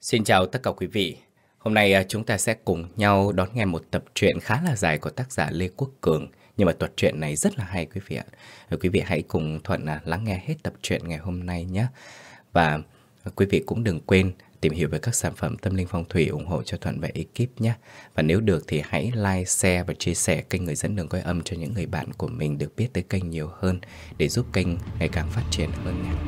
Xin chào tất cả quý vị. Hôm nay chúng ta sẽ cùng nhau đón nghe một tập truyện khá là dài của tác giả Lê Quốc Cường. Nhưng mà tập truyện này rất là hay quý vị ạ. Quý vị hãy cùng Thuận lắng nghe hết tập truyện ngày hôm nay nhé. Và quý vị cũng đừng quên tìm hiểu về các sản phẩm tâm linh phong thủy ủng hộ cho Thuận và ekip nhé. Và nếu được thì hãy like, share và chia sẻ kênh Người Dẫn Đường Coi Âm cho những người bạn của mình được biết tới kênh nhiều hơn để giúp kênh ngày càng phát triển hơn nhé.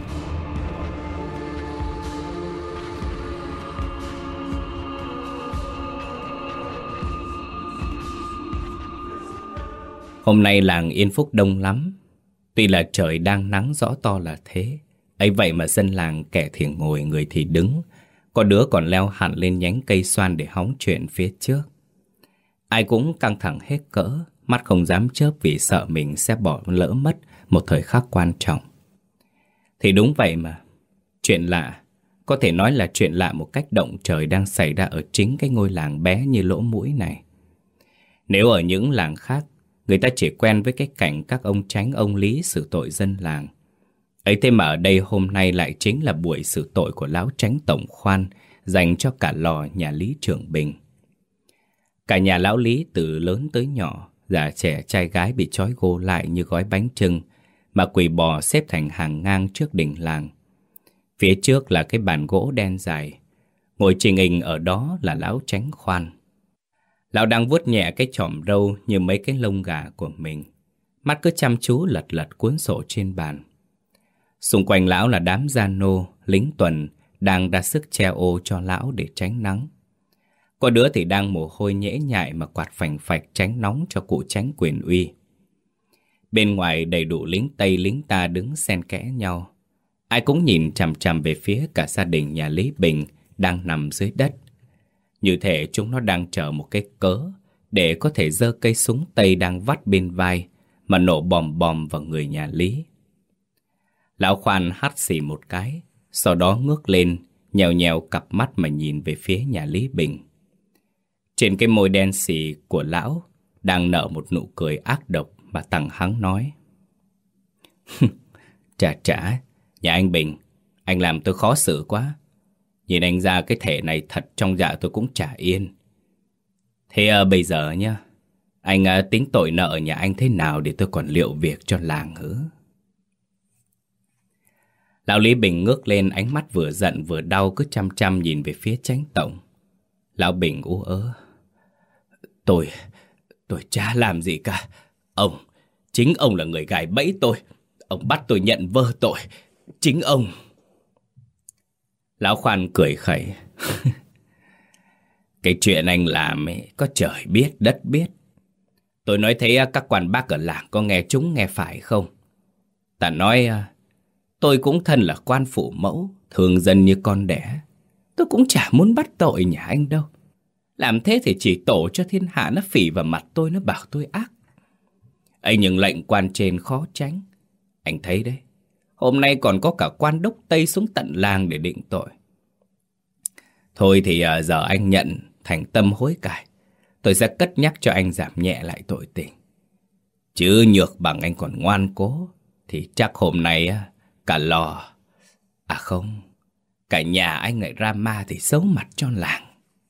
Hôm nay làng Yên Phúc đông lắm. Tuy là trời đang nắng rõ to là thế, ấy vậy mà dân làng kẻ thì ngồi, người thì đứng. Có đứa còn leo hẳn lên nhánh cây xoan để hóng chuyện phía trước. Ai cũng căng thẳng hết cỡ, mắt không dám chớp vì sợ mình sẽ bỏ lỡ mất một thời khắc quan trọng. Thì đúng vậy mà. Chuyện lạ, có thể nói là chuyện lạ một cách động trời đang xảy ra ở chính cái ngôi làng bé như lỗ mũi này. Nếu ở những làng khác, người ta chỉ quen với cái cảnh các ông Chánh ông Lý xử tội dân làng. Ấy thế mà ở đây hôm nay lại chính là buổi xử tội của lão Chánh tổng khoan dành cho cả lò nhà Lý Trường Bình. Cả nhà lão Lý từ lớn tới nhỏ, già trẻ trai gái bị trói gô lại như gói bánh chưng, mà quỳ bò xếp thành hàng ngang trước đình làng. Phía trước là cái bàn gỗ đen dài, ngồi trình hình ở đó là lão Chánh khoan. Lão đang vuốt nhẹ cái chòm râu như mấy cái lông gà của mình, mắt cứ chăm chú lật lật cuốn sổ trên bàn. Xung quanh lão là đám gia nô, lính tuần đang ra sức che ô cho lão để tránh nắng. Có đứa thì đang mồ hôi nhễ nhại mà quạt phành phạch tránh nóng cho cụ Chánh quyền uy. Bên ngoài đầy đủ lính Tây lính ta đứng xen kẽ nhau. Ai cũng nhìn chằm chằm về phía cả gia đình nhà Lý Bình đang nằm dưới đất. Như thể chúng nó đang chờ một cái cớ để có thể giơ cây súng Tây đang vắt bên vai mà nổ bòm bòm vào người nhà Lý. Lão khoan hắt xì một cái, sau đó ngước lên, nhèo nhèo cặp mắt mà nhìn về phía nhà Lý Bình. Trên cái môi đen xì của lão đang nở một nụ cười ác độc mà thằng hắng nói: Chà chà, nhà anh Bình, anh làm tôi khó xử quá. Nhìn anh ra cái thể này thật trong dạ tôi cũng chả yên. Thế bây giờ nhá, anh tính tội nợ nhà anh thế nào để tôi còn liệu việc cho làng hứ? Lão Lý Bình ngước lên, ánh mắt vừa giận vừa đau cứ chăm chăm nhìn về phía Chánh tổng. Lão Bình ú ớ: Tôi chả làm gì cả. Chính ông là người gài bẫy tôi. Ông bắt tôi nhận vơ tội. Chính ông. Lão khoan cười khẩy: Cái chuyện anh làm ấy, có trời biết đất biết. Tôi nói thấy các quan bác ở làng có nghe trúng nghe phải không? Ta nói tôi cũng thân là quan phụ mẫu, thương dân như con đẻ. Tôi cũng chả muốn bắt tội nhà anh đâu. Làm thế thì chỉ tổ cho thiên hạ nó phỉ vào mặt tôi, nó bảo tôi ác. ấy nhưng lệnh quan trên khó tránh. Anh thấy đấy, hôm nay còn có cả quan đốc Tây xuống tận làng để định tội. Thôi thì giờ anh nhận thành tâm hối cải, tôi sẽ cất nhắc cho anh giảm nhẹ lại tội tình. Chứ nhược bằng anh còn ngoan cố thì chắc hôm nay cả lò, không, cả nhà anh lại ra ma thì xấu mặt cho làng.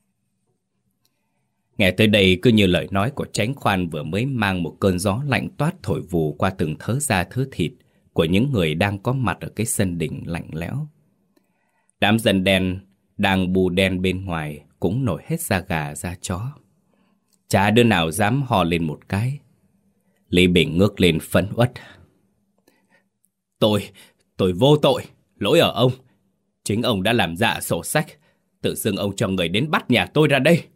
Nghe tới đây cứ như lời nói của Chánh khoan vừa mới mang một cơn gió lạnh toát thổi vù qua từng thớ da thớ thịt của những người đang có mặt ở cái sân đình lạnh lẽo. Đám dân đen đang bù đen bên ngoài cũng nổi hết da gà da chó. Chả đứa nào dám hò lên một cái. Lý Bình ngước lên phẫn uất: Tôi vô tội, lỗi ở ông. Chính ông đã làm dạ sổ sách, tự xưng ông cho người đến bắt nhà tôi ra đây.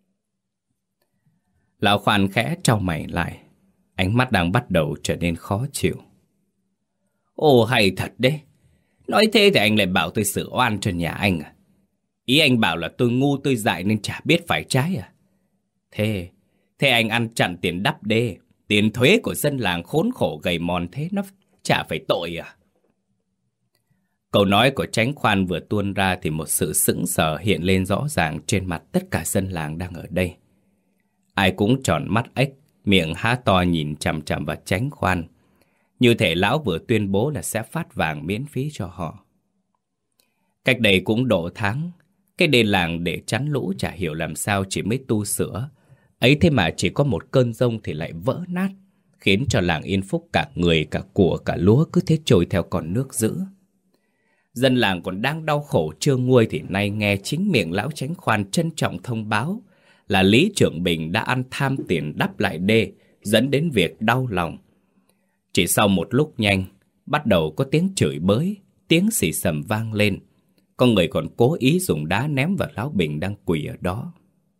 Lão khoan khẽ trao mày lại, ánh mắt đang bắt đầu trở nên khó chịu. Ồ hay thật đấy. Nói thế thì anh lại bảo tôi xử oan cho nhà anh à? Ý anh bảo là tôi ngu tôi dại nên chả biết phải trái à? Thế anh ăn chặn tiền đắp đê, tiền thuế của dân làng khốn khổ gầy mòn thế nó chả phải tội à? Câu nói của Chánh khoan vừa tuôn ra thì một sự sững sờ hiện lên rõ ràng trên mặt tất cả dân làng đang ở đây. Ai cũng tròn mắt ếch, miệng há to nhìn chằm chằm vào Chánh khoan, như thể lão vừa tuyên bố là sẽ phát vàng miễn phí cho họ. Cách đây cũng độ tháng, Cái đền làng để chắn lũ chả hiểu làm sao chỉ mới tu sửa. Ấy thế mà chỉ có một cơn giông thì lại vỡ nát, khiến cho làng Yên Phúc cả người, cả của, cả lúa cứ thế trôi theo con nước dữ. Dân làng còn đang đau khổ chưa nguôi thì nay nghe chính miệng lão Chánh Khoan trân trọng thông báo là Lý Trưởng Bình đã ăn tham tiền đắp lại đê, dẫn đến việc đau lòng. Chỉ sau một lúc nhanh, bắt đầu có tiếng chửi bới, tiếng xì xầm vang lên. Có người còn cố ý dùng đá ném vào lão Bình đang quỳ ở đó.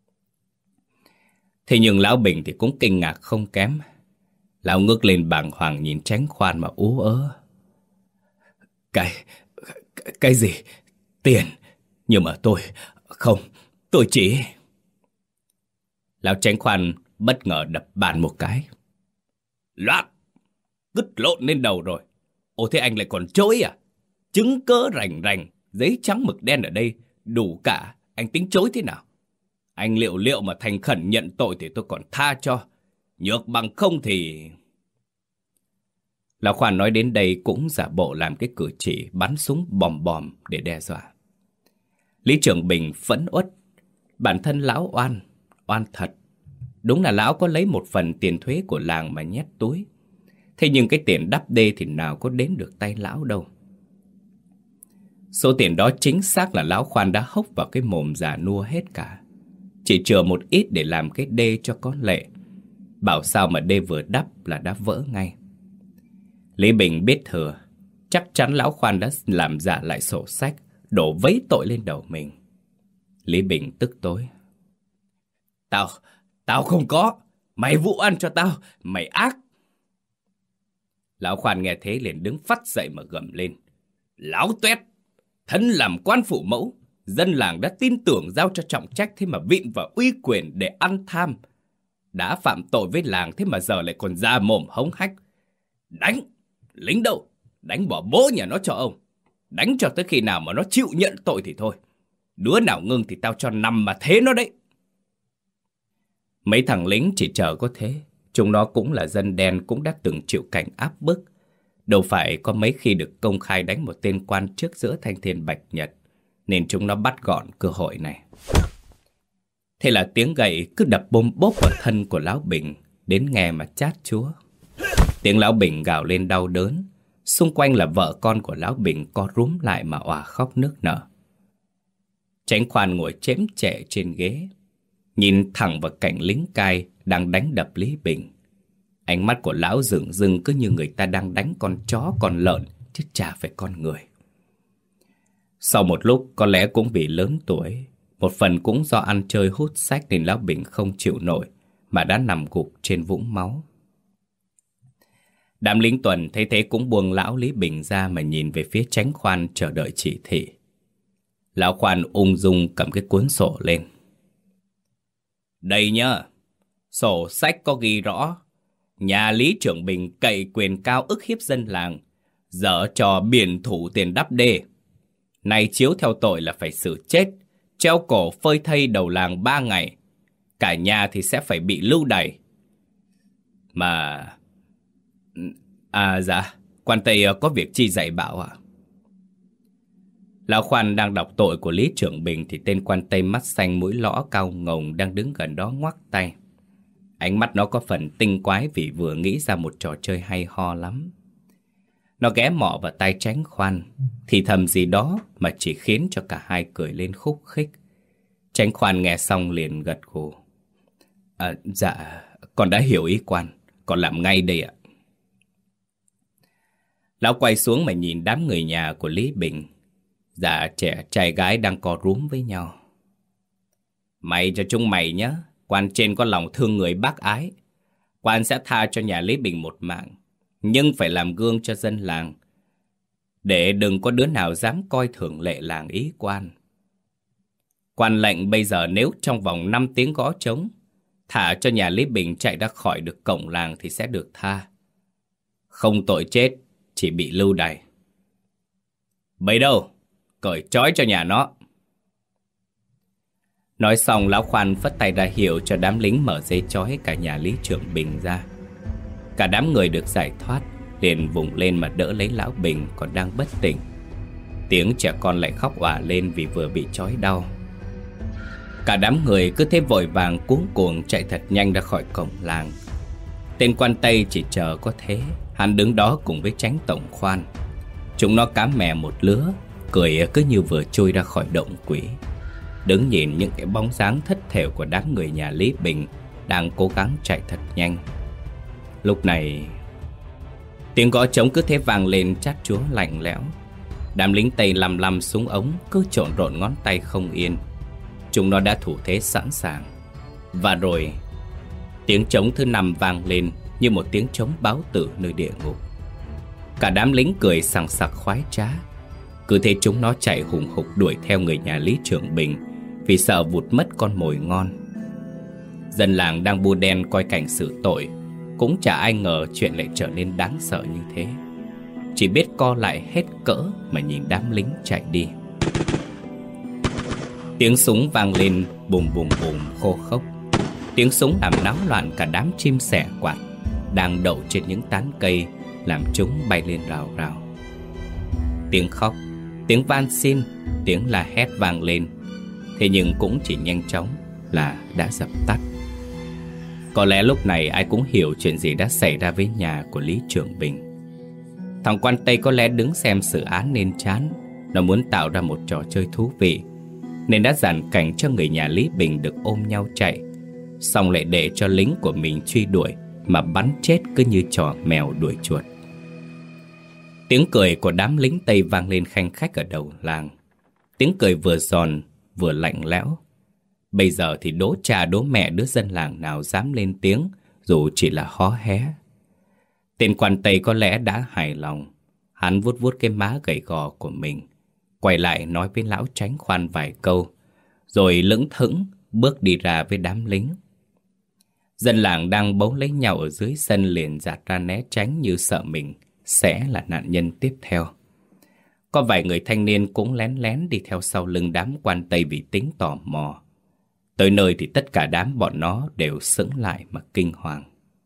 Thế nhưng lão Bình thì cũng kinh ngạc không kém. Lão ngước lên bàng hoàng nhìn Chánh Khoan mà ú ớ. Cái gì? Tiền? Nhưng mà tôi chỉ... Lão Chánh Khoan bất ngờ đập bàn một cái. Loạn! Cứt lộn lên đầu rồi. Ồ, thế anh lại còn chối à? Chứng cớ rành rành, giấy trắng mực đen ở đây đủ cả, anh tính chối thế nào? Anh liệu mà thành khẩn nhận tội thì tôi còn tha cho. Nhược bằng không thì... Lão Khoan nói đến đây cũng giả bộ làm cái cử chỉ bắn súng bòm bòm để đe dọa. Lý Trưởng Bình phẫn uất. Bản thân lão oan thật. Đúng là lão có lấy một phần tiền thuế của làng mà nhét túi. Thế nhưng cái tiền đắp đê thì nào có đến được tay lão đâu. Số tiền đó chính xác là lão Khoan đã hốc vào cái mồm già nua hết cả. Chỉ chừa một ít để làm cái đê cho có lệ. Bảo sao mà đê vừa đắp là đã vỡ ngay. Lý Bình biết thừa, chắc chắn lão Khoan đã làm giả lại sổ sách, đổ vấy tội lên đầu mình. Lý Bình tức tối. Tao không có. Mày vụ ăn cho tao. Mày ác. Lão Khoan nghe thế liền đứng phắt dậy mà gầm lên. Láo tuét. Thân làm quan phụ mẫu, dân làng đã tin tưởng giao cho trọng trách, thế mà vịn vào uy quyền để ăn tham. Đã phạm tội với làng, thế mà giờ lại còn ra mồm hống hách. Đánh. Lính đâu? Đánh bỏ bố nhà nó cho ông. Đánh cho tới khi nào mà nó chịu nhận tội thì thôi. Đứa nào ngưng thì tao cho nằm mà thế nó đấy. Mấy thằng lính chỉ chờ có thế. Chúng nó cũng là dân đen, cũng đã từng chịu cảnh áp bức. Đâu phải có mấy khi được công khai đánh một tên quan trước giữa thanh thiên bạch nhật, nên chúng nó bắt gọn cơ hội này. Thế là tiếng gậy cứ đập bôm bốp vào thân của lão Bình, đến nghe mà chát chúa. Tiếng lão Bình gào lên đau đớn. Xung quanh là vợ con của lão Bình co rúm lại mà òa khóc nức nở. Chánh Khoan ngồi chễm chệ trên ghế, nhìn thẳng vào cảnh lính cai đang đánh đập Lý Bình. Ánh mắt của lão rừng rừng cứ như người ta đang đánh con chó con lợn, chứ chả phải con người. Sau một lúc, có lẽ cũng vì lớn tuổi, một phần cũng do ăn chơi hút sách nên lão Bình không chịu nổi mà đã nằm gục trên vũng máu. Đám lính tuần thấy thế cũng buông lão Lý Bình ra mà nhìn về phía Chánh Khoan chờ đợi chỉ thị. Lão Khoan ung dung cầm cái cuốn sổ lên. Đây nhá, sổ sách có ghi rõ, nhà Lý Trưởng Bình cậy quyền cao ức hiếp dân làng, dở trò biển thủ tiền đắp đê. Này chiếu theo tội là phải xử chết, treo cổ phơi thây đầu làng 3 ngày. Cả nhà thì sẽ phải bị lưu đày. Mà... dạ, quan Tây có việc chi dạy bảo ạ? Lão Khoan đang đọc tội của Lý Trưởng Bình thì tên quan Tây mắt xanh mũi lõ cao ngồng đang đứng gần đó ngoắc tay. Ánh mắt nó có phần tinh quái vì vừa nghĩ ra một trò chơi hay ho lắm. Nó ghé mỏ vào tay Chánh Khoan, thì thầm gì đó mà chỉ khiến cho cả hai cười lên khúc khích. Chánh Khoan nghe xong liền gật gù. Dạ, con đã hiểu ý quan, con làm ngay đây ạ. Lão quay xuống mà nhìn đám người nhà của Lý Bình, già trẻ trai gái đang co rúm với nhau. May cho chúng mày nhé, quan trên có lòng thương người bác ái. Quan sẽ tha cho nhà Lý Bình một mạng, nhưng phải làm gương cho dân làng, để đừng có đứa nào dám coi thường lệ làng ý quan. Quan lệnh bây giờ nếu trong vòng 5 tiếng gõ trống, thả cho nhà Lý Bình chạy ra khỏi được cổng làng thì sẽ được tha. Không tội chết, chỉ bị lưu đày. Bấy đâu, cởi trói cho nhà nó. Nói xong, lão Khoan phất tay ra hiệu cho đám lính mở dây trói cả nhà Lý Trưởng Bình ra. Cả đám người được giải thoát, liền vùng lên mà đỡ lấy lão Bình còn đang bất tỉnh. Tiếng trẻ con lại khóc òa lên vì vừa bị trói đau. Cả đám người cứ thế vội vàng cuống cuồng chạy thật nhanh ra khỏi cổng làng. Tên quan Tây chỉ chờ có thế, hắn đứng đó cùng với Chánh tổng khoan. Chúng nó cá mè một lứa, cười cứ như vừa trôi ra khỏi động quỷ, đứng nhìn những cái bóng dáng thất thểu của đám người nhà Lý Bình đang cố gắng chạy thật nhanh. Lúc này, tiếng gõ trống cứ thế vang lên chát chúa lạnh lẽo. Đám lính Tây lăm lăm súng ống cứ trộn rộn ngón tay không yên. Chúng nó đã thủ thế sẵn sàng. Và rồi, tiếng trống thứ 5 vang lên như một tiếng trống báo tử nơi địa ngục. Cả đám lính cười sằng sặc khoái trá. Cứ thế chúng nó chạy hùng hục đuổi theo người nhà Lý Trường Bình, vì sợ vụt mất con mồi ngon. Dân làng đang bu đen coi cảnh xử tội, cũng chả ai ngờ chuyện lại trở nên đáng sợ như thế. Chỉ biết co lại hết cỡ mà nhìn đám lính chạy đi. Tiếng súng vang lên bùm bùm bùm khô khốc. Tiếng súng làm náo loạn cả đám chim sẻ quạt đang đậu trên những tán cây, làm chúng bay lên rào rào. Tiếng khóc, tiếng van xin, tiếng la hét vang lên. Thế nhưng cũng chỉ nhanh chóng là đã dập tắt. Có lẽ lúc này ai cũng hiểu chuyện gì đã xảy ra với nhà của Lý Trường Bình. Thằng quan Tây có lẽ đứng xem xử án nên chán. Nó muốn tạo ra một trò chơi thú vị, nên đã dàn cảnh cho người nhà Lý Bình được ôm nhau chạy, xong lại để cho lính của mình truy đuổi mà bắn chết cứ như trò mèo đuổi chuột. Tiếng cười của đám lính Tây vang lên khanh khách ở đầu làng. Tiếng cười vừa giòn vừa lạnh lẽo. Bây giờ thì đố cha đố mẹ đứa dân làng nào dám lên tiếng, dù chỉ là hó hé. Tên quan Tây có lẽ đã hài lòng. Hắn vuốt vuốt cái má gầy gò của mình, quay lại nói với lão Chánh khoan vài câu, rồi lững thững bước đi ra với đám lính. Dân làng đang bấu lấy nhau ở dưới sân liền dạt ra né tránh, như sợ mình sẽ là nạn nhân tiếp theo. Có vài người thanh niên cũng lén lén đi theo sau lưng đám quan Tây vì tính tò mò. Tới nơi thì tất cả đám bọn nó đều sững lại mà kinh hoàng.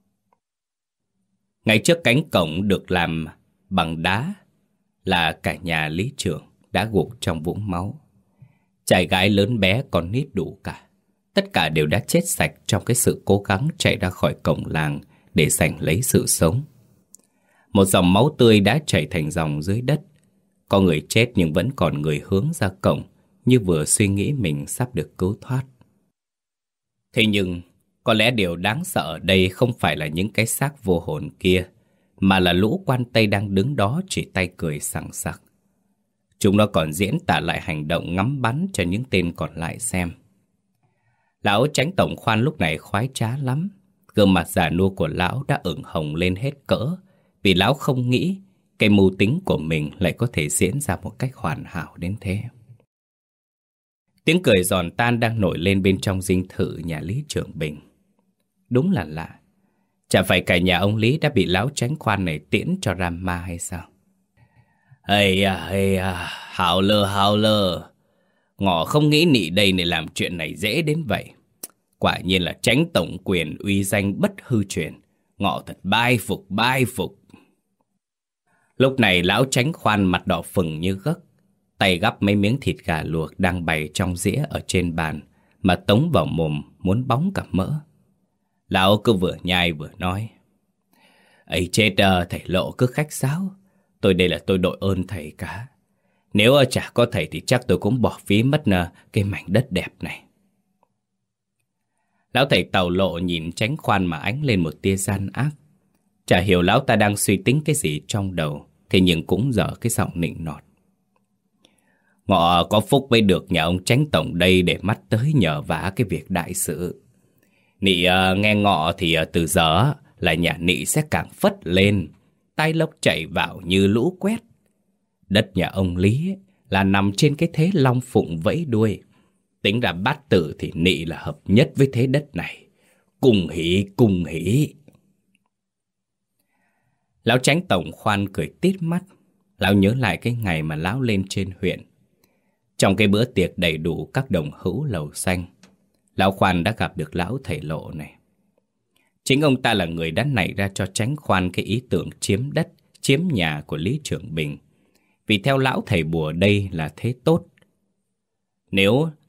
Ngay trước cánh cổng được làm bằng đá là cả nhà Lý Trường đã gục trong vũng máu. Trai gái lớn bé con nít đủ cả, tất cả đều đã chết sạch trong cái sự cố gắng chạy ra khỏi cổng làng để giành lấy sự sống. Một dòng máu tươi đã chảy thành dòng dưới đất. Có người chết nhưng vẫn còn người hướng ra cổng, như vừa suy nghĩ mình sắp được cứu thoát. Thế nhưng, có lẽ điều đáng sợ ở đây không phải là những cái xác vô hồn kia, mà là lũ quan Tây đang đứng đó chỉ tay cười sằng sặc. Chúng nó còn diễn tả lại hành động ngắm bắn cho những tên còn lại xem. Lão Chánh tổng khoan lúc này khoái trá lắm. Gương mặt già nua của lão đã ửng hồng lên hết cỡ, vì lão không nghĩ cái mưu tính của mình lại có thể diễn ra một cách hoàn hảo đến thế. Tiếng cười giòn tan đang nổi lên bên trong dinh thự nhà Lý Trường Bình. Đúng là lạ. Chả phải cả nhà ông Lý đã bị lão Chánh khoan này tiễn cho ra ma hay sao? Ây à, hào lơ. Ngọ không nghĩ nị đây này làm chuyện này dễ đến vậy. Quả nhiên là Chánh tổng quyền uy danh bất hư truyền. Ngọ thật bái phục. Lúc này lão Chánh khoan mặt đỏ phừng như gấc, tay gắp mấy miếng thịt gà luộc đang bày trong dĩa ở trên bàn mà tống vào mồm muốn bóng cả mỡ. Lão cứ vừa nhai vừa nói: ấy chết, thầy Lộ cứ khách sáo. Tôi đây là tôi đội ơn thầy cả. Nếu chả có thầy thì chắc tôi cũng bỏ phí mất cái mảnh đất đẹp này. Lão thầy Tàu Lộ nhìn Chánh khoan mà ánh lên một tia gian ác. Chả hiểu lão ta đang suy tính cái gì trong đầu, thế nhưng cũng dở cái giọng nịnh nọt: Ngọ có phúc mới được nhà ông Chánh tổng đây để mắt tới nhờ vả cái việc đại sự. Nị nghe Ngọ thì từ giờ là nhà nị sẽ càng phất lên, tay lốc chạy vào như lũ quét. Đất nhà ông Lý là nằm trên cái thế long phụng vẫy đuôi. Tính ra bát tự thì nị là hợp nhất với thế đất này. Cùng hỉ. Lão Chánh tổng khoan cười tít mắt. Lão nhớ lại cái ngày mà lão lên trên huyện. Trong cái bữa tiệc đầy đủ các đồng hữu lầu xanh, lão khoan đã gặp được lão thầy Lộ này. Chính ông ta là người đã nảy ra cho Chánh khoan cái ý tưởng chiếm đất, chiếm nhà của Lý Trường Bình. Vì theo lão thầy bùa đây là thế tốt. Nếu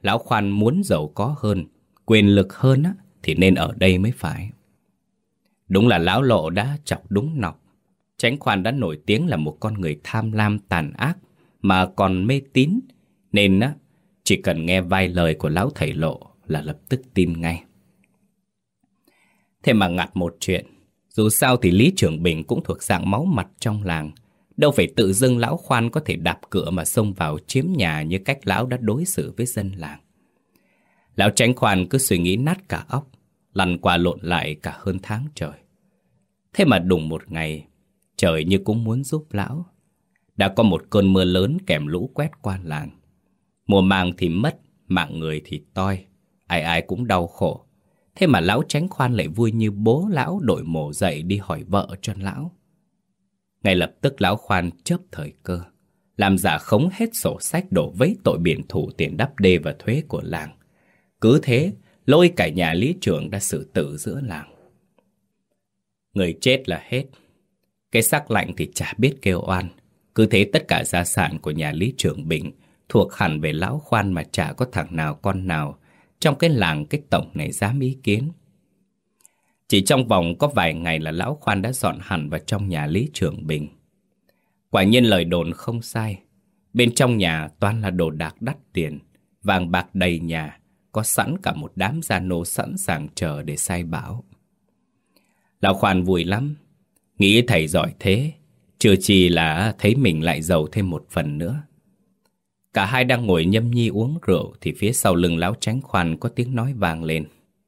Lão Khoan muốn giàu có hơn, quyền lực hơn á, thì nên ở đây mới phải. Đúng là lão Lộ đã chọc đúng nọc. Chánh Khoan đã nổi tiếng là một con người tham lam tàn ác, mà còn mê tín, nên á, chỉ cần nghe vài lời của lão thầy Lộ là lập tức tin ngay. Thế mà ngặt một chuyện, dù sao thì Lý Trưởng Bình cũng thuộc dạng máu mặt trong làng. Đâu phải tự dưng lão Khoan có thể đạp cửa mà xông vào chiếm nhà như cách lão đã đối xử với dân làng. Lão Chánh Khoan cứ suy nghĩ nát cả óc, lăn qua lộn lại cả hơn tháng trời. Thế mà đùng một ngày, trời như cũng muốn giúp lão. Đã có một cơn mưa lớn kèm lũ quét qua làng. Mùa màng thì mất, mạng người thì toi, ai ai cũng đau khổ. Thế mà lão Chánh Khoan lại vui như bố lão đội mồ dậy đi hỏi vợ cho lão. Ngay lập tức lão Khoan chớp thời cơ, làm giả khống hết sổ sách đổ vấy tội biển thủ tiền đắp đê và thuế của làng. Cứ thế, lôi cả nhà lý trưởng ra xử tử giữa làng. Người chết là hết, cái xác lạnh thì chả biết kêu oan. Cứ thế tất cả gia sản của nhà Lý Trưởng Bình thuộc hẳn về lão Khoan mà chả có thằng nào con nào trong cái làng cái tổng này dám ý kiến. Chỉ trong vòng có vài ngày là lão Khoan đã dọn hẳn vào trong nhà Lý Trưởng Bình. Quả nhiên lời đồn không sai. Bên trong nhà toàn là đồ đạc đắt tiền, vàng bạc đầy nhà, có sẵn cả một đám gia nô sẵn sàng chờ để sai bảo. Lão Khoan vui lắm, nghĩ thầy giỏi thế, chưa chi là thấy mình lại giàu thêm một phần nữa. Cả hai đang ngồi nhâm nhi uống rượu thì phía sau lưng lão Chánh Khoan có tiếng nói vang lên.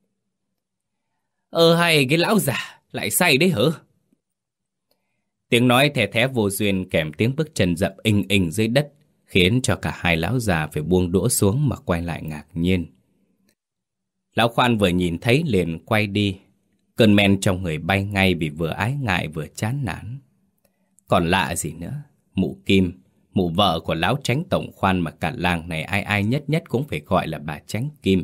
Hay cái lão già lại say đấy hả? Tiếng nói thè thé vô duyên kèm tiếng bước chân dậm inh inh dưới đất khiến cho cả hai lão già phải buông đũa xuống mà quay lại ngạc nhiên. Lão Khoan vừa nhìn thấy liền quay đi. Cơn men trong người bay ngay vì vừa ái ngại vừa chán nản. Còn lạ gì nữa, mụ Kim, mụ vợ của lão Chánh Tổng Khoan mà cả làng này ai ai nhất nhất cũng phải gọi là bà Chánh Kim.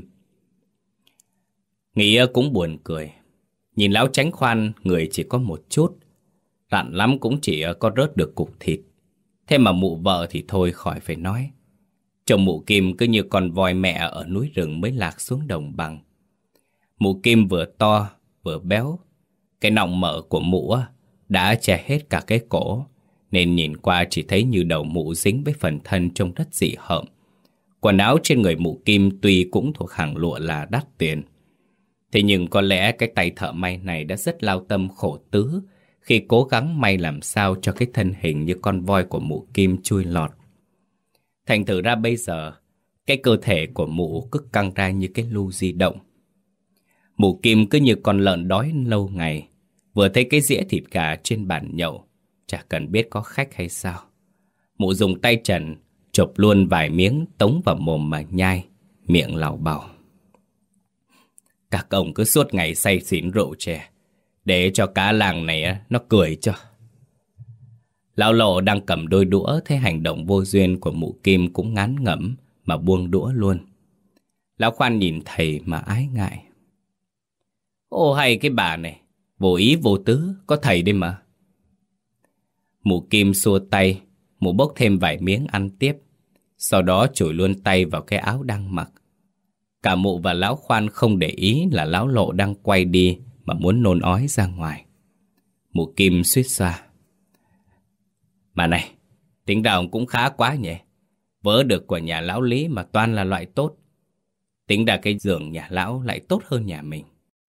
Nghĩa cũng buồn cười. Nhìn lão Chánh Khoan người chỉ có một chút, rặn lắm cũng chỉ có rớt được cục thịt. Thế mà mụ vợ thì thôi khỏi phải nói. Chồng mụ Kim cứ như con voi mẹ ở núi rừng mới lạc xuống đồng bằng. Mụ Kim vừa to vừa béo. Cái nọng mỡ của mụ đã che hết cả cái cổ, nên nhìn qua chỉ thấy như đầu mụ dính với phần thân trông rất dị hợm. Quần áo trên người mụ Kim tuy cũng thuộc hàng lụa là đắt tiền, thế nhưng có lẽ cái tay thợ may này đã rất lao tâm khổ tứ khi cố gắng may làm sao cho cái thân hình như con voi của mụ Kim chui lọt. Thành thử ra bây giờ, cái cơ thể của mụ cứ căng ra như cái lu di động. Mụ Kim cứ như con lợn đói lâu ngày, vừa thấy cái dĩa thịt gà trên bàn nhậu, chả cần biết có khách hay sao. Mụ dùng tay trần chộp luôn vài miếng tống vào mồm mà nhai, miệng lảo bảo. Các ông cứ suốt ngày say xỉn rượu chè, để cho cả làng này nó cười cho. Lão Lộ đang cầm đôi đũa thấy hành động vô duyên của mụ Kim cũng ngán ngẩm mà buông đũa luôn. Lão Khoan nhìn thầy mà ái ngại. Hay cái bà này, vô ý vô tứ, có thầy đây mà. Mụ Kim xua tay, mụ bốc thêm vài miếng ăn tiếp, sau đó chùi luôn tay vào cái áo đang mặc. Cả mụ và lão Khoan không để ý là lão Lộ đang quay đi mà muốn nôn ói ra ngoài. Mụ Kim suýt xoa. Mà này, tính ra ông cũng khá quá nhỉ. Vớ được của nhà lão Lý mà toàn là loại tốt. Tính ra cái giường nhà lão lại tốt hơn nhà mình.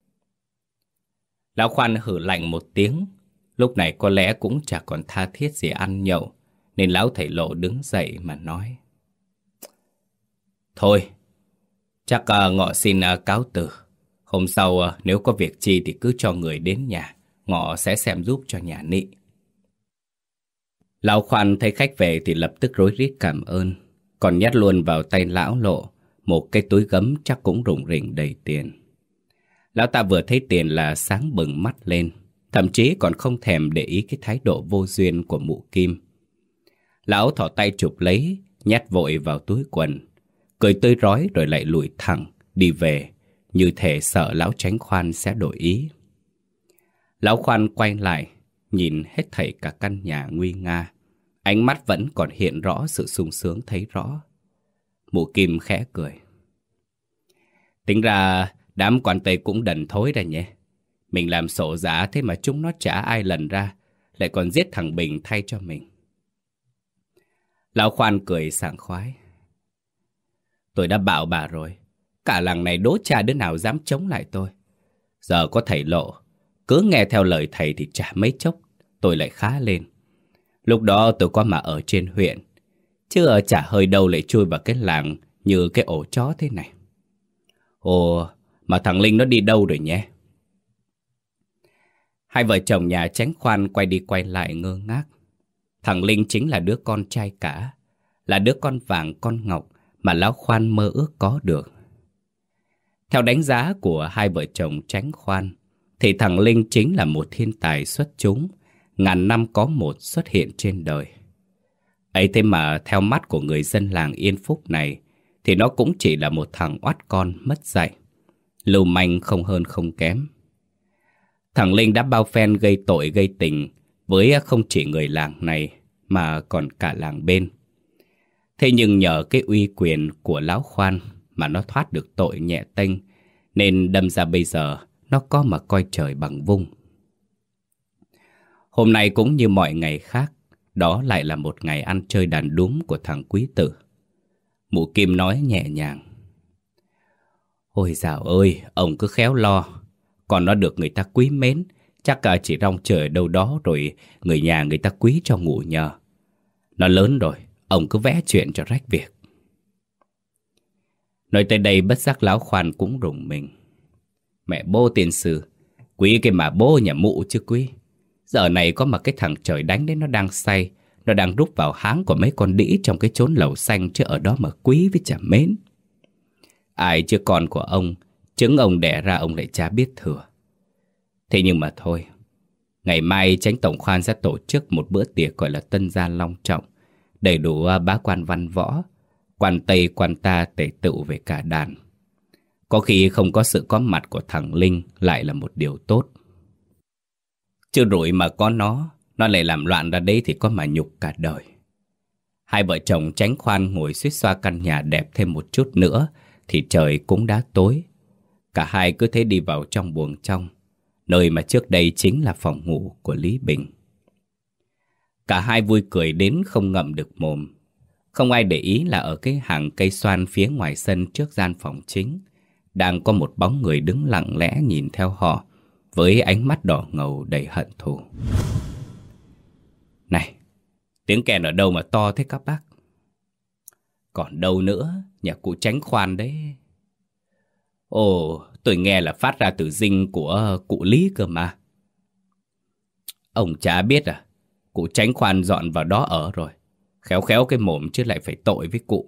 Lão Khoan hử lạnh một tiếng. Lúc này có lẽ cũng chả còn tha thiết gì ăn nhậu, nên lão thầy Lộ đứng dậy mà nói. Thôi, chắc Ngọ xin cáo từ. Hôm sau nếu có việc chi thì cứ cho người đến nhà, Ngọ sẽ xem giúp cho nhà nị. Lão Khoan thấy khách về thì lập tức rối rít cảm ơn, còn nhét luôn vào tay lão Lộ một cái túi gấm chắc cũng rủng rỉnh đầy tiền. Lão ta vừa thấy tiền là sáng bừng mắt lên, thậm chí còn không thèm để ý cái thái độ vô duyên của mụ Kim. Lão thỏ tay chụp lấy, nhét vội vào túi quần, cười tươi rói rồi lại lùi thẳng, đi về, như thể sợ lão Chánh Khoan sẽ đổi ý. Lão Khoan quay lại, nhìn hết thảy cả căn nhà nguy nga, ánh mắt vẫn còn hiện rõ sự sung sướng thấy rõ. Mụ Kim khẽ cười. Tính ra đám quan Tây cũng đần thối ra nhé. Mình làm sổ giả thế mà chúng nó chả ai lần ra, lại còn giết thằng Bình thay cho mình. Lão Khoan cười sảng khoái. Tôi đã bảo bà rồi, cả làng này đố cha đứa nào dám chống lại tôi. Giờ có thầy Lộ, cứ nghe theo lời thầy thì chả mấy chốc tôi lại khá lên. Lúc đó tôi có mà ở trên huyện, chứ ở chả hơi đâu lại chui vào cái làng như cái ổ chó thế này. Ồ, mà thằng Linh nó đi đâu rồi nhé? Hai vợ chồng nhà Chánh Khoan quay đi quay lại ngơ ngác. Thằng Linh chính là đứa con trai cả, là đứa con vàng con ngọc mà lão Khoan mơ ước có được. Theo đánh giá của hai vợ chồng Chánh Khoan, thì thằng Linh chính là một thiên tài xuất chúng, ngàn năm có một xuất hiện trên đời. Ấy thế mà theo mắt của người dân làng Yên Phúc này, thì nó cũng chỉ là một thằng oắt con mất dạy, lưu manh không hơn không kém. Thằng Linh đã bao phen gây tội gây tình với không chỉ người làng này mà còn cả làng bên. Thế nhưng nhờ cái uy quyền của lão Khoan mà nó thoát được tội nhẹ tênh, nên đâm ra bây giờ nó có mà coi trời bằng vung. Hôm nay cũng như mọi ngày khác, đó lại là một ngày ăn chơi đàn đúm của thằng quý tử. Mụ Kim nói nhẹ nhàng. Ôi dào ơi, ông cứ khéo lo. Còn nó được người ta quý mến, chắc chỉ rong trời đâu đó rồi người nhà người ta quý cho ngủ nhờ. Nó lớn rồi, ông cứ vẽ chuyện cho rách việc. Nói tới đây bất giác lão Khoan cũng rùng mình. Mẹ bố tiền sư, quý cái mà bố nhà mụ chứ quý. Giờ này có mà cái thằng trời đánh đấy nó đang say, nó đang rút vào háng của mấy con đĩ trong cái chốn lầu xanh, chứ ở đó mà quý với chả mến. Ai chứ con của ông, trứng ông đẻ ra ông lại chả biết thừa. Thế nhưng mà thôi, ngày mai Chánh Tổng Khoan sẽ tổ chức một bữa tiệc gọi là tân gia long trọng, đầy đủ bá quan văn võ, quan Tây quan ta tề tựu về cả đàn. Có khi không có sự có mặt của thằng Linh lại là một điều tốt. Chứ rủi mà có nó lại làm loạn ra đấy thì có mà nhục cả đời. Hai vợ chồng Chánh Khoan ngồi suýt xoa căn nhà đẹp thêm một chút nữa thì trời cũng đã tối. Cả hai cứ thế đi vào trong buồng trong, nơi mà trước đây chính là phòng ngủ của Lý Bình. Cả hai vui cười đến không ngậm được mồm. Không ai để ý là ở cái hàng cây xoan phía ngoài sân trước gian phòng chính đang có một bóng người đứng lặng lẽ nhìn theo họ với ánh mắt đỏ ngầu đầy hận thù. Này, tiếng kèn ở đâu mà to thế các bác? Còn đâu nữa, nhà cụ Chánh Khoan đấy. Ồ, tôi nghe là phát ra từ dinh của cụ Lý cơ mà. Ông chả biết à, cụ Chánh Khoan dọn vào đó ở rồi. Khéo khéo cái mồm chứ lại phải tội với cụ.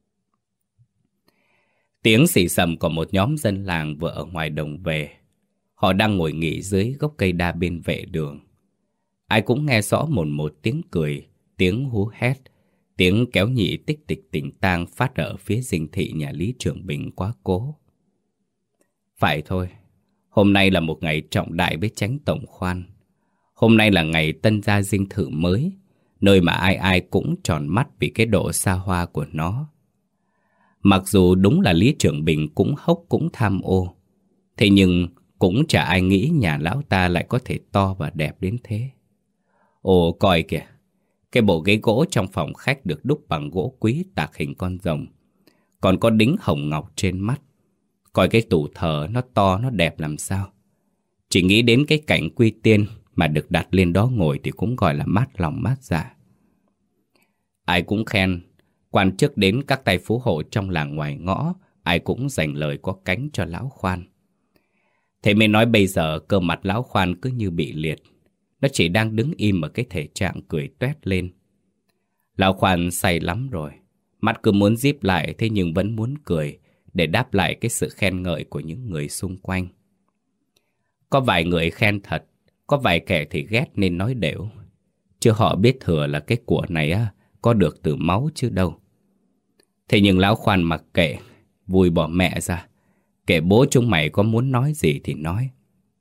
Tiếng xì xầm của một nhóm dân làng vừa ở ngoài đồng về. Họ đang ngồi nghỉ dưới gốc cây đa bên vệ đường. Ai cũng nghe rõ một tiếng cười, tiếng hú hét, tiếng kéo nhị tích tịch tình tang phát ở phía dinh thị nhà Lý Trường Bình quá cố. Phải thôi, hôm nay là một ngày trọng đại với Chánh Tổng Khoan. Hôm nay là ngày tân gia dinh thự mới, nơi mà ai ai cũng tròn mắt vì cái độ xa hoa của nó. Mặc dù đúng là Lý Trường Bình cũng hốc cũng tham ô, thế nhưng cũng chả ai nghĩ nhà lão ta lại có thể to và đẹp đến thế. Ồ coi kìa, cái bộ ghế gỗ trong phòng khách được đúc bằng gỗ quý tạc hình con rồng, còn có đính hồng ngọc trên mắt. Coi cái tủ thờ nó to nó đẹp làm sao. Chỉ nghĩ đến cái cảnh quy tiên mà được đặt lên đó ngồi thì cũng gọi là mát lòng mát dạ. Ai cũng khen, quan chức đến các tay phú hộ trong làng ngoài ngõ, ai cũng dành lời có cánh cho lão Khoan. Thế mới nói bây giờ cơ mặt lão Khoan cứ như bị liệt. Nó chỉ đang đứng im ở cái thể trạng cười toét lên. Lão Khoan say lắm rồi, mắt cứ muốn díp lại thế nhưng vẫn muốn cười để đáp lại cái sự khen ngợi của những người xung quanh. Có vài người khen thật, có vài kẻ thì ghét nên nói đều. Chứ họ biết thừa là cái của này có được từ máu chứ đâu. Thế nhưng lão Khoan mặc kệ, vui bỏ mẹ ra. Kể bố chúng mày có muốn nói gì thì nói.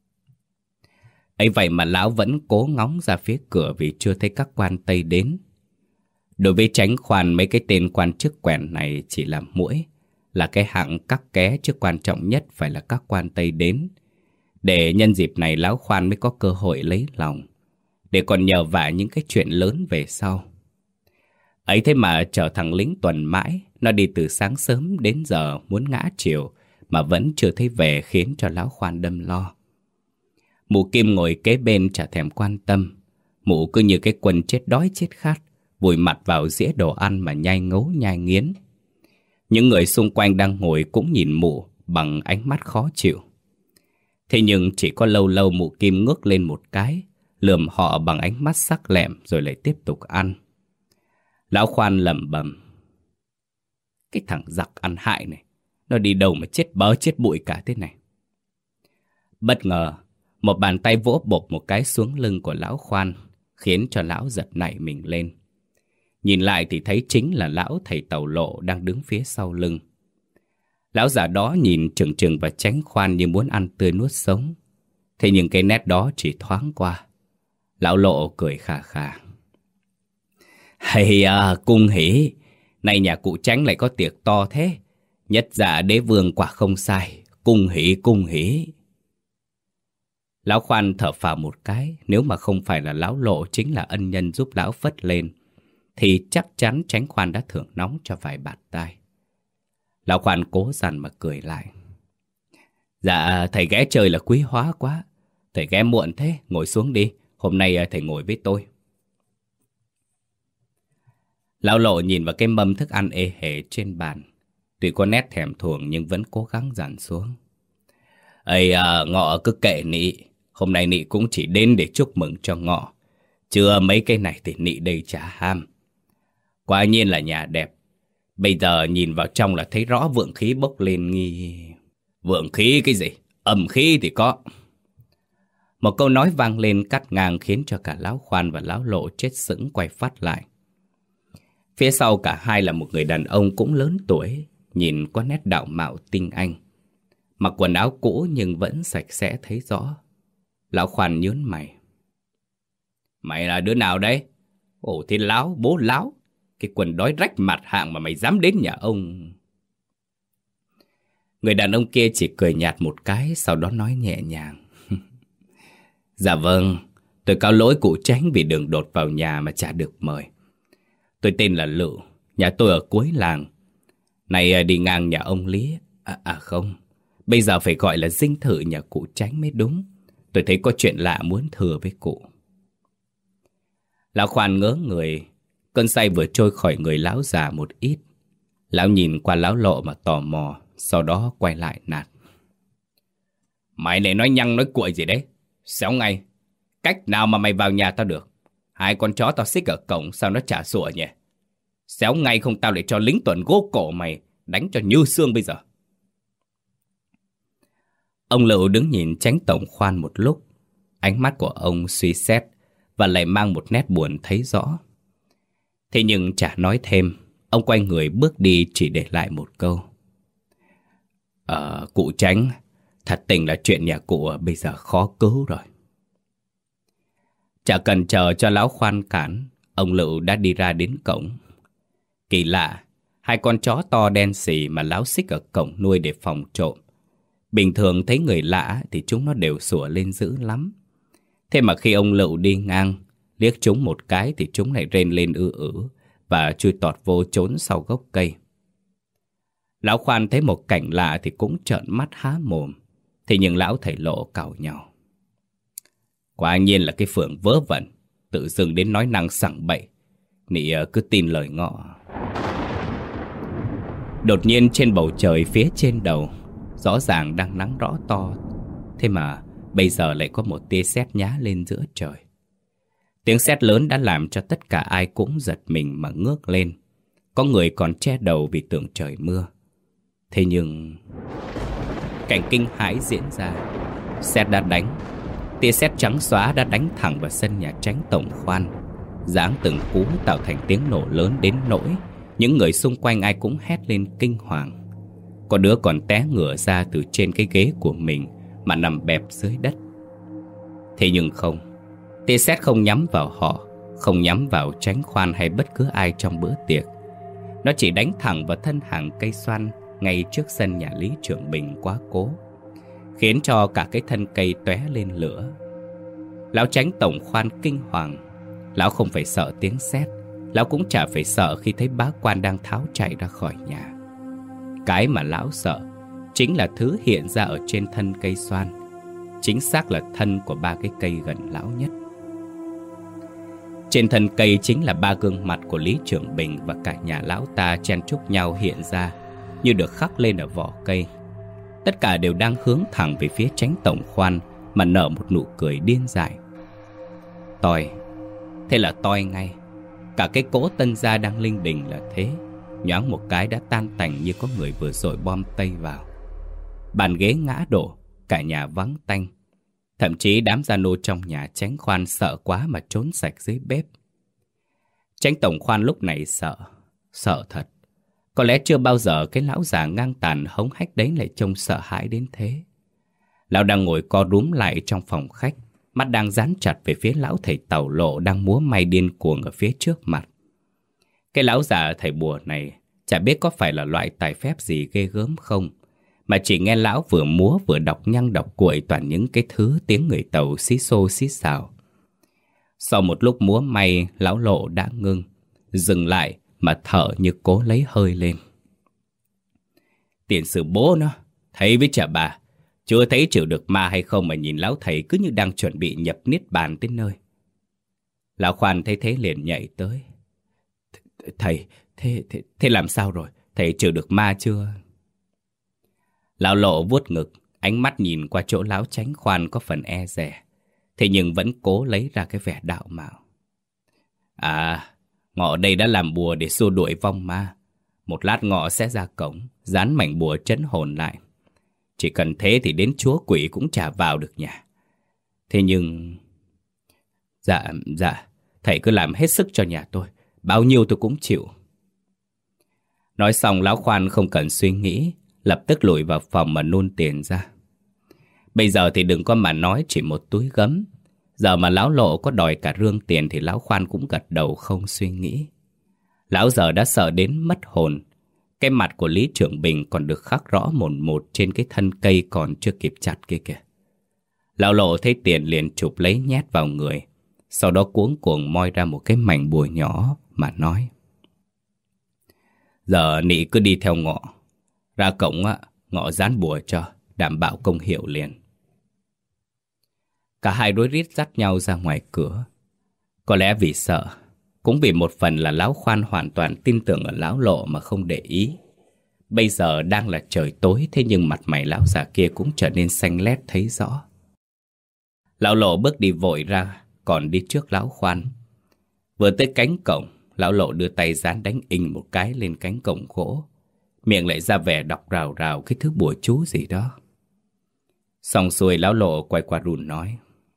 Ấy vậy mà lão vẫn cố ngóng ra phía cửa vì chưa thấy các quan Tây đến. Đối với Chánh Khoan, mấy cái tên quan chức quèn này chỉ là muỗi. là cái hạng các ké, chứ quan trọng nhất phải là các quan Tây đến. Để nhân dịp này Lão Khoan mới có cơ hội lấy lòng, để còn nhờ vả những cái chuyện lớn về sau. Ấy thế mà chở thằng lính tuần mãi, nó đi từ sáng sớm đến giờ muốn ngã chiều mà vẫn chưa thấy về, khiến cho Lão Khoan đâm lo. Mụ Kim ngồi kế bên chả thèm quan tâm. Mụ cứ như cái quân chết đói chết khát, vùi mặt vào dĩa đồ ăn mà nhai ngấu nhai nghiến. Những người xung quanh đang ngồi cũng nhìn mụ bằng ánh mắt khó chịu. Thế nhưng chỉ có lâu lâu mụ Kim ngước lên một cái, lườm họ bằng ánh mắt sắc lẹm rồi lại tiếp tục ăn. Lão Khoan lẩm bẩm: cái thằng giặc ăn hại này, nó đi đâu mà chết bớ chết bụi cả thế này. Bất ngờ, một bàn tay vỗ bộp một cái xuống lưng của Lão Khoan, khiến cho lão giật nảy mình lên. Nhìn lại thì thấy chính là lão thầy Tàu Lộ đang đứng phía sau lưng. Lão già đó nhìn chừng chừng và tránh Khoan như muốn ăn tươi nuốt sống. Thế nhưng cái nét đó chỉ thoáng qua. Lão Lộ cười khà khà: hay à, cung hỉ, nay nhà cụ Tránh lại có tiệc to thế. Nhất dạ đế vương quả không sai, cung hỉ cung hỉ. Lão Khoan thở phào một cái. Nếu mà không phải là lão Lộ chính là ân nhân giúp lão phất lên, thì chắc chắn Tránh Khoan đã thưởng nóng cho vài bạt tai. Lão Khoan cố dằn mà cười lại: dạ thầy ghé chơi là quý hóa quá. Thầy ghé muộn thế, ngồi xuống đi. Hôm nay thầy ngồi với tôi. Lão Lộ nhìn vào cái mâm thức ăn ê hề trên bàn, tuy có nét thèm thuồng nhưng vẫn cố gắng dằn xuống. Ây à, Ngọ cứ kệ Nị. Hôm nay Nị cũng chỉ đến để chúc mừng cho Ngọ. Chưa mấy cái này thì Nị đây chả ham. Quả nhiên là nhà đẹp. Bây giờ nhìn vào trong là thấy rõ vượng khí bốc lên nghi. Vượng khí cái gì? Âm khí thì có. Một câu nói vang lên cắt ngang khiến cho cả Lão Khoan và Lão Lộ chết sững quay phát lại. Phía sau cả hai là một người đàn ông cũng lớn tuổi, nhìn có nét đạo mạo tinh anh. Mặc quần áo cũ nhưng vẫn sạch sẽ thấy rõ. Lão Khoan nhớn mày: mày là đứa nào đấy? Ồ thì Lão, bố Lão. Cái quần đói rách mặt hạng mà mày dám đến nhà ông. Người đàn ông kia chỉ cười nhạt một cái, sau đó nói nhẹ nhàng: dạ vâng, tôi cáo lỗi cụ Tránh vì đường đột vào nhà mà chả được mời. Tôi tên là Lựu, nhà tôi ở cuối làng. Này đi ngang nhà ông Lý. Không, bây giờ phải gọi là dinh thự nhà cụ Tránh mới đúng. Tôi thấy có chuyện lạ muốn thừa với cụ. Lão Khoan ngớ người. Cơn say vừa trôi khỏi người lão già một ít. Lão nhìn qua Lão Lộ mà tò mò, sau đó quay lại nạt: mày này nói nhăng nói cuội gì đấy? Xéo ngay. Cách nào mà mày vào nhà tao được? Hai con chó tao xích ở cổng sao nó chả sủa nhỉ? Xéo ngay không tao lại cho lính tuần gô cổ mày, đánh cho như xương bây giờ. Ông Lựu đứng nhìn Tránh tổng khoan một lúc. Ánh mắt của ông suy xét và lại mang một nét buồn thấy rõ. Thế nhưng chả nói thêm. Ông quay người bước đi chỉ để lại một câu: cụ Tránh, thật tình là chuyện nhà cụ bây giờ khó cứu rồi. Chả cần chờ cho Lão Khoan cản, ông Lựu đã đi ra đến cổng. Kỳ lạ, hai con chó to đen xì mà Lão xích ở cổng nuôi để phòng trộm. Bình thường thấy người lạ thì chúng nó đều sủa lên dữ lắm. Thế mà khi ông Lựu đi ngang, liếc chúng một cái thì chúng lại rên lên và chui tọt vô trốn sau gốc cây. Lão Khoan thấy một cảnh lạ thì cũng trợn mắt há mồm. Thế nhưng lão thầy Lộ càu nhau: quả nhiên là cái Phượng vớ vẩn, tự dưng đến nói năng sằng bậy. Nị cứ tin lời Ngọ. Đột nhiên trên bầu trời phía trên đầu, rõ ràng đang nắng rõ to. Thế mà bây giờ lại có một tia sét nhá lên giữa trời. Tiếng sét lớn đã làm cho tất cả ai cũng giật mình mà ngước lên. Có người còn che đầu vì tưởng trời mưa. Thế nhưng cảnh kinh hãi diễn ra. Sét đã đánh. Tia sét trắng xóa đã đánh thẳng vào sân nhà Tránh tổng khoan, giáng từng cú tạo thành tiếng nổ lớn đến nỗi những người xung quanh ai cũng hét lên kinh hoàng. Có đứa còn té ngửa ra từ trên cái ghế của mình mà nằm bẹp dưới đất. Thế nhưng không, tia sét không nhắm vào họ, không nhắm vào Tránh khoan hay bất cứ ai trong bữa tiệc. Nó chỉ đánh thẳng vào thân hàng cây xoan ngay trước sân nhà Lý Trưởng Bình quá cố, khiến cho cả cái thân cây tóe lên lửa. Lão Chánh tổng khoan kinh hoàng. Lão không phải sợ tiếng sét, lão cũng chả phải sợ khi thấy bá quan đang tháo chạy ra khỏi nhà. Cái mà lão sợ chính là thứ hiện ra ở trên thân cây xoan, chính xác là thân của ba cái cây gần lão nhất. Trên thân cây chính là ba gương mặt của Lý Trưởng Bình và cả nhà lão ta chen chúc nhau hiện ra, như được khắc lên ở vỏ cây. Tất cả đều đang hướng thẳng về phía Chánh tổng khoan mà nở một nụ cười điên dại. Toi, thế là toi ngay. Cả cái cỗ Tân gia đang linh đình là thế, nhoáng một cái đã tan tành như có người vừa dội bom tây vào. Bàn ghế ngã đổ, cả nhà vắng tanh. Thậm chí đám gia nô trong nhà Chánh khoan sợ quá mà trốn sạch dưới bếp. Chánh tổng khoan lúc này sợ thật. Có lẽ chưa bao giờ cái lão già ngang tàn hống hách đấy lại trông sợ hãi đến thế. Lão đang ngồi co rúm lại trong phòng khách, mắt đang dán chặt về phía lão thầy Tàu Lộ đang múa may điên cuồng ở phía trước mặt. Cái lão già thầy bùa này chả biết có phải là loại tài phép gì ghê gớm không, mà chỉ nghe lão vừa múa vừa đọc nhăng đọc cuội toàn những cái thứ tiếng người Tàu xí xô xí xào. Sau một lúc múa may, lão Lộ đã ngưng, dừng lại mà thở như cố lấy hơi lên. Tiền sử bố nó, thầy với chả bà, chưa thấy chịu được ma hay không mà nhìn lão thầy cứ như đang chuẩn bị nhập niết bàn tới nơi. Lão khoan thấy thế liền nhảy tới. Thầy, thế làm sao rồi? Thầy chịu được ma chưa? Lão Lộ vuốt ngực, ánh mắt nhìn qua chỗ lão Chánh khoan có phần e dè, thế nhưng vẫn cố lấy ra cái vẻ đạo mạo. À, ngọ đây đã làm bùa để xua đuổi vong ma. Một lát ngọ sẽ ra cổng, dán mảnh bùa trấn hồn lại. Chỉ cần thế thì đến chúa quỷ cũng chả vào được nhà. Thế nhưng... Dạ, thầy cứ làm hết sức cho nhà tôi. Bao nhiêu tôi cũng chịu. Nói xong lão khoan không cần suy nghĩ, lập tức lùi vào phòng mà nôn tiền ra. Bây giờ thì đừng có mà nói chỉ một túi gấm. Giờ mà lão Lộ có đòi cả rương tiền thì lão khoan cũng gật đầu không suy nghĩ. Lão giờ đã sợ đến mất hồn. Cái mặt của Lý Trưởng Bình còn được khắc rõ mồn một trên cái thân cây còn chưa kịp chặt kia kìa. Lão Lộ thấy tiền liền chụp lấy nhét vào người, sau đó cuống cuồng moi ra một cái mảnh bùa nhỏ mà nói. Giờ nị cứ đi theo ngọ. Ra cổng ngọ dán bùa cho, đảm bảo công hiệu liền. Cả hai rối rít dắt nhau ra ngoài cửa. Có lẽ vì sợ, cũng vì một phần là lão khoan hoàn toàn tin tưởng ở lão Lộ mà không để ý. Bây giờ đang là trời tối, thế nhưng mặt mày lão già kia cũng trở nên xanh lét thấy rõ. Lão Lộ bước đi vội ra, còn đi trước lão khoan. Vừa tới cánh cổng, lão Lộ đưa tay dán đánh inh một cái lên cánh cổng gỗ, miệng lại ra vẻ đọc rào rào cái thứ bùa chú gì đó. Xong xuôi lão Lộ quay qua Run nói.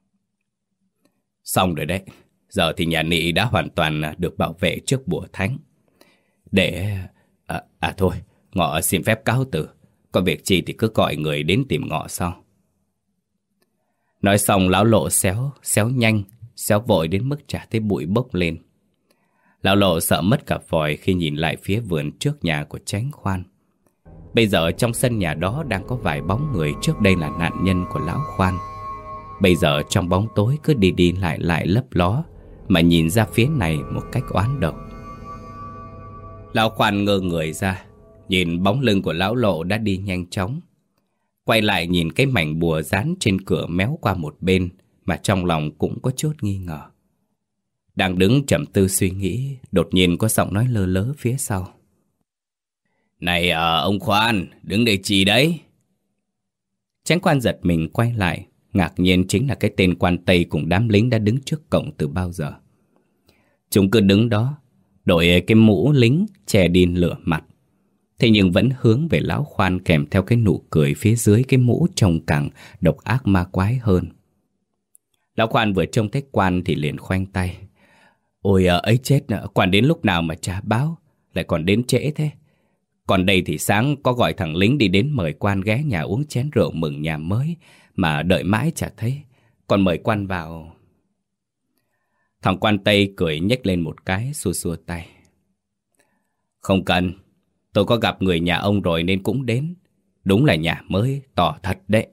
Xong rồi đấy, giờ thì nhà nị đã hoàn toàn được bảo vệ trước bùa thánh. Để... thôi, ngọ xin phép cáo từ. Có việc chi thì cứ gọi người đến tìm ngọ sau. Nói xong lão Lộ xéo nhanh, xéo vội đến mức chả thấy bụi bốc lên. Lão Lộ sợ mất cả vòi khi nhìn lại phía vườn trước nhà của Chánh khoan. Bây giờ trong sân nhà đó đang có vài bóng người trước đây là nạn nhân của lão khoan. Bây giờ trong bóng tối cứ đi lại lấp ló mà nhìn ra phía này một cách oán độc. Lão khoan ngơ người ra, nhìn bóng lưng của lão Lộ đã đi nhanh chóng. Quay lại nhìn cái mảnh bùa dán trên cửa méo qua một bên mà trong lòng cũng có chút nghi ngờ. Đang đứng trầm tư suy nghĩ, đột nhiên có giọng nói lơ lớ phía sau. Này ông khoan, đứng đây chi đấy? Chánh khoan giật mình quay lại, ngạc nhiên chính là cái tên quan Tây cùng đám lính đã đứng trước cổng từ bao giờ. Chúng cứ đứng đó, đội cái mũ lính che đin lửa mặt. Thế nhưng vẫn hướng về lão khoan kèm theo cái nụ cười phía dưới cái mũ trông càng độc ác ma quái hơn. Lão khoan vừa trông thấy quan thì liền khoanh tay. Ôi ấy chết, quan đến lúc nào mà chả báo, lại còn đến trễ thế. Còn đây thì sáng có gọi thằng lính đi đến mời quan ghé nhà uống chén rượu mừng nhà mới, mà đợi mãi chả thấy. Còn mời quan vào... Thằng quan Tây cười nhếch lên một cái, xua xua tay. Không cần, Tôi có gặp người nhà ông rồi nên cũng đến. Đúng là nhà mới, to thật đấy.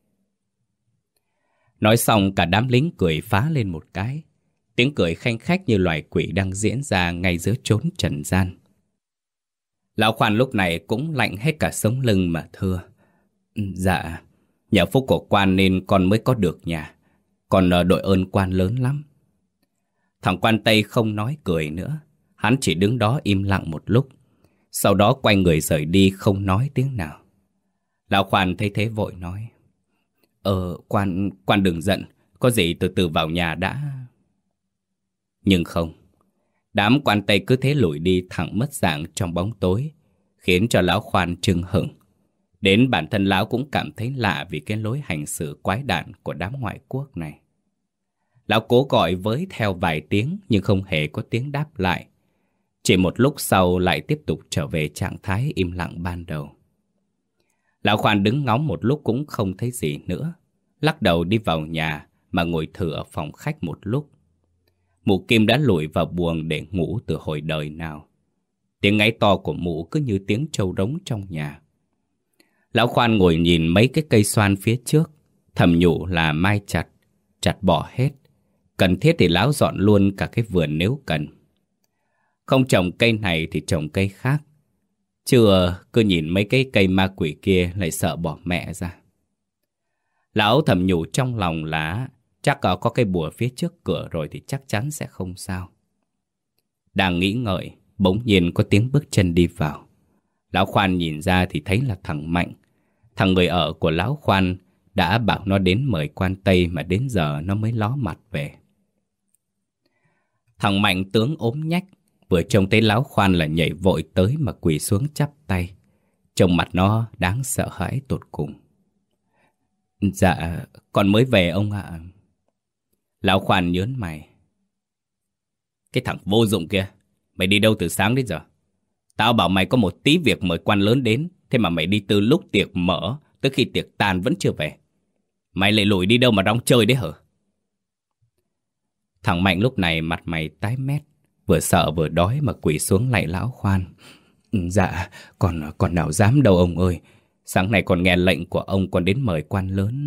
Nói xong cả đám lính cười phá lên một cái. Tiếng cười khanh khách như loài quỷ đang diễn ra ngay giữa chốn trần gian. Lão Khoan lúc này cũng lạnh hết cả sống lưng mà thưa. Dạ, nhờ phúc của quan nên con mới có được nhà. Còn đội ơn quan lớn lắm. Thằng quan Tây không nói cười nữa. Hắn chỉ đứng đó im lặng một lúc. Sau đó quay người rời đi không nói tiếng nào. Lão Khoan thấy thế vội nói. Quan đừng giận. Có gì từ từ vào nhà đã. Nhưng không. Đám quan Tây cứ thế lủi đi thẳng mất dạng trong bóng tối, khiến cho lão Khoan chưng hửng. Đến bản thân lão cũng cảm thấy lạ vì cái lối hành xử quái đản của đám ngoại quốc này. Lão cố gọi với theo vài tiếng nhưng không hề có tiếng đáp lại. Chỉ một lúc sau lại tiếp tục trở về trạng thái im lặng ban đầu. Lão Khoan đứng ngóng một lúc cũng không thấy gì nữa. Lắc đầu đi vào nhà mà ngồi thử ở phòng khách một lúc. Mụ Kim đã lủi vào buồng để ngủ từ hồi đời nào. Tiếng ngáy to của mụ cứ như tiếng trâu rống trong nhà. Lão Khoan ngồi nhìn mấy cái cây xoan phía trước, thầm nhủ là mai chặt bỏ hết. Cần thiết thì lão dọn luôn cả cái vườn nếu cần. Không trồng cây này thì trồng cây khác. Chưa cứ nhìn mấy cái cây ma quỷ kia lại sợ bỏ mẹ ra. Lão thầm nhủ trong lòng là chắc có cái bùa phía trước cửa rồi thì chắc chắn sẽ không sao. Đang nghĩ ngợi, bỗng nhiên có tiếng bước chân đi vào. Lão Khoan nhìn ra thì thấy là thằng Mạnh. Thằng người ở của lão Khoan đã bảo nó đến mời quan Tây mà đến giờ nó mới ló mặt về. Thằng Mạnh tướng ốm nhách, vừa trông thấy lão Khoan là nhảy vội tới mà quỳ xuống chắp tay. Trông mặt nó đáng sợ hãi tột cùng. Dạ, con mới về ông ạ. Lão Khoan nhớn mày. Cái thằng vô dụng kia, mày đi đâu từ sáng đến giờ? Tao bảo mày có một tí việc mời quan lớn đến, thế mà mày đi từ lúc tiệc mở tới khi tiệc tàn vẫn chưa về. Mày lại lủi đi đâu mà rong chơi đấy hả? Thằng Mạnh lúc này mặt mày tái mét, vừa sợ vừa đói mà quỳ xuống lạy lão Khoan. Dạ, còn nào dám đâu ông ơi. Sáng nay còn nghe lệnh của ông còn đến mời quan lớn.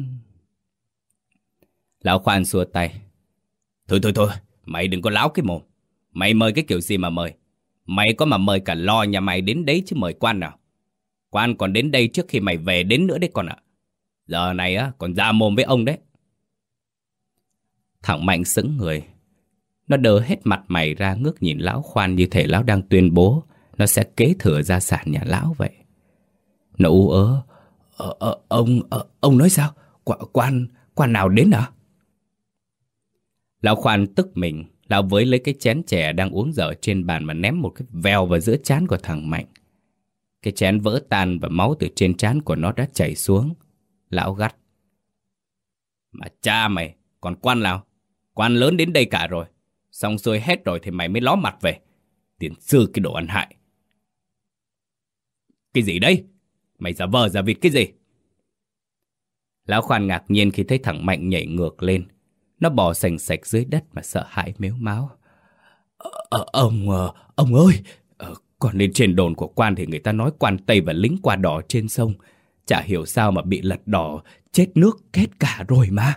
Lão Khoan xua tay. Thôi, mày đừng có láo cái mồm. Mày mời cái kiểu gì mà mời? Mày có mà mời cả lo nhà mày đến đấy chứ mời quan nào. Quan còn đến đây trước khi mày về đến nữa đấy con ạ. Giờ này á còn ra mồm với ông đấy. Thằng Mạnh sững người. Nó đờ hết mặt mày ra ngước nhìn lão Khoan như thể lão đang tuyên bố nó sẽ kế thừa gia sản nhà lão vậy. Nó ú ớ. Ông nói sao? Quan nào đến hả? Lão Khoan tức mình. Lão với lấy cái chén chè đang uống dở trên bàn mà ném một cái vèo vào giữa trán của thằng Mạnh. Cái chén vỡ tan và máu từ trên trán của nó đã chảy xuống. Lão gắt. Mà cha mày, còn quan nào? Quan lớn đến đây cả rồi. Xong xuôi hết rồi thì mày mới ló mặt về. Tiền sư cái đồ ăn hại. Cái gì đây? Mày giả vờ giả vịt cái gì? Lão Khoan ngạc nhiên khi thấy thằng Mạnh nhảy ngược lên. Nó bò sành sạch dưới đất mà sợ hãi mếu máo. Ông ơi, còn lên trên đồn của quan thì người ta nói quan Tây và lính qua đỏ trên sông. Chả hiểu sao mà bị lật đỏ, chết nước kết cả rồi mà.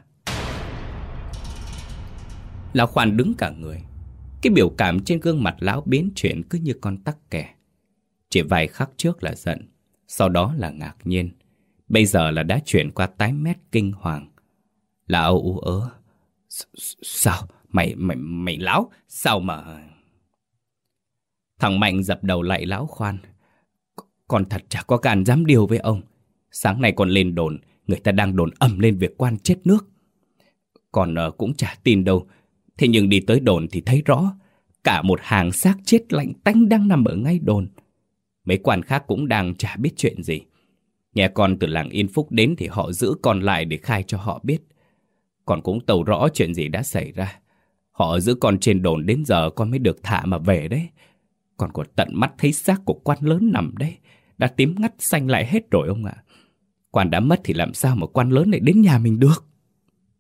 Lão Khoan đứng cả người. Cái biểu cảm trên gương mặt lão biến chuyển cứ như con tắc kè. Chỉ vài khắc trước là giận, sau đó là ngạc nhiên, bây giờ là đã chuyển qua tái mét kinh hoàng. Lão ú ớ. Sao? Mày láo? Sao mà... Thằng Mạnh dập đầu lại lão Khoan. Con thật chả có gan dám điều với ông. Sáng nay con lên đồn, người ta đang đồn ầm lên việc quan chết nước. Con cũng chả tin đâu. Thế nhưng đi tới đồn thì thấy rõ, cả một hàng xác chết lạnh tanh đang nằm ở ngay đồn. Mấy quan khác cũng đang chả biết chuyện gì. Nghe con từ làng Yên Phúc đến thì họ giữ con lại để khai cho họ biết. Con cũng tâu rõ chuyện gì đã xảy ra. Họ giữ con trên đồn đến giờ con mới được thả mà về đấy. Con còn tận mắt thấy xác của quan lớn nằm đấy. Đã tím ngắt xanh lại hết rồi ông ạ. Quan đã mất thì làm sao mà quan lớn lại đến nhà mình được?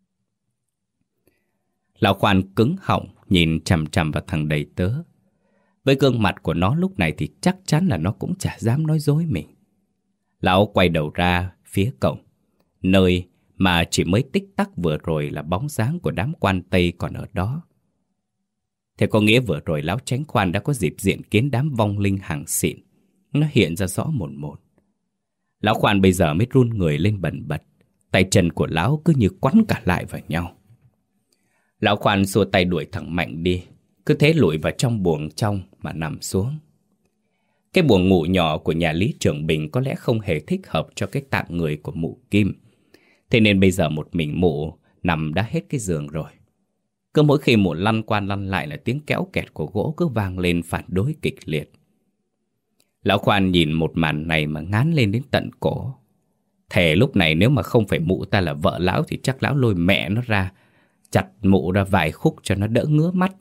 Lão Khoan cứng họng nhìn chằm chằm vào thằng đầy tớ. Với gương mặt của nó lúc này thì chắc chắn là nó cũng chả dám nói dối mình. Lão quay đầu ra phía cổng, nơi mà chỉ mới tích tắc vừa rồi là bóng dáng của đám quan Tây còn ở đó. Thế có nghĩa vừa rồi lão Chánh Khoan đã có dịp diện kiến đám vong linh hàng xịn. Nó hiện ra rõ một một. Lão Khoan bây giờ mới run người lên bần bật. Tay chân của lão cứ như quắn cả lại vào nhau. Lão Khoan xua tay đuổi thằng Mạnh đi, cứ thế lủi vào trong buồng trong mà nằm xuống. Cái buồng ngủ nhỏ của nhà Lý Trường Bình có lẽ không hề thích hợp cho cái tạng người của mụ Kim. Thế nên bây giờ một mình mụ nằm đã hết cái giường rồi. Cứ mỗi khi mụ lăn qua lăn lại là tiếng kéo kẹt của gỗ cứ vang lên phản đối kịch liệt. Lão Khoan nhìn một màn này mà ngán lên đến tận cổ. Thề lúc này nếu mà không phải mụ ta là vợ lão thì chắc lão lôi mẹ nó ra, chặt mụ ra vài khúc cho nó đỡ ngứa mắt.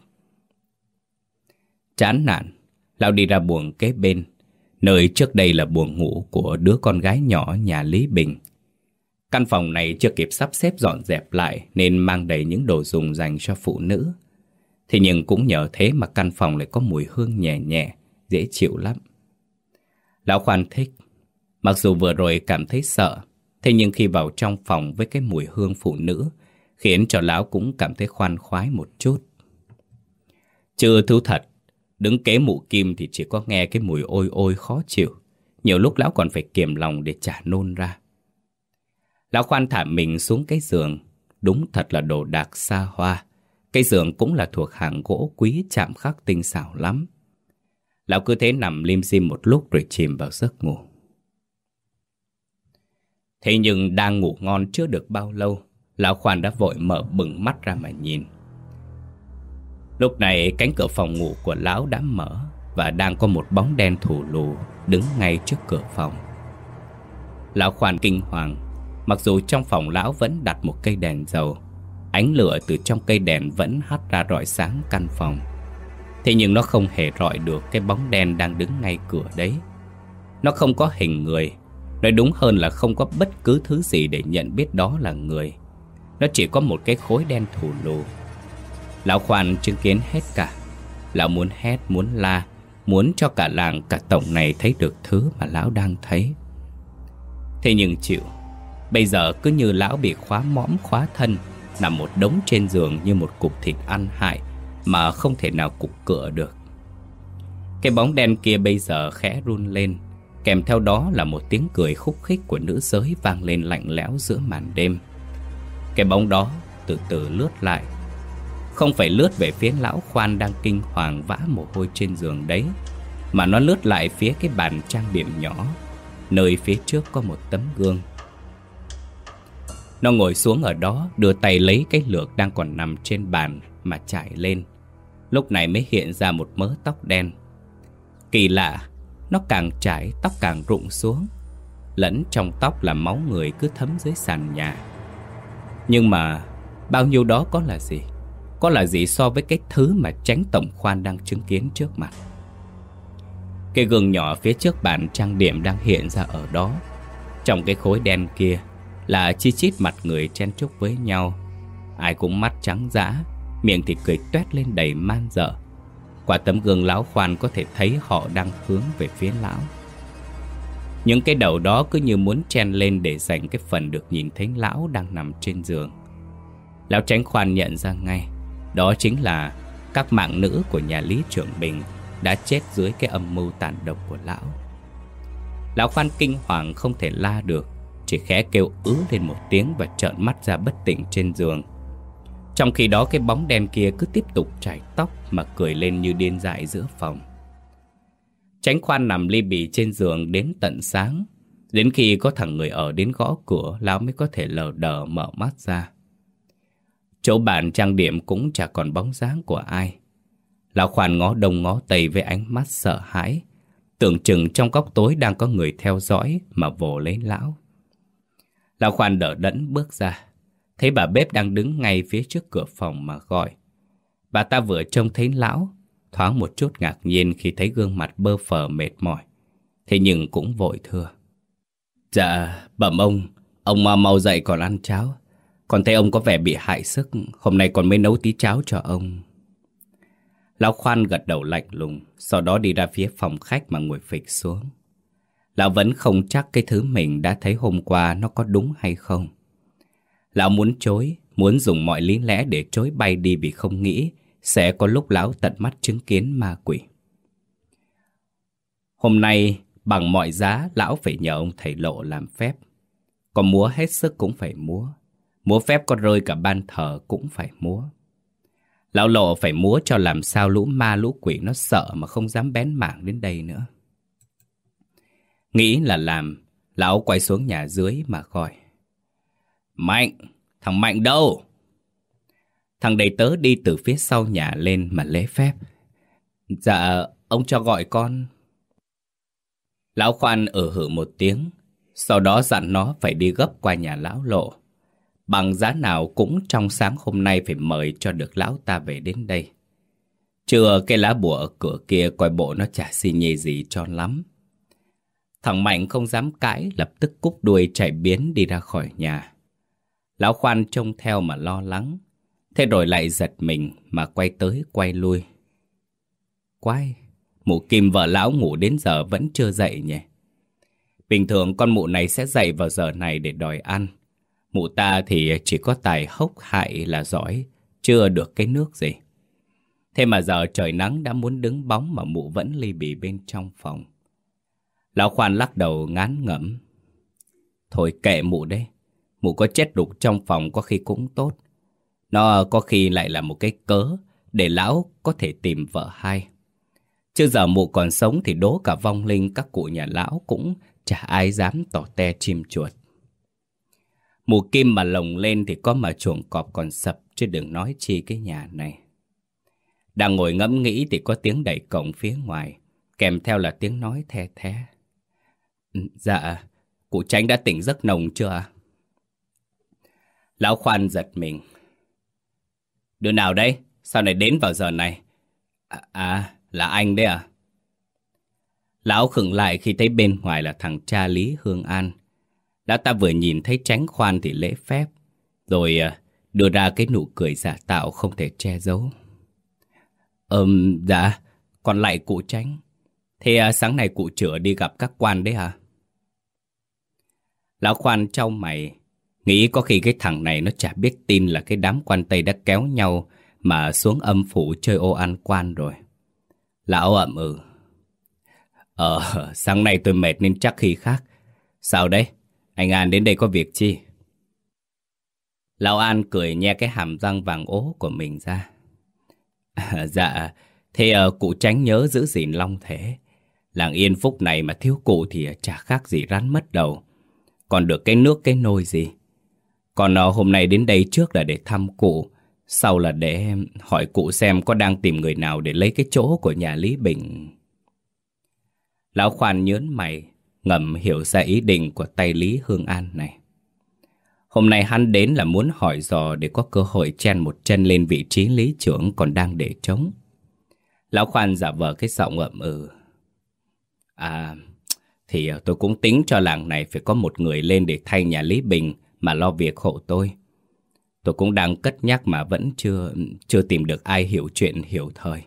Chán nản, lão đi ra buồng kế bên, nơi trước đây là buồng ngủ của đứa con gái nhỏ nhà Lý Bình. Căn phòng này chưa kịp sắp xếp dọn dẹp lại nên mang đầy những đồ dùng dành cho phụ nữ. Thế nhưng cũng nhờ thế mà căn phòng lại có mùi hương nhẹ nhẹ, dễ chịu lắm. Lão Khoan thích. Mặc dù vừa rồi cảm thấy sợ, thế nhưng khi vào trong phòng với cái mùi hương phụ nữ khiến cho lão cũng cảm thấy khoan khoái một chút. Chứ thú thật, đứng kế mụ Kim thì chỉ có nghe cái mùi ôi ôi khó chịu. Nhiều lúc lão còn phải kiềm lòng để chả nôn ra. Lão Khoan thả mình xuống cái giường. Đúng thật là đồ đạc xa hoa. Cái giường cũng là thuộc hàng gỗ quý chạm khắc tinh xảo lắm. Lão cứ thế nằm lim dim một lúc rồi chìm vào giấc ngủ. Thế nhưng đang ngủ ngon chưa được bao lâu, Lão Khoan đã vội mở bừng mắt ra mà nhìn. Lúc này cánh cửa phòng ngủ của lão đã mở và đang có một bóng đen thù lù đứng ngay trước cửa phòng. Lão Khoan kinh hoàng. Mặc dù trong phòng lão vẫn đặt một cây đèn dầu, ánh lửa từ trong cây đèn vẫn hắt ra rọi sáng căn phòng. Thế nhưng nó không hề rọi được cái bóng đen đang đứng ngay cửa đấy. Nó không có hình người, nói đúng hơn là không có bất cứ thứ gì để nhận biết đó là người. Nó chỉ có một cái khối đen thù lù. Lão Khoan chứng kiến hết cả. Lão muốn hét, muốn la, muốn cho cả làng cả tổng này thấy được thứ mà lão đang thấy. Thế nhưng chịu. Bây giờ cứ như lão bị khóa mõm khóa thân, nằm một đống trên giường như một cục thịt ăn hại mà không thể nào cục cựa được. Cái bóng đen kia bây giờ khẽ run lên, kèm theo đó là một tiếng cười khúc khích của nữ giới vang lên lạnh lẽo giữa màn đêm. Cái bóng đó từ từ lướt lại. Không phải lướt về phía lão Khoan đang kinh hoàng vã mồ hôi trên giường đấy, mà nó lướt lại phía cái bàn trang điểm nhỏ, nơi phía trước có một tấm gương. Nó ngồi xuống ở đó, đưa tay lấy cái lược đang còn nằm trên bàn mà chải lên. Lúc này mới hiện ra một mớ tóc đen. Kỳ lạ, nó càng chải tóc càng rụng xuống, lẫn trong tóc là máu người cứ thấm dưới sàn nhà. Nhưng mà bao nhiêu đó có là gì? Có là gì so với cái thứ mà Chánh Tổng Khoan đang chứng kiến trước mặt? Cái gương nhỏ phía trước bàn trang điểm đang hiện ra ở đó. Trong cái khối đen kia là chi chít mặt người chen chúc với nhau. Ai cũng mắt trắng dã, miệng thì cười toét lên đầy man dợ. Qua tấm gương lão Khoan có thể thấy họ đang hướng về phía lão. Những cái đầu đó cứ như muốn chen lên để giành cái phần được nhìn thấy lão đang nằm trên giường. Lão Chánh Khoan nhận ra ngay, đó chính là các mạng nữ của nhà Lý Trường Bình đã chết dưới cái âm mưu tàn độc của lão. Lão Khoan kinh hoàng không thể la được, chỉ khẽ kêu lên một tiếng và trợn mắt ra bất tỉnh trên giường. Trong khi đó cái bóng đen kia cứ tiếp tục chải tóc mà cười lên như điên dại giữa phòng. Chánh Khoan nằm li bì trên giường đến tận sáng. Đến khi có thằng người ở đến gõ cửa, lão mới có thể lờ đờ mở mắt ra. Chỗ bàn trang điểm cũng chả còn bóng dáng của ai. Lão Khoan ngó đông ngó tây với ánh mắt sợ hãi, tưởng chừng trong góc tối đang có người theo dõi mà vồ lấy lão. Lão Khoan đỡ đẫn bước ra, thấy bà bếp đang đứng ngay phía trước cửa phòng mà gọi. Bà ta vừa trông thấy lão, thoáng một chút ngạc nhiên khi thấy gương mặt bơ phờ mệt mỏi, thế nhưng cũng vội thưa: Dạ, bẩm ông mau dậy còn ăn cháo. Còn thấy ông có vẻ bị hại sức, hôm nay còn mới nấu tí cháo cho ông. Lão Khoan gật đầu lạnh lùng, sau đó đi ra phía phòng khách mà ngồi phịch xuống. Lão vẫn không chắc cái thứ mình đã thấy hôm qua nó có đúng hay không. Lão muốn chối, muốn dùng mọi lý lẽ để chối bay đi vì không nghĩ sẽ có lúc lão tận mắt chứng kiến ma quỷ. Hôm nay, bằng mọi giá, lão phải nhờ ông thầy Lộ làm phép. Có múa hết sức cũng phải múa. Múa phép có rơi cả ban thờ cũng phải múa. Lão Lộ phải múa cho làm sao lũ ma lũ quỷ nó sợ mà không dám bén mảng đến đây nữa. Nghĩ là làm, lão quay xuống nhà dưới mà gọi. Mạnh, thằng Mạnh đâu? Thằng đầy tớ đi từ phía sau nhà lên mà lễ phép. Dạ, ông cho gọi con. Lão Khoan hử một tiếng, sau đó dặn nó phải đi gấp qua nhà lão Lộ. Bằng giá nào cũng trong sáng hôm nay phải mời cho được lão ta về đến đây. Chưa cái lá bùa ở cửa kia coi bộ nó chả xi nhê gì cho lắm. Thằng Mạnh không dám cãi, lập tức cúp đuôi chạy biến đi ra khỏi nhà. Lão Khoan trông theo mà lo lắng, thế rồi lại giật mình mà quay tới quay lui. Quái, mụ Kim vợ lão ngủ đến giờ vẫn chưa dậy nhỉ? Bình thường con mụ này sẽ dậy vào giờ này để đòi ăn. Mụ ta thì chỉ có tài hốc hại là giỏi, chưa được cái nước gì. Thế mà giờ trời nắng đã muốn đứng bóng mà mụ vẫn li bì bên trong phòng. Lão Khoan lắc đầu ngán ngẩm. Thôi kệ mụ đấy, mụ có chết đục trong phòng có khi cũng tốt. Nó có khi lại là một cái cớ để lão có thể tìm vợ hai. Chứ giờ mụ còn sống thì đố cả vong linh các cụ nhà lão cũng chả ai dám tỏ te chim chuột. Mụ Kim mà lồng lên thì có mà chuồng cọp còn sập, chứ đừng nói chi cái nhà này. Đang ngồi ngẫm nghĩ thì có tiếng đẩy cổng phía ngoài, kèm theo là tiếng nói the thé. Dạ, cụ Chánh đã tỉnh giấc nồng chưa ạ? Lão Khoan giật mình. Đứa nào đấy? Sao lại đến vào giờ này? Là anh đấy à? Lão khựng lại khi thấy bên ngoài là thằng cha Lý Hương An. Lão ta vừa nhìn thấy Chánh Khoan thì lễ phép, rồi đưa ra cái nụ cười giả tạo không thể che giấu. Dạ, còn lại cụ Chánh. Thế sáng nay cụ chữa đi gặp các quan đấy hả? Lão Khoan chau mày, nghĩ có khi cái thằng này nó chả biết tin là cái đám quan Tây đã kéo nhau mà xuống âm phủ chơi ô ăn quan rồi. Lão ậm sáng nay tôi mệt nên chắc khi khác. Sao đấy? Anh An đến đây có việc chi? Lão An cười nhe cái hàm răng vàng ố của mình ra. Dạ, thế cụ Chánh nhớ giữ gìn long thể. Làng Yên Phúc này mà thiếu cụ thì chả khác gì rắn mất đầu. Còn được cái nước cái nôi gì. Còn hôm nay đến đây trước là để thăm cụ, sau là để hỏi cụ xem có đang tìm người nào để lấy cái chỗ của nhà Lý Bình. Lão Khoan nhớn mày, ngầm hiểu ra ý định của tay Lý Hương An này. Hôm nay hắn đến là muốn hỏi dò để có cơ hội chen một chân lên vị trí lý trưởng còn đang để trống. Lão Khoan giả vờ cái giọng ậm thì tôi cũng tính cho làng này phải có một người lên để thay nhà Lý Bình mà lo việc hộ tôi. Tôi cũng đang cất nhắc mà vẫn chưa tìm được ai hiểu chuyện hiểu thời.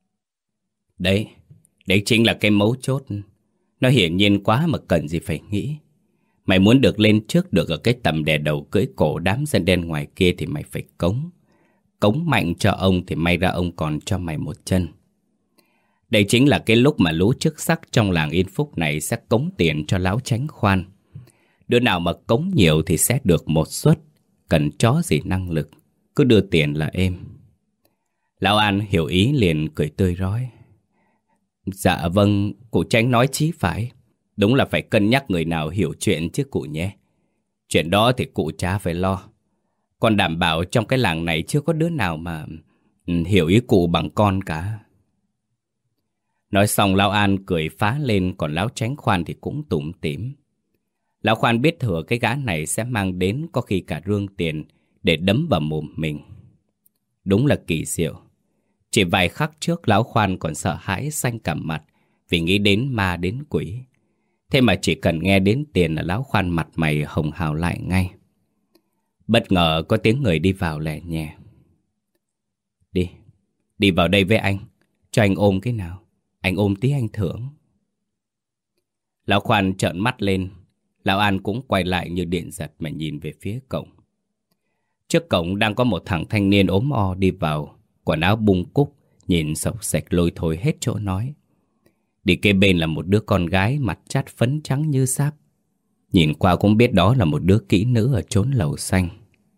Đấy chính là cái mấu chốt. Nó hiển nhiên quá mà cần gì phải nghĩ. Mày muốn được lên trước được ở cái tầm đè đầu cưỡi cổ đám dân đen ngoài kia thì mày phải cống. Cống mạnh cho ông thì may ra ông còn cho mày một chân. Đây chính là cái lúc mà lũ chức sắc trong làng Yên Phúc này sẽ cống tiền cho lão Chánh Khoan. Đứa nào mà cống nhiều thì sẽ được một suất, cần chó gì năng lực, cứ đưa tiền là êm. Lão An hiểu ý liền cười tươi rói. Dạ vâng, cụ Chánh nói chí phải. Đúng là phải cân nhắc người nào hiểu chuyện chứ cụ nhé. Chuyện đó thì cụ chả phải lo. Còn đảm bảo trong cái làng này chưa có đứa nào mà hiểu ý cụ bằng con cả. Nói xong Lão An cười phá lên, còn Lão Chánh Khoan thì cũng tủm tỉm. Lão Khoan biết thừa cái gã này sẽ mang đến có khi cả rương tiền để đấm vào mồm mình. Đúng là kỳ diệu. Chỉ vài khắc trước Lão Khoan còn sợ hãi xanh cả mặt vì nghĩ đến ma đến quỷ. Thế mà chỉ cần nghe đến tiền là Lão Khoan mặt mày hồng hào lại ngay. Bất ngờ có tiếng người đi vào lẻ nhẹ. Đi vào đây với anh. Cho anh ôm cái nào. Anh ôm tí anh thưởng. Lão Khoan trợn mắt lên. Lão An cũng quay lại như điện giật mà nhìn về phía cổng. Trước cổng đang có một thằng thanh niên ốm o đi vào, quần áo bung cúc, nhìn xộc xệch lôi thôi hết chỗ nói. Đi kế bên là một đứa con gái mặt chát phấn trắng như sáp. Nhìn qua cũng biết đó là một đứa kỹ nữ ở chốn lầu xanh.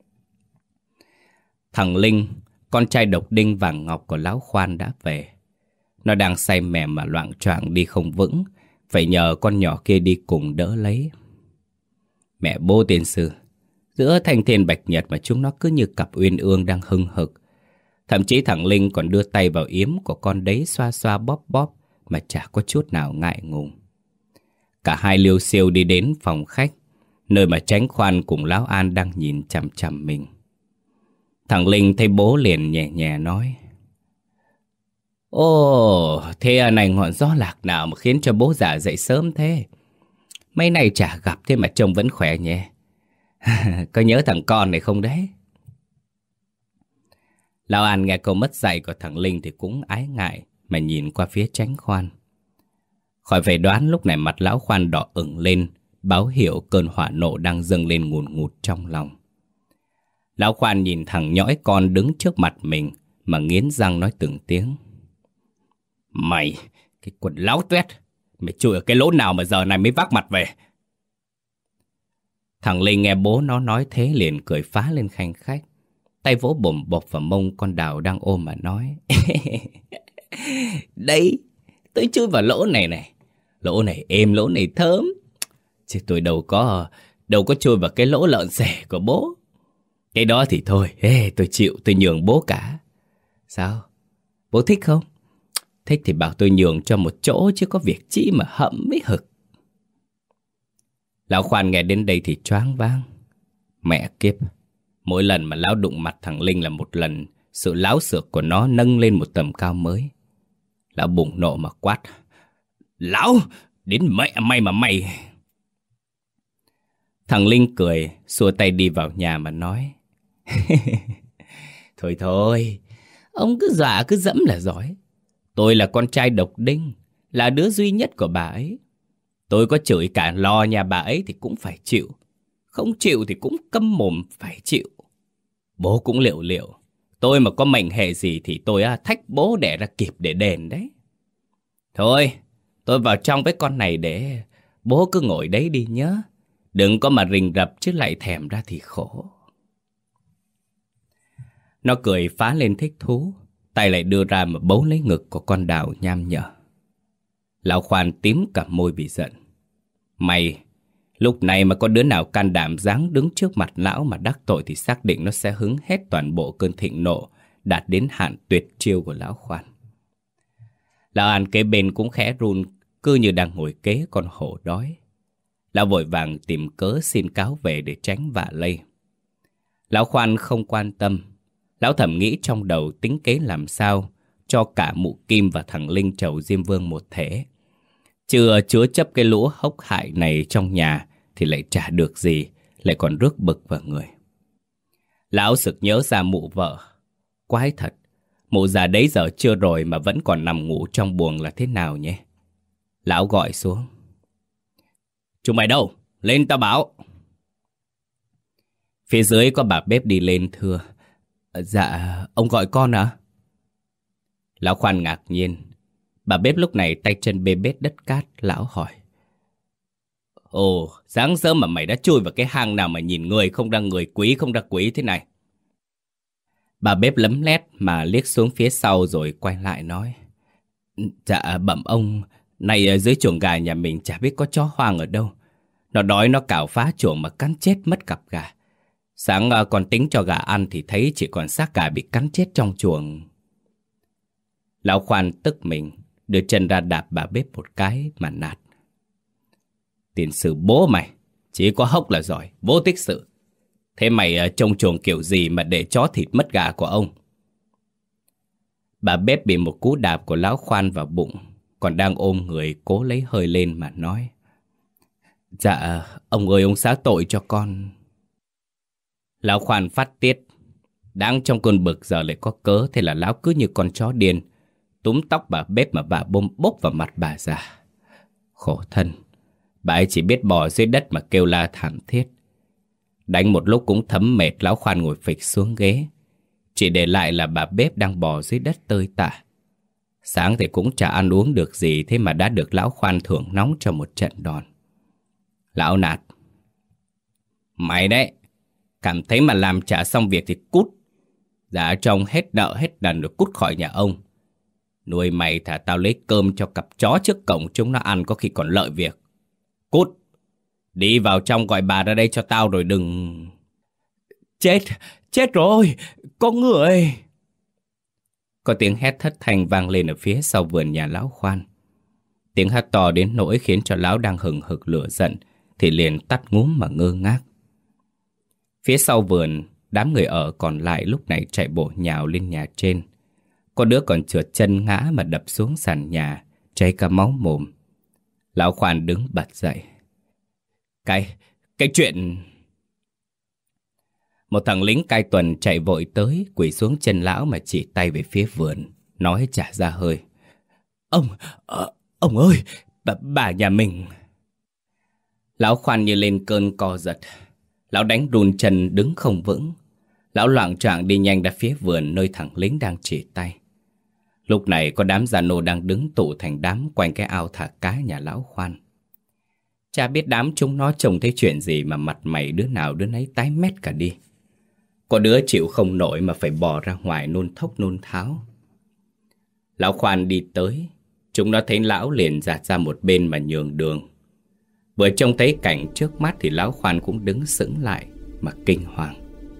Thằng Linh, con trai độc đinh vàng ngọc của lão Khoan đã về. Nó đang say mềm mà loạng choạng đi không vững, phải nhờ con nhỏ kia đi cùng đỡ lấy. Mẹ bố tiên sư, giữa thanh thiên bạch nhật mà chúng nó cứ như cặp uyên ương đang hưng hực. Thậm chí thằng Linh còn đưa tay vào yếm của con đấy xoa xoa bóp bóp mà chả có chút nào ngại ngùng. Cả hai liêu xiêu đi đến phòng khách, nơi mà Chánh Khoan cùng lão An đang nhìn chằm chằm mình. Thằng Linh thấy bố liền nhẹ nhẹ nói: Ồ, thế này ngọn gió lạc nào mà khiến cho bố già dậy sớm thế? Mấy này chả gặp thế mà trông vẫn khỏe nhé. Có nhớ thằng con này không đấy? Lão An nghe câu mất dạy của thằng Linh thì cũng ái ngại mà nhìn qua phía Chánh Khoan. Khỏi phải đoán lúc này mặt lão Khoan đỏ ửng lên, báo hiệu cơn hỏa nộ đang dâng lên ngùn ngụt trong lòng. Lão Khoan nhìn thằng nhõi con đứng trước mặt mình mà nghiến răng nói từng tiếng: Mày, cái quần láo tuét, mày chui ở cái lỗ nào mà giờ này mới vác mặt về? Thằng Linh nghe bố nó nói thế liền cười phá lên khanh khách, tay vỗ bồm bộp vào mông con Đào đang ôm mà nói: Đấy, tôi chui vào lỗ này này. Lỗ này êm, lỗ này thơm. Chứ tôi đâu có chui vào cái lỗ lợn xẻ của bố. Cái đó thì thôi, tôi chịu, tôi nhường bố cả. Sao? Bố thích không? Thích thì bảo tôi nhường cho một chỗ chứ có việc chi mà hậm mới hực. Lão Khoan nghe đến đây thì choáng váng. Mẹ kiếp, mỗi lần mà lão đụng mặt thằng Linh là một lần sự láo xược của nó nâng lên một tầm cao mới. Lão bùng nộ mà quát: Lão, đến mẹ mày mà mày! Thằng Linh cười, xua tay đi vào nhà mà nói: Thôi thôi, ông cứ dọa cứ dẫm là giỏi. Tôi là con trai độc đinh, là đứa duy nhất của bà ấy. Tôi có chửi cả lò nhà bà ấy thì cũng phải chịu. Không chịu thì cũng câm mồm phải chịu. Bố cũng liệu liệu. Tôi mà có mệnh hệ gì thì tôi thách bố đẻ ra kịp để đền đấy. Thôi, tôi vào trong với con này để bố cứ ngồi đấy đi nhớ. Đừng có mà rình rập chứ lại thèm ra thì khổ. Nó cười phá lên thích thú, tay lại đưa ra mà bấu lấy ngực của con Đào nham nhở. Lão Khoan tím cả môi vì giận. Mày, lúc này mà có đứa nào can đảm dáng đứng trước mặt lão mà đắc tội thì xác định nó sẽ hứng hết toàn bộ cơn thịnh nộ đạt đến hạn tuyệt chiêu của lão Khoan. Lão An kế bên cũng khẽ run, cứ như đang ngồi kế con hổ đói. Lão vội vàng tìm cớ xin cáo về để tránh vạ lây. Lão Khoan không quan tâm. Lão thầm nghĩ trong đầu tính kế làm sao cho cả mụ Kim và thằng Linh Trầu Diêm Vương một thể. Chưa chứa chấp cái lũ hốc hại này trong nhà thì lại chả được gì, lại còn rước bực vào người. Lão sực nhớ ra mụ vợ. Quái thật, mụ già đấy giờ chưa rồi mà vẫn còn nằm ngủ trong buồng là thế nào nhé? Lão gọi xuống: Chúng mày đâu? Lên tao bảo. Phía dưới có bà bếp đi lên thưa: Dạ, ông gọi con à? Lão Khoan ngạc nhiên. Bà bếp lúc này tay chân bê bết đất cát. Lão hỏi: Ồ, sáng sớm mà mày đã chui vào cái hang nào mà nhìn người không ra người, quý không ra quý thế này? Bà bếp lấm lét mà liếc xuống phía sau rồi quay lại nói: Dạ bẩm ông, này dưới chuồng gà nhà mình chả biết có chó hoang ở đâu. Nó đói nó cào phá chuồng mà cắn chết mất cặp gà. Sáng còn tính cho gà ăn thì thấy chỉ còn xác gà bị cắn chết trong chuồng. Lão Khoan tức mình, đưa chân ra đạp bà bếp một cái mà nạt: Tiền sử bố mày, chỉ có hốc là giỏi, vô tích sự. Thế mày trông chuồng kiểu gì mà để chó thịt mất gà của ông? Bà bếp bị một cú đạp của lão Khoan vào bụng, còn đang ôm người cố lấy hơi lên mà nói: Dạ, ông ơi ông xá tội cho con. Lão Khoan phát tiết. Đang trong cơn bực giờ lại có cớ, thế là lão cứ như con chó điên, túm tóc bà bếp mà bà bôm bốc vào mặt bà già. Khổ thân, bà ấy chỉ biết bò dưới đất mà kêu la thảm thiết. Đánh một lúc cũng thấm mệt, lão Khoan ngồi phịch xuống ghế, chỉ để lại là bà bếp đang bò dưới đất tơi tả. Sáng thì cũng chả ăn uống được gì, thế mà đã được lão Khoan thưởng nóng cho một trận đòn. Lão nạt: Mày đấy, cảm thấy mà làm chả xong việc thì cút. Giá trông hết nợ hết đần rồi cút khỏi nhà ông. Nuôi mày thả tao lấy cơm cho cặp chó trước cổng chúng nó ăn có khi còn lợi việc. Cút, đi vào trong gọi bà ra đây cho tao rồi đừng... Chết rồi, có người. Có tiếng hét thất thanh vang lên ở phía sau vườn nhà lão Khoan. Tiếng hét to đến nỗi khiến cho lão đang hừng hực lửa giận thì liền tắt ngúm mà ngơ ngác. Phía sau vườn, đám người ở còn lại lúc này chạy bộ nhào lên nhà trên. Có đứa còn trượt chân ngã mà đập xuống sàn nhà, chảy cả máu mồm. Lão Khoan đứng bật dậy. Cái chuyện... Một thằng lính cai tuần chạy vội tới, quỳ xuống chân lão mà chỉ tay về phía vườn, nói chả ra hơi. Ông ơi, bà nhà mình... Lão Khoan như lên cơn co giật. Lão đánh run chân đứng không vững. Lão loạng choạng đi nhanh ra phía vườn nơi thằng lính đang chỉ tay. Lúc này có đám già nô đang đứng tụ thành đám quanh cái ao thả cá nhà lão Khoan. Chả biết đám chúng nó trông thấy chuyện gì mà mặt mày đứa nào đứa nấy tái mét cả đi. Có đứa chịu không nổi mà phải bò ra ngoài nôn thốc nôn tháo. Lão Khoan đi tới, chúng nó thấy lão liền dạt ra một bên mà nhường đường. Vừa trông thấy cảnh trước mắt thì lão Khoan cũng đứng sững lại mà kinh hoàng.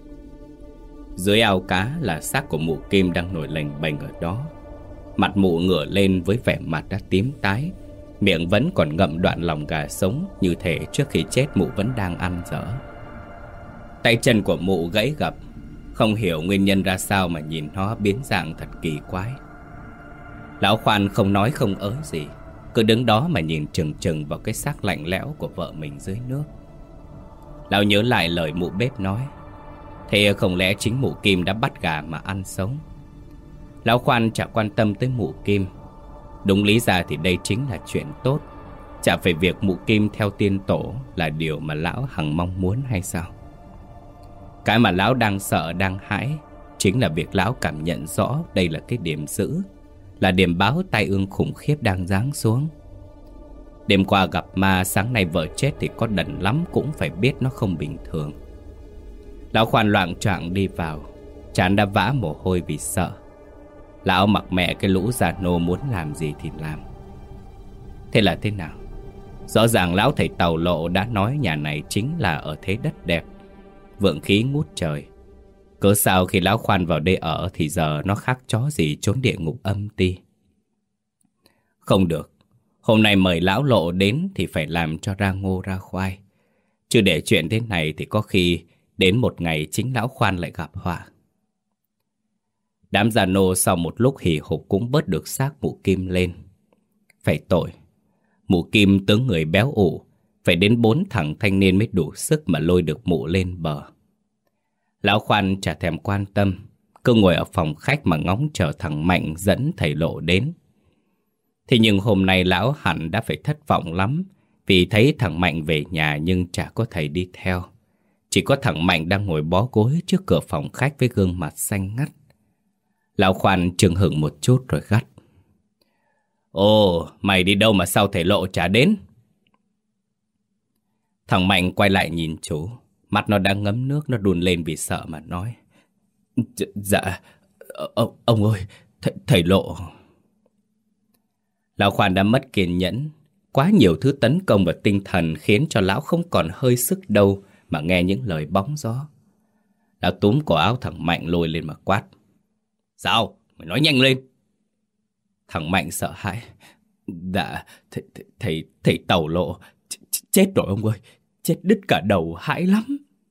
Dưới ao cá là xác của mụ Kim đang nổi lềnh bềnh ở đó. Mặt mụ ngửa lên với vẻ mặt đã tím tái, miệng vẫn còn ngậm đoạn lòng gà sống, như thể trước khi chết mụ vẫn đang ăn dở. Tay chân của mụ gãy gập, không hiểu nguyên nhân ra sao mà nhìn nó biến dạng thật kỳ quái. Lão Khoan không nói không ới gì, cứ đứng đó mà nhìn chừng chừng vào cái xác lạnh lẽo của vợ mình dưới nước. Lão nhớ lại lời mụ bếp nói, thế không lẽ chính mụ Kim đã bắt gà mà ăn sống? Lão Khoan chả quan tâm tới mụ Kim. Đúng lý ra thì đây chính là chuyện tốt, chả phải việc mụ Kim theo tiên tổ là điều mà lão hằng mong muốn hay sao? Cái mà lão đang sợ đang hãi chính là việc lão cảm nhận rõ đây là cái điểm dữ, là điểm báo tai ương khủng khiếp đang giáng xuống. Đêm qua gặp ma, sáng nay vợ chết thì có đần lắm cũng phải biết nó không bình thường. Lão Khoan loạng choạng đi vào, trán đã vã mồ hôi vì sợ. Lão mặc mẹ cái lũ già nô muốn làm gì thì làm. Thế là thế nào? Rõ ràng lão thầy Tàu Lộ đã nói nhà này chính là ở thế đất đẹp, vượng khí ngút trời. Cớ sao khi lão Khoan vào đây ở thì giờ nó khác chó gì trốn địa ngục âm ti? Không được, hôm nay mời lão Lộ đến thì phải làm cho ra ngô ra khoai. Chứ để chuyện thế này thì có khi đến một ngày chính lão Khoan lại gặp họa. Đám già nô sau một lúc hì hục cũng bớt được xác mụ Kim lên. Phải tội, mụ Kim tướng người béo ụ, phải đến 4 thằng thanh niên mới đủ sức mà lôi được mụ lên bờ. Lão Khoan chả thèm quan tâm, cứ ngồi ở phòng khách mà ngóng chờ thằng Mạnh dẫn thầy Lộ đến. Thế nhưng hôm nay lão hẳn đã phải thất vọng lắm, vì thấy thằng Mạnh về nhà nhưng chả có thầy đi theo. Chỉ có thằng Mạnh đang ngồi bó gối trước cửa phòng khách với gương mặt xanh ngắt. Lão Khoan chừng hửng một chút rồi gắt: Ồ, mày đi đâu mà sao thầy Lộ chả đến? Thằng Mạnh quay lại nhìn chú, mắt nó đang ngấm nước, nó đun lên vì sợ mà nói: Dạ, ông ơi, thầy Lộ... Lão Khoan đã mất kiên nhẫn. Quá nhiều thứ tấn công vào tinh thần khiến cho lão không còn hơi sức đâu mà nghe những lời bóng gió. Lão túm cổ áo thằng Mạnh lôi lên mà quát: Sao? Mày nói nhanh lên! Thằng Mạnh sợ hãi: Dạ, thầy Tàu Lộ chết rồi ông ơi, chết đứt cả đầu, hãi lắm.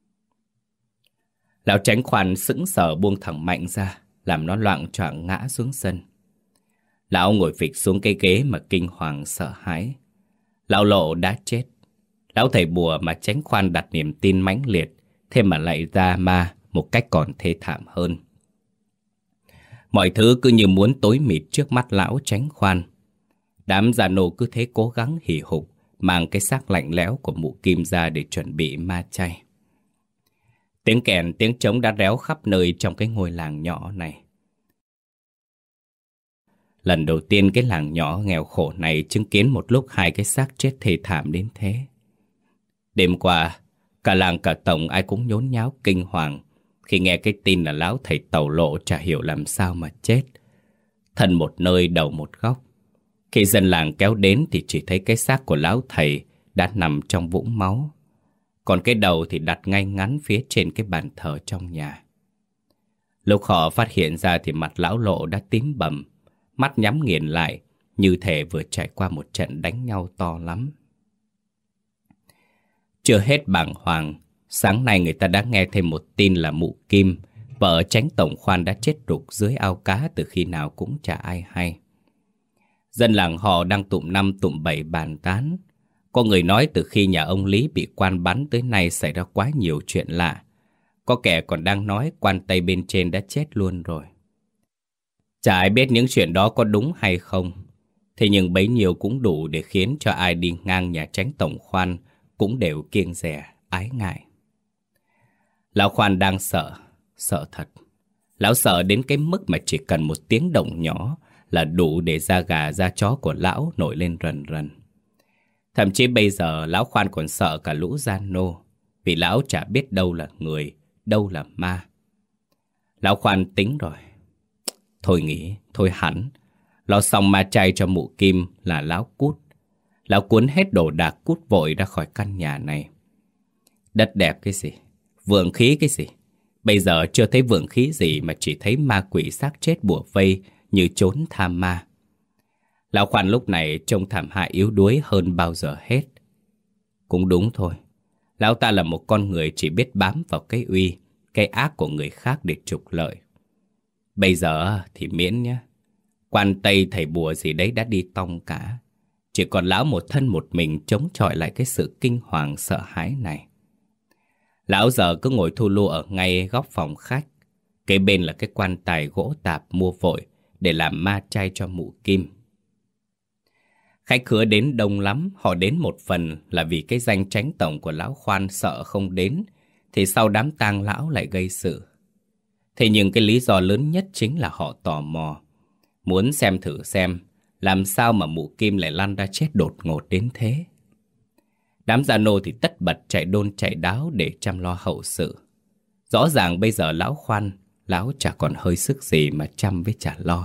Lão Tránh Khoan sững sờ buông thằng Mạnh ra, làm nó loạng choạng ngã xuống sân. Lão ngồi phịch xuống cái ghế mà kinh hoàng sợ hãi. Lão Lộ đã chết. Lão thầy bùa mà Tránh Khoan đặt niềm tin mãnh liệt, thêm mà lại ra ma một cách còn thê thảm hơn. Mọi thứ cứ như muốn tối mịt trước mắt lão Chánh Khoan. Đám già nô cứ thế cố gắng hì hục mang cái xác lạnh lẽo của mụ Kim ra để chuẩn bị ma chay. Tiếng kèn, tiếng trống đã réo khắp nơi trong cái ngôi làng nhỏ này. Lần đầu tiên cái làng nhỏ nghèo khổ này chứng kiến một lúc hai cái xác chết thê thảm đến thế. Đêm qua, cả làng cả tổng ai cũng nhốn nháo kinh hoàng khi nghe cái tin là lão thầy tàu lộ chả hiểu làm sao mà chết. Thân một nơi đầu một góc. Khi dân làng kéo đến thì chỉ thấy cái xác của lão thầy đã nằm trong vũng máu. Còn cái đầu thì đặt ngay ngắn phía trên cái bàn thờ trong nhà. Lúc họ phát hiện ra thì mặt lão Lộ đã tím bầm, mắt nhắm nghiền lại, như thể vừa trải qua một trận đánh nhau to lắm. Chưa hết bàng hoàng, sáng nay người ta đã nghe thêm một tin là mụ Kim, vợ Chánh Tổng Khoan đã chết rục dưới ao cá từ khi nào cũng chả ai hay. Dân làng họ đang tụm năm tụm bảy bàn tán. Có người nói từ khi nhà ông Lý bị quan bắn tới nay xảy ra quá nhiều chuyện lạ. Có kẻ còn đang nói quan Tây bên trên đã chết luôn rồi. Chả ai biết những chuyện đó có đúng hay không. Thế nhưng bấy nhiêu cũng đủ để khiến cho ai đi ngang nhà Chánh Tổng Khoan cũng đều kiêng dè, ái ngại. Lão Khoan đang sợ, sợ thật. Lão sợ đến cái mức mà chỉ cần một tiếng động nhỏ là đủ để da gà da chó của lão nổi lên rần rần. Thậm chí bây giờ lão Khoan còn sợ cả lũ gian nô, vì lão chả biết đâu là người, đâu là ma. Lão Khoan tính rồi. Thôi nghỉ, thôi hẳn. Lo xong ma chay cho mụ Kim là lão cút. Lão cuốn hết đồ đạc cút vội ra khỏi căn nhà này. Đất đẹp cái gì, vượng khí cái gì. Bây giờ chưa thấy vượng khí gì mà chỉ thấy ma quỷ xác chết bủa vây như trốn tham ma. Lão Khoan lúc này trông thảm hại yếu đuối hơn bao giờ hết. Cũng đúng thôi. Lão ta là một con người chỉ biết bám vào cái uy, cái ác của người khác để trục lợi. Bây giờ thì miễn nhé. Quan Tây thầy bùa gì đấy đã đi tong cả. Chỉ còn lão một thân một mình chống chọi lại cái sự kinh hoàng sợ hãi này. Lão giờ cứ ngồi thu lu ở ngay góc phòng khách. Kế bên là cái quan tài gỗ tạp mua vội để làm ma chay cho mụ Kim. Khách khứa đến đông lắm. Họ đến một phần là vì cái danh Chánh Tổng của lão Khoan sợ không đến thì sau đám tang lão lại gây sự. Thế nhưng cái lý do lớn nhất chính là họ tò mò, muốn xem thử xem làm sao mà mụ Kim lại lăn ra chết đột ngột đến thế. Đám gia nô thì tất bật chạy đôn chạy đáo để chăm lo hậu sự. Rõ ràng bây giờ lão Khoan, lão chả còn hơi sức gì mà chăm với chả lo.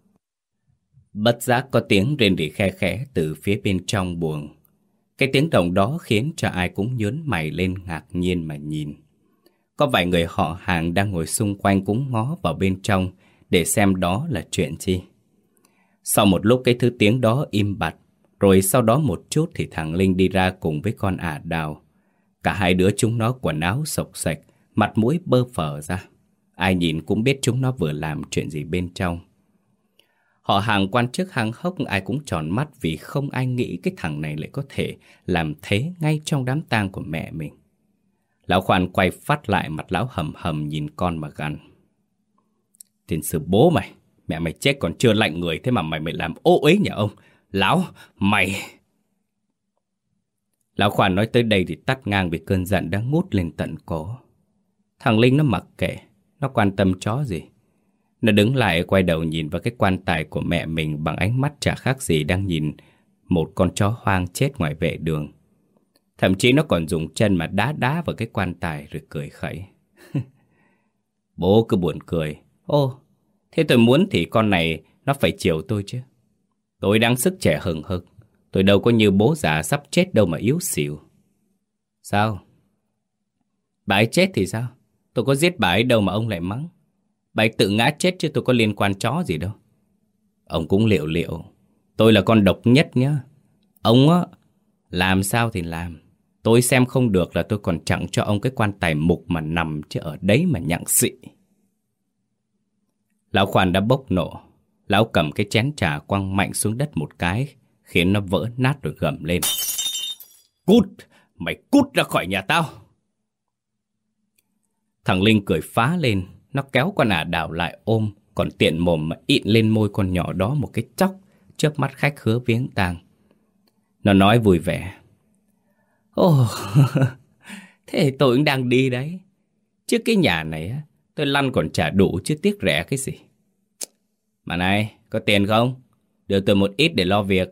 Bất giác có tiếng rên rỉ khe khẽ từ phía bên trong buồng. Cái tiếng động đó khiến cho ai cũng nhớn mày lên ngạc nhiên mà nhìn. Có vài người họ hàng đang ngồi xung quanh cũng ngó vào bên trong để xem đó là chuyện gì. Sau một lúc cái thứ tiếng đó im bặt, rồi sau đó một chút thì thằng Linh đi ra cùng với con ả Đào. Cả hai đứa chúng nó quần áo xộc xệch, mặt mũi bơ phờ ra. Ai nhìn cũng biết chúng nó vừa làm chuyện gì bên trong. Họ hàng quan chức hàng hốc ai cũng tròn mắt vì không ai nghĩ cái thằng này lại có thể làm thế ngay trong đám tang của mẹ mình. Lão Khoan quay phát lại, mặt lão hầm hầm nhìn con mà gằn. Tiền sư bố mày, mẹ mày chết còn chưa lạnh người, thế mà mày làm ô uế nhà ông. Lão, mày... Lão Khoan nói tới đây thì tắt ngang vì cơn giận đã ngút lên tận cổ. Thằng Linh nó mặc kệ, nó quan tâm chó gì. Nó đứng lại quay đầu nhìn vào cái quan tài của mẹ mình bằng ánh mắt chả khác gì đang nhìn một con chó hoang chết ngoài vệ đường. Thậm chí nó còn dùng chân mà đá đá vào cái quan tài rồi cười khẩy. Bố cứ buồn cười. Ô, thế tôi muốn thì con này nó phải chiều tôi chứ. Tôi đang sức trẻ hừng hực. Tôi đâu có như bố già sắp chết đâu mà yếu xỉu. Sao? Bà ấy chết thì sao? Tôi có giết bà ấy đâu mà ông lại mắng. Bà ấy tự ngã chết chứ tôi có liên quan chó gì đâu. Ông cũng liệu liệu. Tôi là con độc nhất nhá. Ông á, làm sao thì làm. Tôi xem không được là tôi còn tặng cho ông cái quan tài mục mà nằm chứ ở đấy mà nhặng xị. Lão Khoan đã bốc nộ. Lão cầm cái chén trà quăng mạnh xuống đất một cái, khiến nó vỡ nát rồi gầm lên. Cút! Mày cút ra khỏi nhà tao! Thằng Linh cười phá lên. Nó kéo con ả Đào lại ôm, còn tiện mồm mà ịn lên môi con nhỏ đó một cái chốc chớp mắt khách khứa viếng tang. Nó nói vui vẻ: Ồ, thế tôi cũng đang đi đấy. Chứ cái nhà này á, tôi lăn còn trả đủ chứ tiếc rẻ cái gì. Mà này, có tiền không? Đưa tôi một ít để lo việc.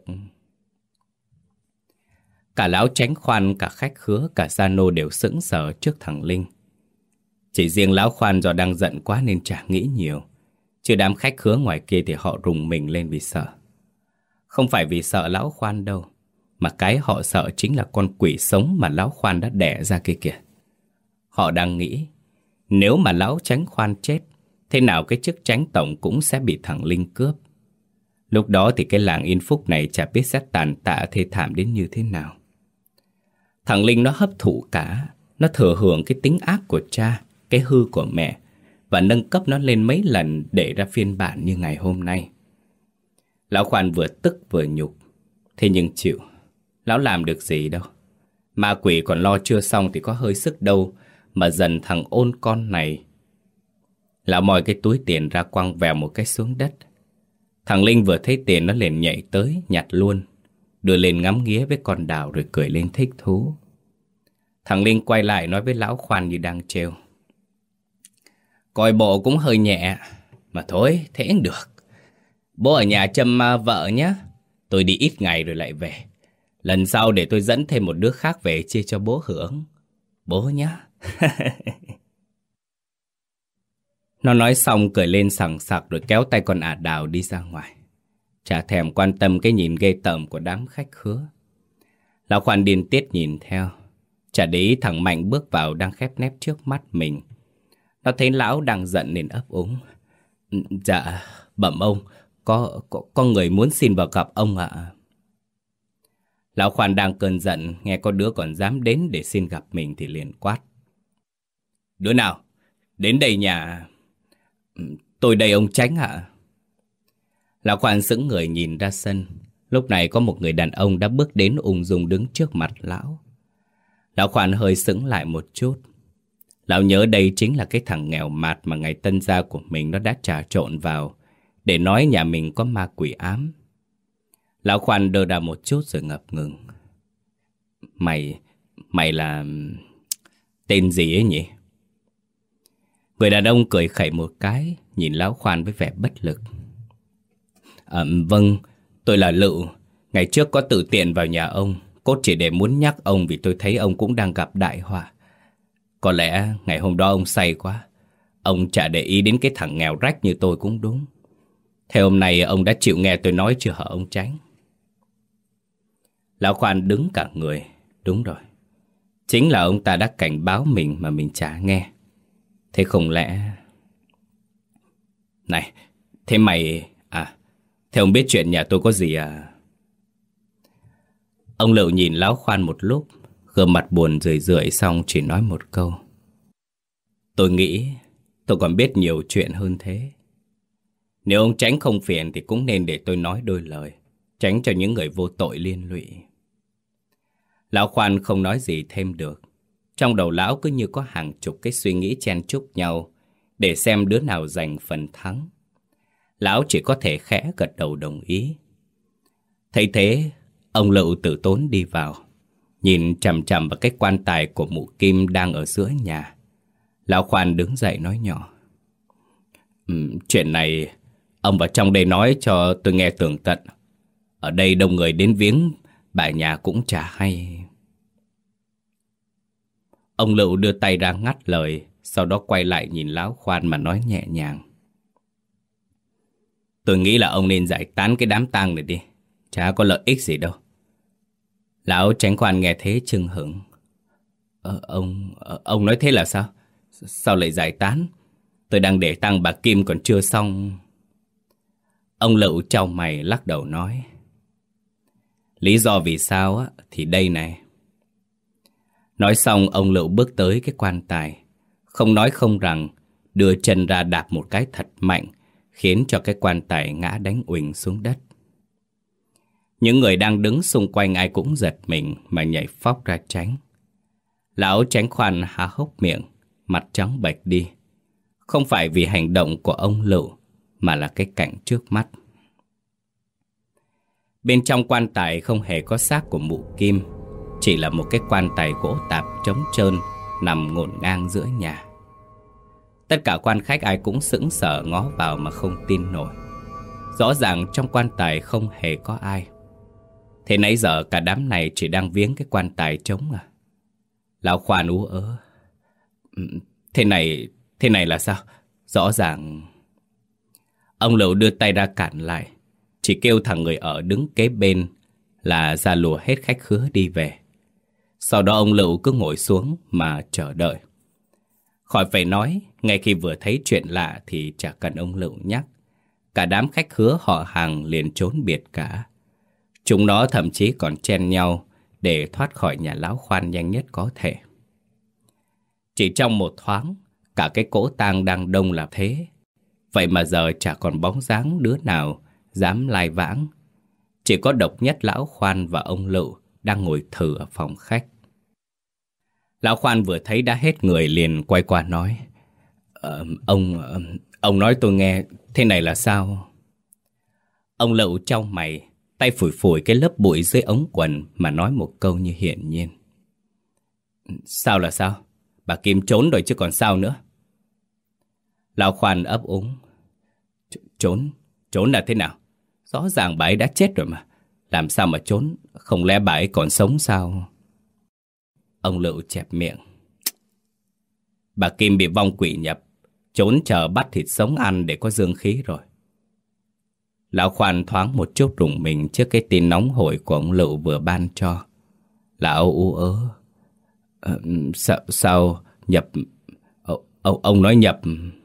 Cả lão Chánh Khoan, cả khách khứa, cả gia nô đều sững sờ trước thằng Linh. Chỉ riêng lão Khoan do đang giận quá nên chả nghĩ nhiều. Chứ đám khách khứa ngoài kia thì họ rùng mình lên vì sợ. Không phải vì sợ lão Khoan đâu, mà cái họ sợ chính là con quỷ sống mà lão Khoan đã đẻ ra kia kìa. Họ đang nghĩ, nếu mà lão Chánh Khoan chết, thế nào cái chức chánh tổng cũng sẽ bị thằng Linh cướp. Lúc đó thì cái làng Yên Phúc này chả biết sẽ tàn tạ thê thảm đến như thế nào. Thằng Linh nó hấp thụ cả, nó thừa hưởng cái tính ác của cha, cái hư của mẹ, và nâng cấp nó lên mấy lần để ra phiên bản như ngày hôm nay. Lão Khoan vừa tức vừa nhục. Thế nhưng chịu, lão làm được gì đâu. Ma quỷ còn lo chưa xong thì có hơi sức đâu mà dần thằng ôn con này. Lão moi cái túi tiền ra quăng vèo một cái xuống đất. Thằng Linh vừa thấy tiền nó liền nhảy tới nhặt luôn, đưa lên ngắm nghía với con Đào rồi cười lên thích thú. Thằng Linh quay lại nói với lão Khoan như đang trêu: Coi bộ cũng hơi nhẹ, mà thôi thế cũng được. Bố ở nhà chăm vợ nhé. Tôi đi ít ngày rồi lại về. Lần sau để tôi dẫn thêm một đứa khác về chia cho bố hưởng. Bố nhé. Nó nói xong cười lên sằng sặc rồi kéo tay con ả Đào đi ra ngoài. Chả thèm quan tâm cái nhìn ghê tởm của đám khách khứa. Lão Khoan điên tiết nhìn theo. Chả để ý thằng Mạnh bước vào đang khép nép trước mắt mình. Nó thấy lão đang giận nên ấp úng: Dạ, bẩm ông, có người muốn xin vào gặp ông ạ. Lão Khoan đang cơn giận, nghe có đứa còn dám đến để xin gặp mình thì liền quát: Đứa nào? Đến đây nhà. Tôi đây ông Chánh ạ. Lão Khoan sững người nhìn ra sân. Lúc này có một người đàn ông đã bước đến ung dung đứng trước mặt lão. Lão Khoan hơi sững lại một chút. Lão nhớ đây chính là cái thằng nghèo mạt mà ngày tân gia của mình nó đã trà trộn vào để nói nhà mình có ma quỷ ám. Lão Khoan đơ ra một chút rồi ngập ngừng: Mày là... tên gì ấy nhỉ? Người đàn ông cười khẩy một cái, nhìn lão Khoan với vẻ bất lực. Vâng, tôi là Lựu. Ngày trước có tự tiện vào nhà ông, cốt chỉ để muốn nhắc ông vì tôi thấy ông cũng đang gặp đại họa. Có lẽ ngày hôm đó ông say quá. Ông chả để ý đến cái thằng nghèo rách như tôi cũng đúng. Thế hôm nay ông đã chịu nghe tôi nói chưa hả ông Chánh? Lão Khoan đứng cả người. Đúng rồi, chính là ông ta đã cảnh báo mình mà mình chả nghe. Thế không lẽ... Này, thế mày... thế ông biết chuyện nhà tôi có gì à? Ông Lựu nhìn lão Khoan một lúc, gương mặt buồn rười rượi xong chỉ nói một câu: Tôi nghĩ tôi còn biết nhiều chuyện hơn thế. Nếu ông Chánh không phiền thì cũng nên để tôi nói đôi lời, tránh cho những người vô tội liên lụy. Lão Khoan không nói gì thêm được. Trong đầu lão cứ như có hàng chục cái suy nghĩ chen chúc nhau để xem đứa nào giành phần thắng. Lão chỉ có thể khẽ gật đầu đồng ý. Thấy thế, ông Lựu tử tốn đi vào, nhìn chằm chằm vào cái quan tài của mụ Kim đang ở giữa nhà. Lão Khoan đứng dậy nói nhỏ: Chuyện này ông vào trong đây nói cho tôi nghe tường tận. Ở đây đông người đến viếng, bà nhà cũng chả hay. Ông Lựu đưa tay ra ngắt lời, sau đó quay lại nhìn lão Khoan mà nói nhẹ nhàng: Tôi nghĩ là ông nên giải tán cái đám tang này đi, chả có lợi ích gì đâu. Lão Chánh Khoan nghe thế chưng hửng: Ông nói thế là sao? Sao lại giải tán? Tôi đang để tang bà Kim còn chưa xong. Ông Lựu chau mày lắc đầu nói: Lý do vì sao á thì đây này. Nói xong ông Lựu bước tới cái quan tài, không nói không rằng, đưa chân ra đạp một cái thật mạnh, khiến cho cái quan tài ngã đánh uỳnh xuống đất. Những người đang đứng xung quanh ai cũng giật mình mà nhảy phóc ra tránh. Lão Chánh Khoan há hốc miệng, mặt trắng bệch đi. Không phải vì hành động của ông Lựu, mà là cái cảnh trước mắt. Bên trong quan tài không hề có xác của mụ Kim, chỉ là một cái quan tài gỗ tạp trống trơn nằm ngổn ngang giữa nhà. Tất cả quan khách ai cũng sững sờ ngó vào mà không tin nổi. Rõ ràng trong quan tài không hề có ai. Thế nãy giờ cả đám này chỉ đang viếng cái quan tài trống à? Lão Khoan ú ớ. Thế này là sao? Rõ ràng... Ông Lựu đưa tay ra cản lại, chỉ kêu thằng người ở đứng kế bên là ra lùa hết khách khứa đi về. Sau đó ông Lựu cứ ngồi xuống mà chờ đợi. Khỏi phải nói, ngay khi vừa thấy chuyện lạ thì chả cần ông Lựu nhắc, cả đám khách khứa họ hàng liền trốn biệt cả. Chúng nó thậm chí còn chen nhau để thoát khỏi nhà lão Khoan nhanh nhất có thể. Chỉ trong một thoáng, cả cái cỗ tang đang đông là thế. Vậy mà giờ chả còn bóng dáng đứa nào dám lai vãng. Chỉ có độc nhất lão Khoan và ông Lựu đang ngồi thử ở phòng khách. Lão Khoan vừa thấy đã hết người liền quay qua nói: Ông nói tôi nghe, thế này là sao? Ông Lựu chau mày, tay phủi phủi cái lớp bụi dưới ống quần mà nói một câu như hiển nhiên: Sao là sao? Bà Kim trốn rồi chứ còn sao nữa? Lão Khoan ấp úng: Trốn là thế nào? Rõ ràng bà ấy đã chết rồi mà. Làm sao mà trốn? Không lẽ bà ấy còn sống sao? Ông Lựu chẹp miệng: Bà Kim bị vong quỷ nhập, trốn chờ bắt thịt sống ăn để có dương khí rồi. Lão Khoan thoáng một chút rùng mình trước cái tin nóng hổi của ông Lựu vừa ban cho. Lão ú ớ: Sao nhập... Ông nói nhập...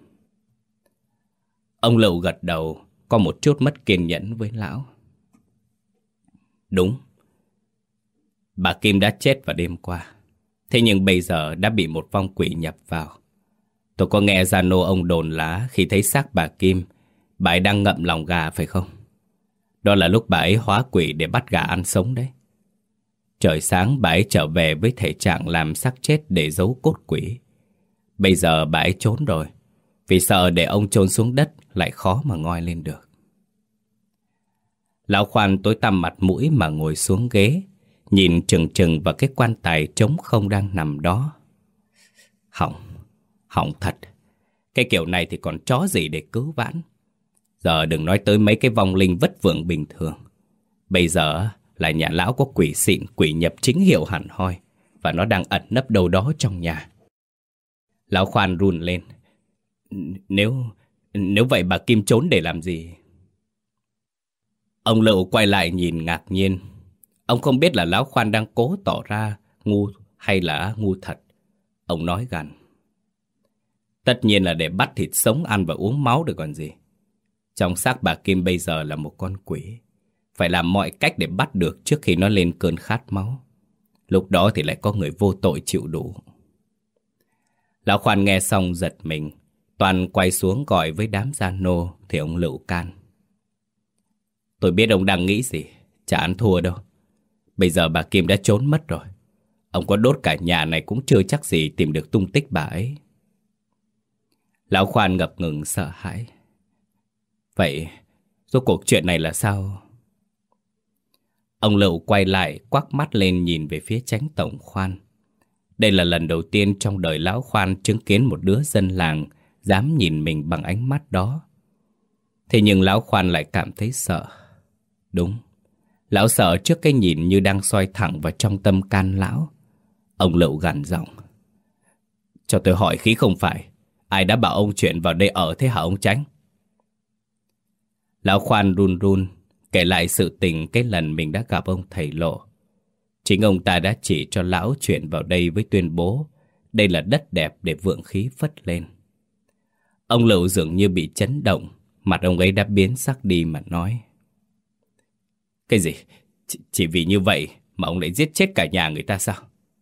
Ông Lựu gật đầu, có một chút mất kiên nhẫn với lão. Đúng, bà Kim đã chết vào đêm qua. Thế nhưng bây giờ đã bị một vong quỷ nhập vào. Tôi có nghe Gia Nô ông đồn lá khi thấy xác bà Kim, bà ấy đang ngậm lòng gà phải không? Đó là lúc bà ấy hóa quỷ để bắt gà ăn sống đấy. Trời sáng bà ấy trở về với thể trạng làm xác chết để giấu cốt quỷ. Bây giờ bà ấy trốn rồi, vì sợ để ông chôn xuống đất lại khó mà ngoi lên được. Lão Khoan tối tăm mặt mũi mà ngồi xuống ghế, nhìn chừng chừng vào cái quan tài trống không đang nằm đó. Hỏng thật. Cái kiểu này thì còn chó gì để cứu vãn. Giờ đừng nói tới mấy cái vong linh vất vưởng bình thường. Bây giờ là nhà lão có quỷ xịn, quỷ nhập chính hiệu hẳn hoi, và nó đang ẩn nấp đâu đó trong nhà. Lão Khoan run lên. Nếu vậy bà Kim trốn để làm gì? Ông Lựu quay lại nhìn ngạc nhiên. Ông không biết là lão Khoan đang cố tỏ ra ngu hay là ngu thật. Ông nói gằn: Tất nhiên là để bắt thịt sống ăn và uống máu được còn gì. Trong xác bà Kim bây giờ là một con quỷ. Phải làm mọi cách để bắt được trước khi nó lên cơn khát máu. Lúc đó thì lại có người vô tội chịu đủ. Lão Khoan nghe xong giật mình, toàn quay xuống gọi với đám gia nô thì ông Lựu can: Tôi biết ông đang nghĩ gì, chả ăn thua đâu. Bây giờ bà Kim đã trốn mất rồi. Ông có đốt cả nhà này cũng chưa chắc gì tìm được tung tích bà ấy. Lão Khoan ngập ngừng sợ hãi: Vậy rốt cuộc chuyện này là sao? Ông Lựu quay lại quắc mắt lên nhìn về phía Chánh Tổng Khoan. Đây là lần đầu tiên trong đời lão Khoan chứng kiến một đứa dân làng dám nhìn mình bằng ánh mắt đó. Thế nhưng lão Khoan lại cảm thấy sợ. Đúng, lão sợ trước cái nhìn như đang soi thẳng vào trong tâm can lão. Ông Lựu gằn giọng: Cho tôi hỏi khí không phải, ai đã bảo ông chuyện vào đây ở thế hả ông Chánh? Lão Khoan run run kể lại sự tình cái lần mình đã gặp ông thầy Lộ. Chính ông ta đã chỉ cho lão chuyện vào đây với tuyên bố đây là đất đẹp để vượng khí phất lên. Ông Lựu dường như bị chấn động, mặt ông ấy đã biến sắc đi mà nói: Cái gì? Chỉ vì như vậy mà ông lại giết chết cả nhà người ta sao?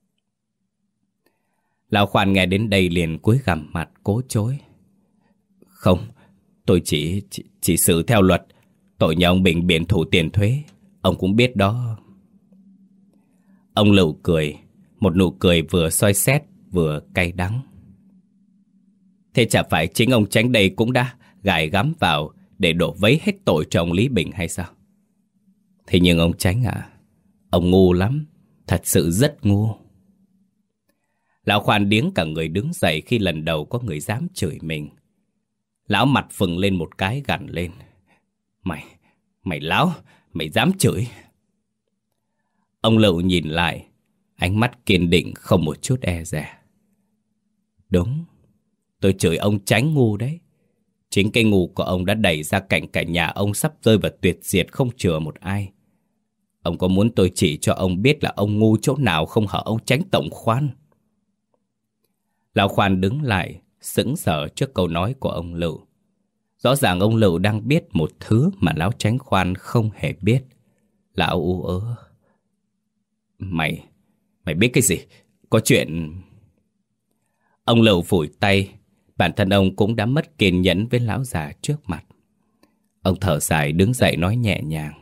Lão Khoan nghe đến đây liền cúi gằm mặt cố chối: Không, tôi chỉ xử theo luật. Tội nhà ông Bình biển thủ tiền thuế, ông cũng biết đó. Ông Lựu cười, một nụ cười vừa soi xét vừa cay đắng. Thế chả phải chính ông Chánh đây cũng đã gài gắm vào để đổ vấy hết tội cho ông Lý Bình hay sao? Thế nhưng ông Chánh à, ông ngu lắm, thật sự rất ngu. Lão Khoan điếng cả người đứng dậy khi lần đầu có người dám chửi mình. Lão mặt phừng lên một cái, gằn lên: Mày láo, mày dám chửi? Ông Lựu nhìn lại, ánh mắt kiên định không một chút e dè. Đúng, tôi chửi ông Chánh ngu đấy. Chính cái ngu của ông đã đẩy ra cảnh cả nhà ông sắp rơi vào tuyệt diệt, không chừa một ai. Ông có muốn tôi chỉ cho ông biết là ông ngu chỗ nào không hả ông Chánh tổng khoan? Lão Khoan đứng lại, sững sờ trước câu nói của ông Lựu. Rõ ràng ông Lựu đang biết một thứ mà lão Chánh khoan không hề biết. Lão ú ớ: Mày biết cái gì? Có chuyện... Ông Lựu phủi tay. Bản thân ông cũng đã mất kiên nhẫn với lão già trước mặt. Ông thở dài đứng dậy nói nhẹ nhàng: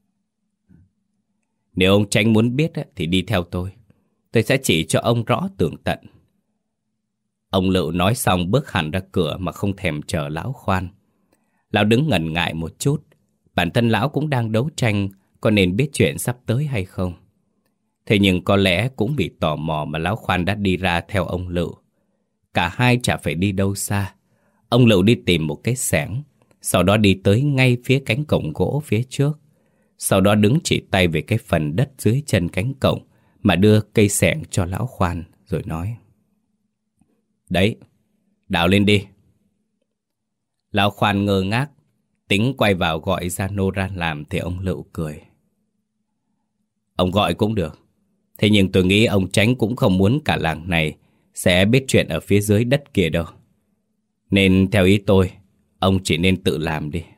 Nếu ông Chánh muốn biết thì đi theo tôi. Tôi sẽ chỉ cho ông rõ tường tận. Ông Lựu nói xong bước hẳn ra cửa mà không thèm chờ lão Khoan. Lão đứng ngần ngại một chút. Bản thân lão cũng đang đấu tranh có nên biết chuyện sắp tới hay không. Thế nhưng có lẽ cũng bị tò mò mà lão Khoan đã đi ra theo ông Lựu. Cả hai chả phải đi đâu xa. Ông Lựu đi tìm một cái xẻng, sau đó đi tới ngay phía cánh cổng gỗ phía trước. Sau đó đứng chỉ tay về cái phần đất dưới chân cánh cổng mà đưa cây xẻng cho lão Khoan, rồi nói: Đấy, đào lên đi. Lão Khoan ngơ ngác, tính quay vào gọi Gia Nô ra làm thì ông Lựu cười: Ông gọi cũng được. Thế nhưng tôi nghĩ ông Chánh cũng không muốn cả làng này sẽ biết chuyện ở phía dưới đất kia đâu. Nên theo ý tôi, ông chỉ nên tự làm đi.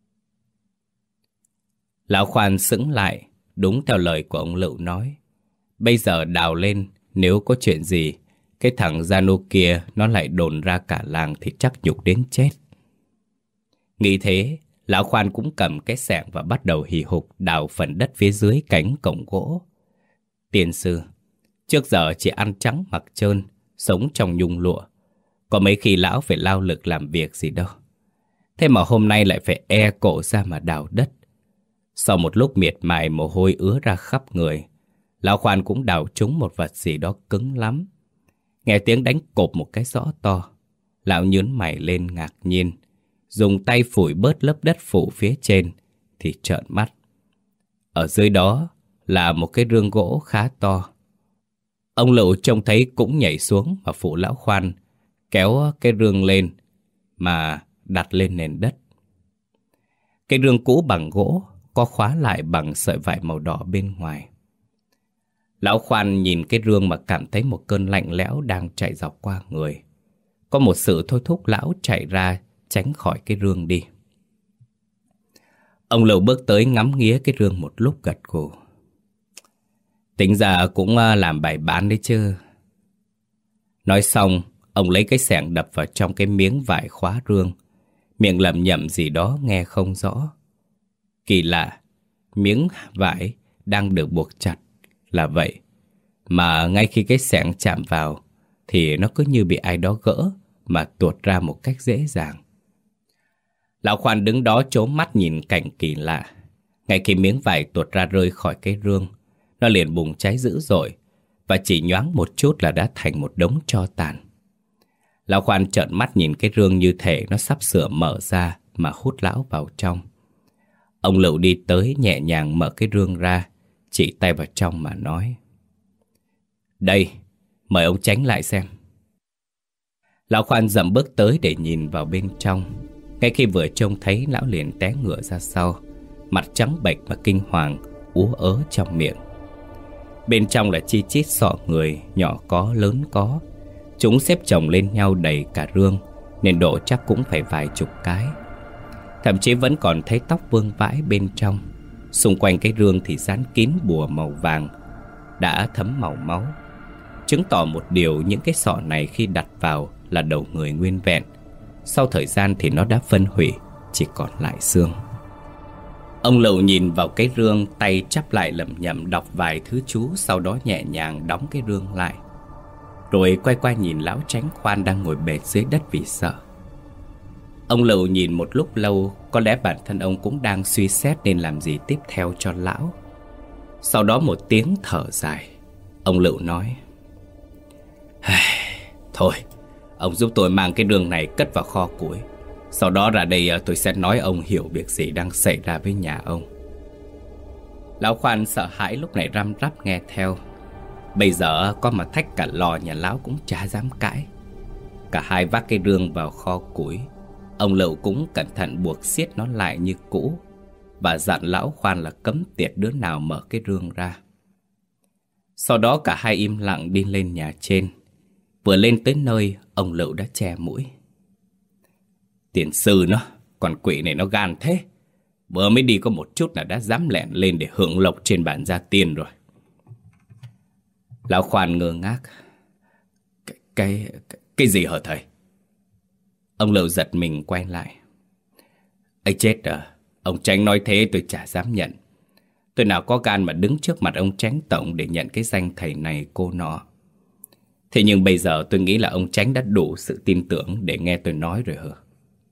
Lão Khoan sững lại, đúng theo lời của ông Lựu nói. Bây giờ đào lên, nếu có chuyện gì, cái thằng Gia Nô kia nó lại đồn ra cả làng thì chắc nhục đến chết. Nghĩ thế, lão Khoan cũng cầm cái xẻng và bắt đầu hì hục đào phần đất phía dưới cánh cổng gỗ. Tiên sư, trước giờ chỉ ăn trắng mặc trơn, sống trong nhung lụa. Có mấy khi lão phải lao lực làm việc gì đâu. Thế mà hôm nay lại phải e cổ ra mà đào đất. Sau một lúc miệt mài mồ hôi ứa ra khắp người, lão Khoan cũng đào trúng một vật gì đó cứng lắm. Nghe tiếng đánh cộp một cái rõ to. Lão nhướng mày lên ngạc nhiên, dùng tay phủi bớt lớp đất phủ phía trên thì trợn mắt. Ở dưới đó là một cái rương gỗ khá to. Ông Lựu trông thấy cũng nhảy xuống và phụ lão Khoan kéo cái rương lên mà đặt lên nền đất. Cái rương cũ bằng gỗ có khóa lại bằng sợi vải màu đỏ bên ngoài. Lão Khoan nhìn cái rương mà cảm thấy một cơn lạnh lẽo đang chạy dọc qua người. Có một sự thôi thúc lão chạy ra tránh khỏi cái rương đi. Ông Lựu bước tới ngắm nghía cái rương một lúc gật gù. Tính ra cũng làm bài bán đấy chứ. Nói xong, ông lấy cái xẻng đập vào trong cái miếng vải khóa rương, miệng lẩm nhẩm gì đó nghe không rõ. Kỳ lạ, miếng vải đang được buộc chặt là vậy, mà ngay khi cái xẻng chạm vào thì nó cứ như bị ai đó gỡ mà tuột ra một cách dễ dàng. Lão Khoan đứng đó trố mắt nhìn cảnh kỳ lạ. Ngay khi miếng vải tuột ra rơi khỏi cái rương, nó liền bùng cháy dữ dội, và chỉ nhoáng một chút là đã thành một đống tro tàn. Lão Khoan trợn mắt nhìn cái rương như thể nó sắp sửa mở ra mà hút lão vào trong. Ông Lựu đi tới nhẹ nhàng mở cái rương ra, chỉ tay vào trong mà nói: Đây, mời ông Chánh lại xem. Lão Khoan dậm bước tới để nhìn vào bên trong. Ngay khi vừa trông thấy, lão liền té ngửa ra sau, mặt trắng bệch và kinh hoàng, ú ớ trong miệng. Bên trong là chi chít xọ người, nhỏ có lớn có. Chúng xếp chồng lên nhau đầy cả rương, nên độ chắc cũng phải vài chục cái. Thậm chí vẫn còn thấy tóc vương vãi bên trong. Xung quanh cái rương thì dán kín bùa màu vàng đã thấm màu máu, chứng tỏ một điều: những cái sọ này khi đặt vào là đầu người nguyên vẹn. Sau thời gian thì nó đã phân hủy, chỉ còn lại xương. Ông Lựu nhìn vào cái rương, tay chắp lại lẩm nhẩm đọc vài thứ chú, sau đó nhẹ nhàng đóng cái rương lại. Rồi quay qua nhìn lão Chánh Khoan đang ngồi bệt dưới đất vì sợ. Ông Lựu nhìn một lúc lâu, có lẽ bản thân ông cũng đang suy xét nên làm gì tiếp theo cho lão. Sau đó một tiếng thở dài, ông Lựu nói: thôi, ông giúp tôi mang cái rương này cất vào kho củi. Sau đó ra đây tôi sẽ nói ông hiểu việc gì đang xảy ra với nhà ông. Lão Khoan sợ hãi lúc này răm rắp nghe theo. Bây giờ có mà thách cả lò nhà lão cũng chả dám cãi. Cả hai vác cái rương vào kho củi. Ông Lựu cũng cẩn thận buộc xiết nó lại như cũ, và dặn lão Khoan là cấm tiệt đứa nào mở cái rương ra. Sau đó cả hai im lặng đi lên nhà trên. Vừa lên tới nơi, ông Lựu đã che mũi: tiền sư nó, con quỷ này nó gan thế. Vừa mới đi có một chút là đã dám lẻn lên để hưởng lộc trên bản gia tiên rồi. Lão Khoan ngơ ngác: Cái gì hả thầy? Ông Lựu giật mình quay lại: ấy chết à, ông Chánh nói thế tôi chả dám nhận. Tôi nào có gan mà đứng trước mặt ông Chánh tổng để nhận cái danh thầy này cô nọ. Thế nhưng bây giờ tôi nghĩ là ông Chánh đã đủ sự tin tưởng để nghe tôi nói rồi hả?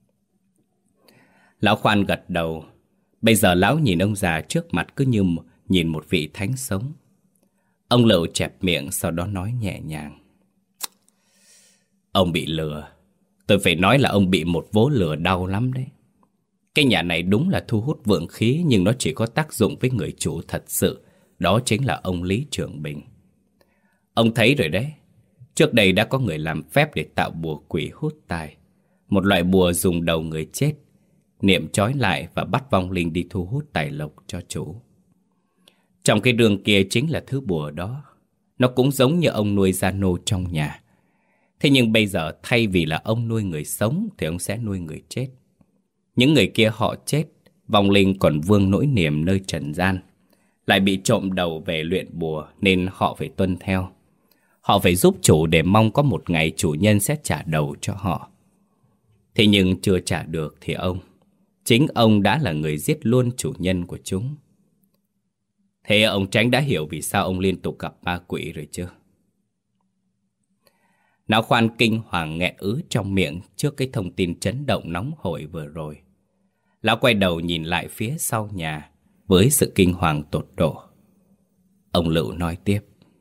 Lão Khoan gật đầu. Bây giờ lão nhìn ông già trước mặt cứ như nhìn một vị thánh sống. Ông Lựu chẹp miệng, sau đó nói nhẹ nhàng: ông bị lừa. Tôi phải nói là ông bị một vố lừa đau lắm đấy. Cái nhà này đúng là thu hút vượng khí, nhưng nó chỉ có tác dụng với người chủ thật sự. Đó chính là ông Lý Trường Bình. Ông thấy rồi đấy. Trước đây đã có người làm phép để tạo bùa quỷ hút tài. Một loại bùa dùng đầu người chết, niệm trói lại và bắt vong linh đi thu hút tài lộc cho chủ. Trong cái rương kia chính là thứ bùa đó. Nó cũng giống như ông nuôi gia nô trong nhà. Thế nhưng bây giờ thay vì là ông nuôi người sống thì ông sẽ nuôi người chết. Những người kia họ chết, vong linh còn vương nỗi niềm nơi trần gian, lại bị trộm đầu về luyện bùa nên họ phải tuân theo. Họ phải giúp chủ để mong có một ngày chủ nhân sẽ trả đầu cho họ. Thế nhưng chưa trả được thì chính ông đã là người giết luôn chủ nhân của chúng. Thế ông Chánh đã hiểu vì sao ông liên tục gặp ma quỷ rồi chứ? Lão Khoan kinh hoàng nghẹn ứ trong miệng trước cái thông tin chấn động nóng hổi vừa rồi. Lão quay đầu nhìn lại phía sau nhà với sự kinh hoàng tột độ. Ông Lựu nói tiếp: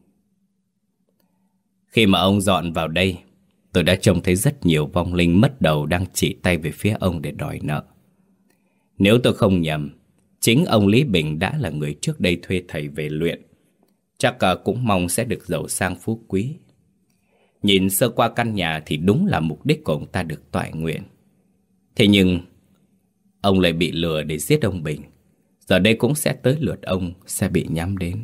khi mà ông dọn vào đây, tôi đã trông thấy rất nhiều vong linh mất đầu đang chỉ tay về phía ông để đòi nợ. Nếu tôi không nhầm, chính ông Lý Bình đã là người trước đây thuê thầy về luyện. Chắc cũng mong sẽ được giàu sang phú quý. Nhìn sơ qua căn nhà thì đúng là mục đích của ông ta được toại nguyện. Thế nhưng ông lại bị lừa để giết ông Bình. Giờ đây cũng sẽ tới lượt ông sẽ bị nhắm đến.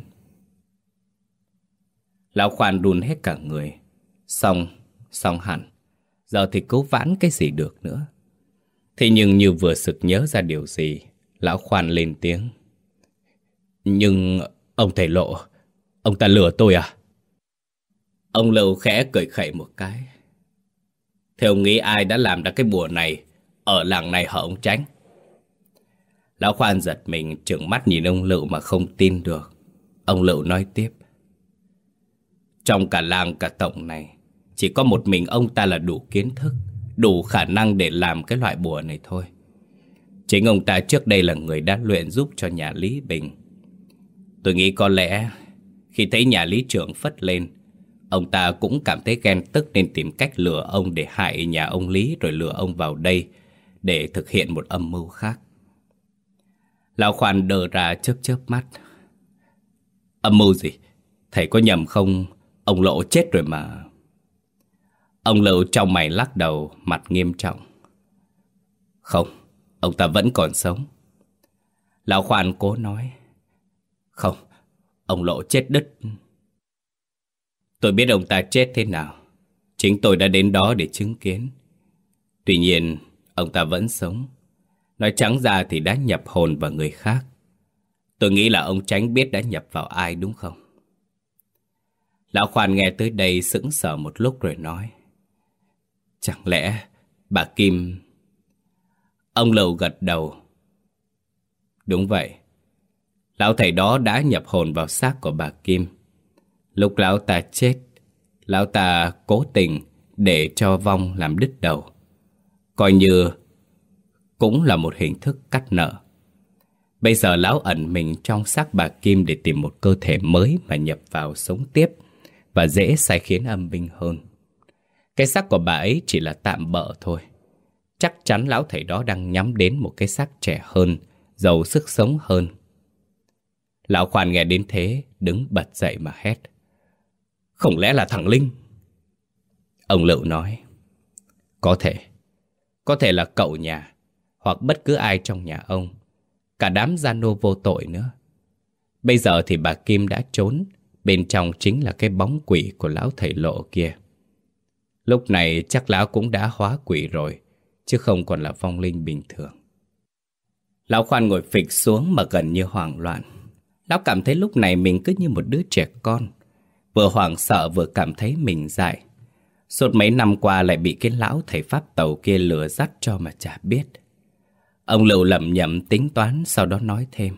Lão Khoan run hết cả người. Xong hẳn. Giờ thì cứu vãn cái gì được nữa. Thế nhưng như vừa sực nhớ ra điều gì, lão Khoan lên tiếng: nhưng ông thầy Lộ, ông ta lừa tôi à? Ông Lựu khẽ cười khẩy một cái: thế ông nghĩ ai đã làm ra cái bùa này ở làng này hả ông Chánh? Lão Khoan giật mình trừng mắt nhìn ông Lựu mà không tin được. Ông Lựu nói tiếp: trong cả làng cả tổng này, chỉ có một mình ông ta là đủ kiến thức, đủ khả năng để làm cái loại bùa này thôi. Chính ông ta trước đây là người đã luyện giúp cho nhà Lý Bình. Tôi nghĩ có lẽ khi thấy nhà Lý trưởng phất lên, ông ta cũng cảm thấy ghen tức nên tìm cách lừa ông để hại nhà ông Lý, rồi lừa ông vào đây để thực hiện một âm mưu khác. Lão Khoan đờ ra chớp mắt: âm mưu gì? Thầy có nhầm không? Ông Lộ chết rồi mà. Ông Lựu trong mày lắc đầu, mặt nghiêm trọng: không, ông ta vẫn còn sống. Lão Khoan cố nói: không, ông Lộ chết đứt. Tôi biết ông ta chết thế nào. Chính tôi đã đến đó để chứng kiến. Tuy nhiên, ông ta vẫn sống. Nói trắng ra thì đã nhập hồn vào người khác. Tôi nghĩ là ông Chánh biết đã nhập vào ai đúng không? Lão Khoan nghe tới đây sững sờ một lúc rồi nói: chẳng lẽ bà Kim... Ông Lựu gật đầu: đúng vậy. Lão thầy đó đã nhập hồn vào xác của bà Kim. Lúc lão ta chết, lão ta cố tình để cho vong làm đứt đầu, coi như cũng là một hình thức cắt nợ. Bây giờ lão ẩn mình trong xác bà Kim để tìm một cơ thể mới mà nhập vào sống tiếp, và dễ sai khiến âm binh hơn. Cái xác của bà ấy chỉ là tạm bợ thôi. Chắc chắn lão thầy đó đang nhắm đến một cái xác trẻ hơn, giàu sức sống hơn. Lão Khoan nghe đến thế, đứng bật dậy mà hét: "Không lẽ là thằng Linh?" Ông Lựu nói: Có thể là cậu nhà, hoặc bất cứ ai trong nhà ông, cả đám gia nô vô tội nữa. Bây giờ thì bà Kim đã trốn, bên trong chính là cái bóng quỷ của lão thầy Lộ kia. Lúc này chắc lão cũng đã hóa quỷ rồi, chứ không còn là vong linh bình thường. Lão Khoan ngồi phịch xuống mà gần như hoảng loạn. Lão cảm thấy lúc này mình cứ như một đứa trẻ con, vừa hoảng sợ vừa cảm thấy mình dại. Suốt mấy năm qua lại bị cái lão thầy Pháp Tàu kia lừa dắt cho mà chả biết. Ông Lựu lẩm nhẩm tính toán, sau đó nói thêm: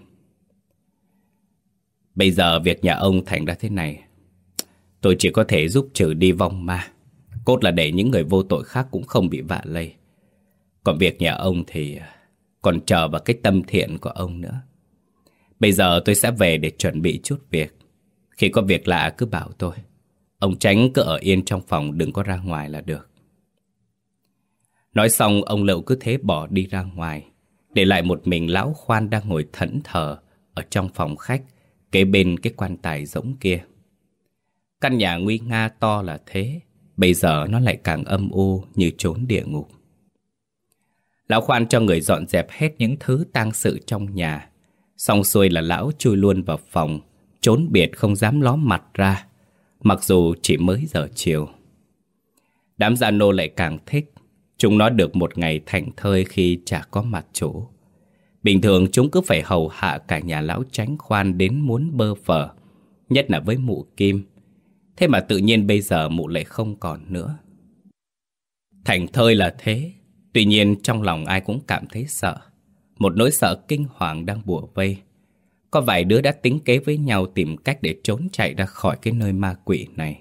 "Bây giờ việc nhà ông thành ra thế này, tôi chỉ có thể giúp trừ đi vong ma, cốt là để những người vô tội khác cũng không bị vạ lây. Còn việc nhà ông thì còn chờ vào cái tâm thiện của ông nữa. Bây giờ tôi sẽ về để chuẩn bị chút việc. Khi có việc lạ cứ bảo tôi. Ông Tránh cứ ở yên trong phòng, đừng có ra ngoài là được." Nói xong ông Lựu cứ thế bỏ đi ra ngoài, để lại một mình lão Khoan đang ngồi thẫn thờ ở trong phòng khách, kế bên cái quan tài rỗng kia. Căn nhà nguy nga to là thế, bây giờ nó lại càng âm u như chốn địa ngục. Lão Khoan cho người dọn dẹp hết những thứ tang sự trong nhà. Xong xuôi là lão chui luôn vào phòng, trốn biệt không dám ló mặt ra, mặc dù chỉ mới giờ chiều. Đám gia nô lại càng thích. Chúng nó được một ngày thảnh thơi khi chả có mặt chủ. Bình thường chúng cứ phải hầu hạ cả nhà lão Tránh Khoan đến muốn bơ phờ, nhất là với mụ Kim. Thế mà tự nhiên bây giờ mụ lại không còn nữa. Thảnh thơi là thế, tuy nhiên trong lòng ai cũng cảm thấy sợ. Một nỗi sợ kinh hoàng đang bủa vây. Có vài đứa đã tính kế với nhau tìm cách để trốn chạy ra khỏi cái nơi ma quỷ này.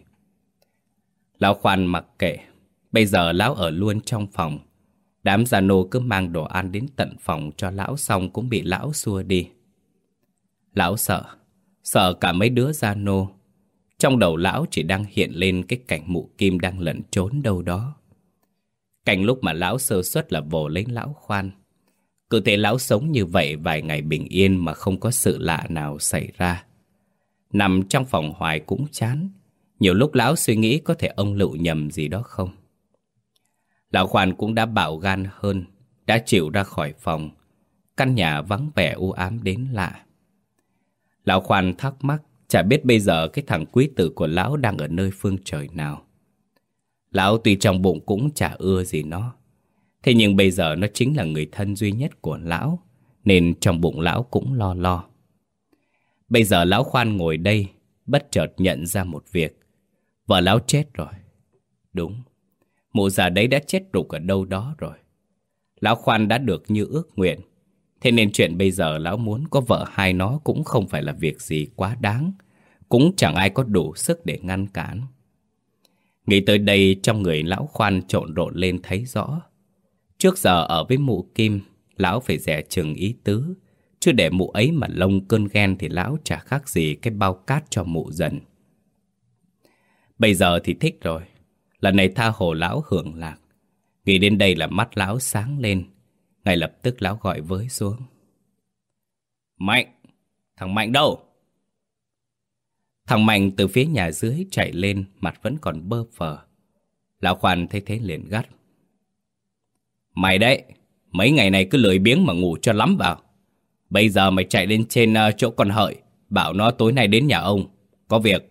Lão Khoan mặc kệ. Bây giờ lão ở luôn trong phòng. Đám gia nô cứ mang đồ ăn đến tận phòng cho lão xong cũng bị lão xua đi. Lão sợ cả mấy đứa gia nô. Trong đầu lão chỉ đang hiện lên cái cảnh mụ Kim đang lẩn trốn đâu đó. Cảnh lúc mà lão sơ suất là vồ lấy lão Khoan. Cứ thế lão sống như vậy vài ngày bình yên mà không có sự lạ nào xảy ra. Nằm trong phòng hoài cũng chán. Nhiều lúc lão suy nghĩ có thể ông Lựu nhầm gì đó không. Lão Khoan cũng đã bạo gan hơn, đã chịu ra khỏi phòng. Căn nhà vắng vẻ u ám đến lạ. Lão Khoan thắc mắc, chả biết bây giờ cái thằng quý tử của lão đang ở nơi phương trời nào. Lão tuy trong bụng cũng chả ưa gì nó, thế nhưng bây giờ nó chính là người thân duy nhất của lão, nên trong bụng lão cũng lo lo. Bây giờ lão Khoan ngồi đây, bất chợt nhận ra một việc. Vợ lão chết rồi. Đúng, mụ già đấy đã chết rục ở đâu đó rồi. Lão Khoan đã được như ước nguyện. Thế nên chuyện bây giờ lão muốn có vợ hai nó cũng không phải là việc gì quá đáng. Cũng chẳng ai có đủ sức để ngăn cản. Nghĩ tới đây trong người lão Khoan trộn rộn lên thấy rõ. Trước giờ ở với mụ Kim, lão phải dè chừng ý tứ. Chứ để mụ ấy mà lông cơn ghen thì lão chả khác gì cái bao cát cho mụ dần. Bây giờ thì thích rồi. Lần này tha hồ lão hưởng lạc. Nghĩ đến đây là mắt lão sáng lên. Ngay lập tức lão gọi với xuống. Mạnh! Thằng Mạnh đâu? Thằng Mạnh từ phía nhà dưới chạy lên, mặt vẫn còn bơ phờ. Lão Khoan thấy thế liền gắt. Mày đấy, mấy ngày này cứ lười biếng mà ngủ cho lắm vào. Bây giờ mày chạy lên trên chỗ con Hợi, bảo nó tối nay đến nhà ông, có việc.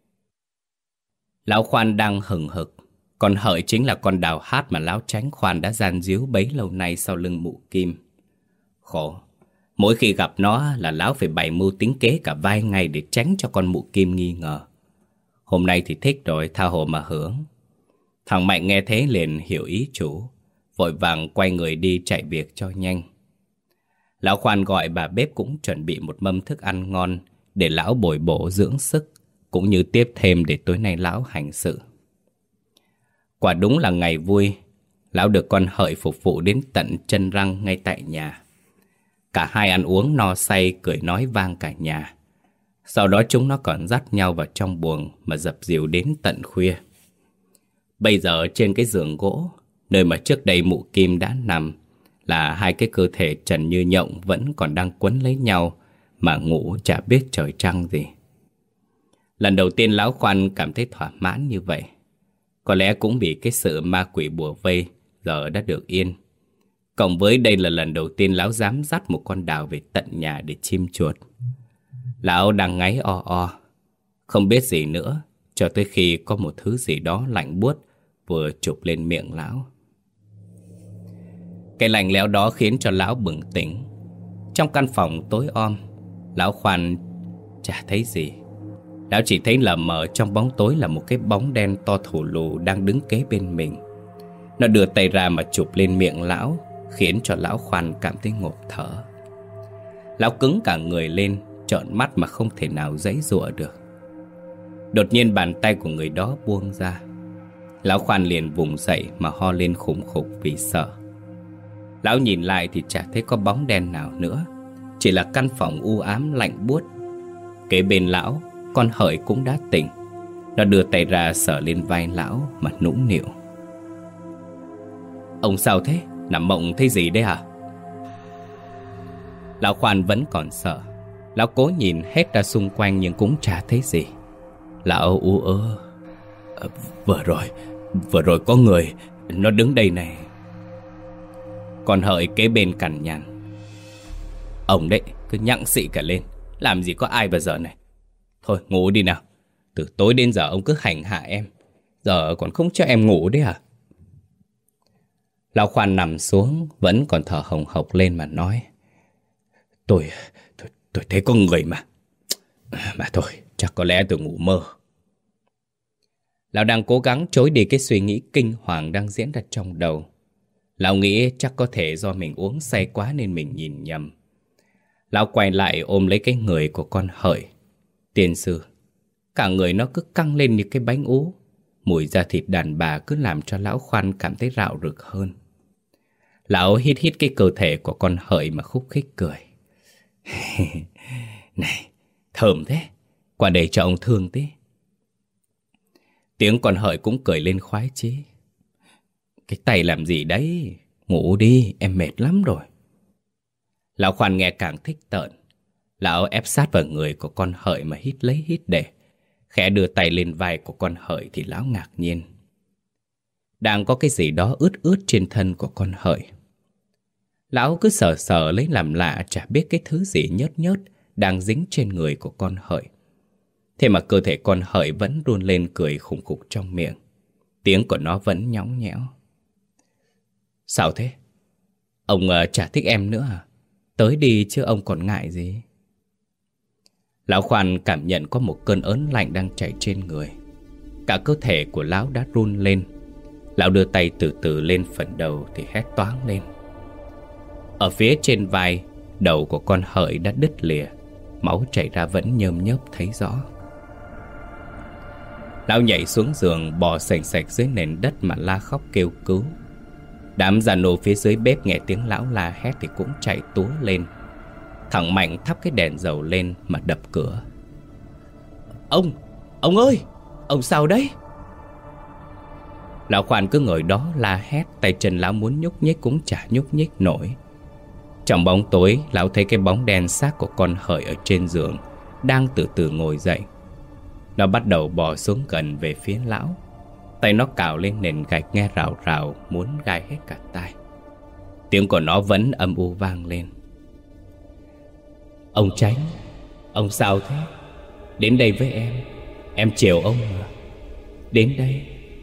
Lão Khoan đang hừng hực. Con Hợi chính là con đào hát mà lão Tránh Khoan đã gian díu bấy lâu nay sau lưng mụ Kim. Khổ, mỗi khi gặp nó là lão phải bày mưu tính kế cả vài ngày để tránh cho con mụ Kim nghi ngờ. Hôm nay thì thích rồi, tha hồ mà hưởng. Thằng Mạnh nghe thế liền hiểu ý chủ, vội vàng quay người đi chạy việc cho nhanh. Lão Khoan gọi bà bếp cũng chuẩn bị một mâm thức ăn ngon để lão bồi bổ dưỡng sức, cũng như tiếp thêm để tối nay lão hành sự. Quả đúng là ngày vui. Lão được con hợi phục vụ đến tận chân răng ngay tại nhà. Cả hai ăn uống no say, cười nói vang cả nhà. Sau đó chúng nó còn dắt nhau vào trong buồng mà dập dìu đến tận khuya. Bây giờ trên cái giường gỗ, nơi mà trước đây mụ Kim đã nằm, là hai cái cơ thể trần như nhộng vẫn còn đang quấn lấy nhau mà ngủ chả biết trời trăng gì. Lần đầu tiên lão Khoan cảm thấy thỏa mãn như vậy. Có lẽ cũng vì cái sự ma quỷ bùa vây giờ đã được yên. Cộng với đây là lần đầu tiên lão dám dắt một con đào về tận nhà để chim chuột. Lão đang ngáy o o, không biết gì nữa, cho tới khi có một thứ gì đó lạnh buốt vừa chụp lên miệng lão. Cái lạnh lẽo đó khiến cho lão bừng tỉnh. Trong căn phòng tối om, lão Khoan chả thấy gì. Lão chỉ thấy lờ mờ trong bóng tối là một cái bóng đen to thù lù đang đứng kế bên mình. Nó đưa tay ra mà chụp lên miệng lão, khiến cho lão Khoan cảm thấy ngộp thở. Lão cứng cả người lên, trợn mắt mà không thể nào giãy giụa được. Đột nhiên bàn tay của người đó buông ra. Lão Khoan liền vùng dậy mà ho lên khủng khục vì sợ. Lão nhìn lại thì chả thấy có bóng đen nào nữa, chỉ là căn phòng u ám lạnh buốt. Kế bên lão, con hợi cũng đã tỉnh. Nó đưa tay ra sờ lên vai lão mà nũng nịu. Ông sao thế? Nằm mộng thấy gì đấy hả? Lão Khoan vẫn còn sợ. Lão cố nhìn hết ra xung quanh nhưng cũng chả thấy gì. Lão ú ớ. Vừa rồi có người, nó đứng đây này. Con hợi kế bên cằn nhằn. Ông đấy, cứ nhặng xị cả lên. Làm gì có ai vào giờ này. Thôi ngủ đi nào. Từ tối đến giờ ông cứ hành hạ em. Giờ còn không cho em ngủ đấy hả? Lão Khoan nằm xuống, vẫn còn thở hồng hộc lên mà nói. Tôi thấy có người mà. Mà thôi, chắc có lẽ tôi ngủ mơ. Lão đang cố gắng trối đi cái suy nghĩ kinh hoàng đang diễn ra trong đầu. Lão nghĩ chắc có thể do mình uống say quá nên mình nhìn nhầm. Lão quay lại ôm lấy cái người của con hợi. Tiên sư, cả người nó cứ căng lên như cái bánh ú. Mùi da thịt đàn bà cứ làm cho lão Khoan cảm thấy rạo rực hơn. Lão hít hít cái cơ thể của con hợi mà khúc khích cười. Này, thơm thế. Qua đây cho ông thương tí. Tiếng con hợi cũng cười lên khoái chí. Cái tay làm gì đấy? Ngủ đi, em mệt lắm rồi. Lão Khoan nghe càng thích tợn. Lão ép sát vào người của con hợi mà hít lấy hít để. Khẽ đưa tay lên vai của con hợi thì lão ngạc nhiên. Đang có cái gì đó ướt ướt trên thân của con hợi. Lão cứ sờ sờ lấy làm lạ, chả biết cái thứ gì nhớt nhớt đang dính trên người của con hợi. Thế mà cơ thể con hợi vẫn run lên cười khủng khục trong miệng. Tiếng của nó vẫn nhõng nhẽo. Sao thế? Ông chả thích em nữa à? Tới đi chứ ông còn ngại gì? Lão Khoan cảm nhận có một cơn ớn lạnh đang chảy trên người. Cả cơ thể của lão đã run lên. Lão đưa tay từ từ lên phần đầu thì hét toáng lên. Ở phía trên vai, đầu của con hợi đã đứt lìa. Máu chảy ra vẫn nhơm nhớp thấy rõ. Lão nhảy xuống giường, bò sành sạch dưới nền đất mà la khóc kêu cứu. Đám già nô phía dưới bếp nghe tiếng lão la hét thì cũng chạy túa lên. Thằng Mạnh thắp cái đèn dầu lên mà đập cửa. Ông ơi, ông sao đấy? Lão Khoan cứ ngồi đó la hét, tay chân lão muốn nhúc nhích cũng chả nhúc nhích nổi. Trong bóng tối, lão thấy cái bóng đen xác của con hợi ở trên giường đang từ từ ngồi dậy. Nó bắt đầu bò xuống gần về phía lão. Tay nó cào lên nền gạch nghe rào rào, muốn gai hết cả tai. Tiếng của nó vẫn âm u vang lên. Ông Chánh, ông sao thế? Đến đây với em chiều ông mà. Đến đây.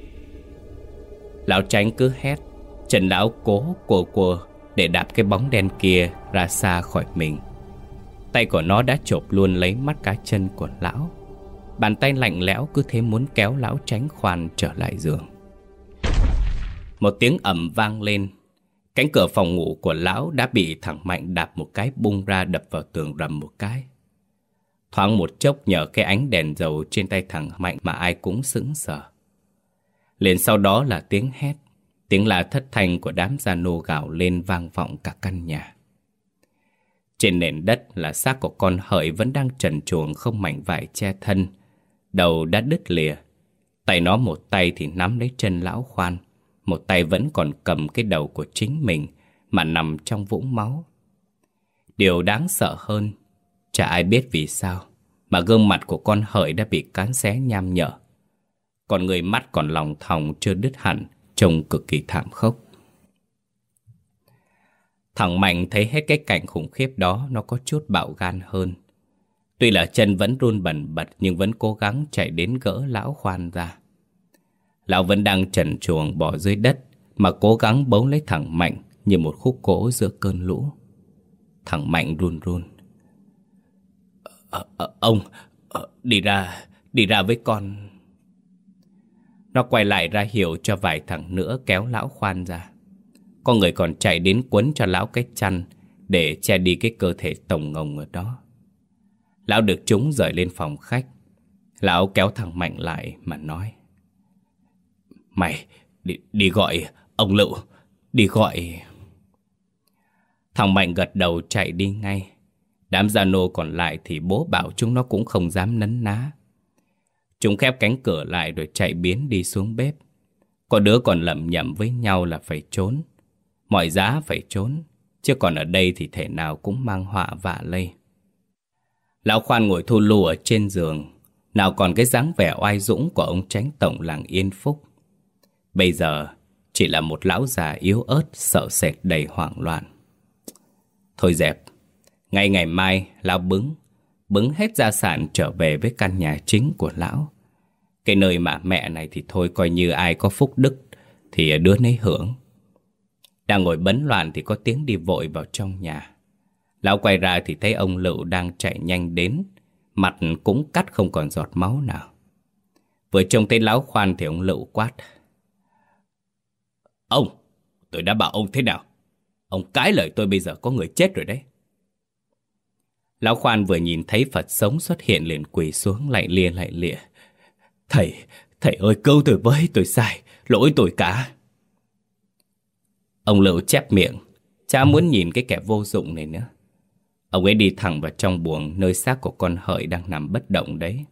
Lão Chánh cứ hét. Chân lão cố quờ để đạp cái bóng đen kia ra xa khỏi mình. Tay của nó đã chộp luôn lấy mắt cá chân của lão. Bàn tay lạnh lẽo cứ thế muốn kéo lão Chánh Khoan trở lại giường. Một tiếng ầm vang lên. Cánh cửa phòng ngủ của lão đã bị thằng Mạnh đạp một cái bung ra, đập vào tường rầm một cái. Thoáng một chốc nhờ cái ánh đèn dầu trên tay thằng Mạnh mà ai cũng sững sờ. Liền sau đó là tiếng hét, Tiếng la thất thanh của đám gia nô gào lên vang vọng cả căn nhà. Trên nền đất là xác của con hợi vẫn đang trần truồng không mảnh vải che thân. Đầu đã đứt lìa. Tay nó một tay thì nắm lấy chân lão Khoan, một tay vẫn còn cầm cái đầu của chính mình mà nằm trong vũng máu. Điều đáng sợ hơn, chả ai biết vì sao mà gương mặt của con hợi đã bị cán xé nham nhở. Còn người mắt còn lòng thòng chưa đứt hẳn, trông cực kỳ thảm khốc. Thằng Mạnh thấy hết cái cảnh khủng khiếp đó, nó có chút bạo gan hơn. Tuy là chân vẫn run bần bật nhưng vẫn cố gắng chạy đến gỡ lão Khoan ra. Lão vẫn đang trần truồng bỏ dưới đất mà cố gắng bấu lấy thằng Mạnh như một khúc gỗ giữa cơn lũ. Thằng Mạnh run run. Ông, đi ra với con. Nó quay lại ra hiệu cho vài thằng nữa kéo lão Khoan ra. Có người còn chạy đến quấn cho lão cái chăn để che đi cái cơ thể tổng ngồng ở đó. Lão được chúng rời lên phòng khách. Lão kéo thằng Mạnh lại mà nói: Mày đi gọi ông Lựu, đi gọi. Thằng Mạnh gật đầu chạy đi ngay. Đám gia nô còn lại thì bố bảo chúng nó cũng không dám nấn ná. Chúng khép cánh cửa lại rồi chạy biến đi xuống bếp. Có đứa còn lẩm nhẩm với nhau là phải trốn. Mọi giá phải trốn, chứ còn ở đây thì thể nào cũng mang họa vạ lây. Lão Khoan ngồi thu lu ở trên giường, nào còn cái dáng vẻ oai dũng của ông chánh tổng làng Yên Phúc. Bây giờ chỉ là một lão già yếu ớt, sợ sệt đầy hoảng loạn. Thôi dẹp, ngay ngày mai lão bứng hết gia sản trở về với căn nhà chính của lão. Cái nơi mà mẹ này thì thôi, coi như ai có phúc đức thì đứa nấy hưởng. Đang ngồi bấn loạn thì có tiếng đi vội vào trong nhà. Lão quay ra thì thấy ông Lựu đang chạy nhanh đến, mặt cũng cắt không còn giọt máu nào. Vừa trông thấy lão Khoan thì ông Lựu quát: Ông, tôi đã bảo ông thế nào? Ông cãi lời tôi, bây giờ có người chết rồi đấy. Lão Khoan vừa nhìn thấy Phật sống xuất hiện liền quỳ xuống lạy lịa. Thầy ơi cứu tôi với, tôi sai, lỗi tôi cả. Ông Lựu chép miệng, chả muốn nhìn cái kẻ vô dụng này nữa. Ông ấy đi thẳng vào trong buồng nơi xác của con hợi đang nằm bất động đấy.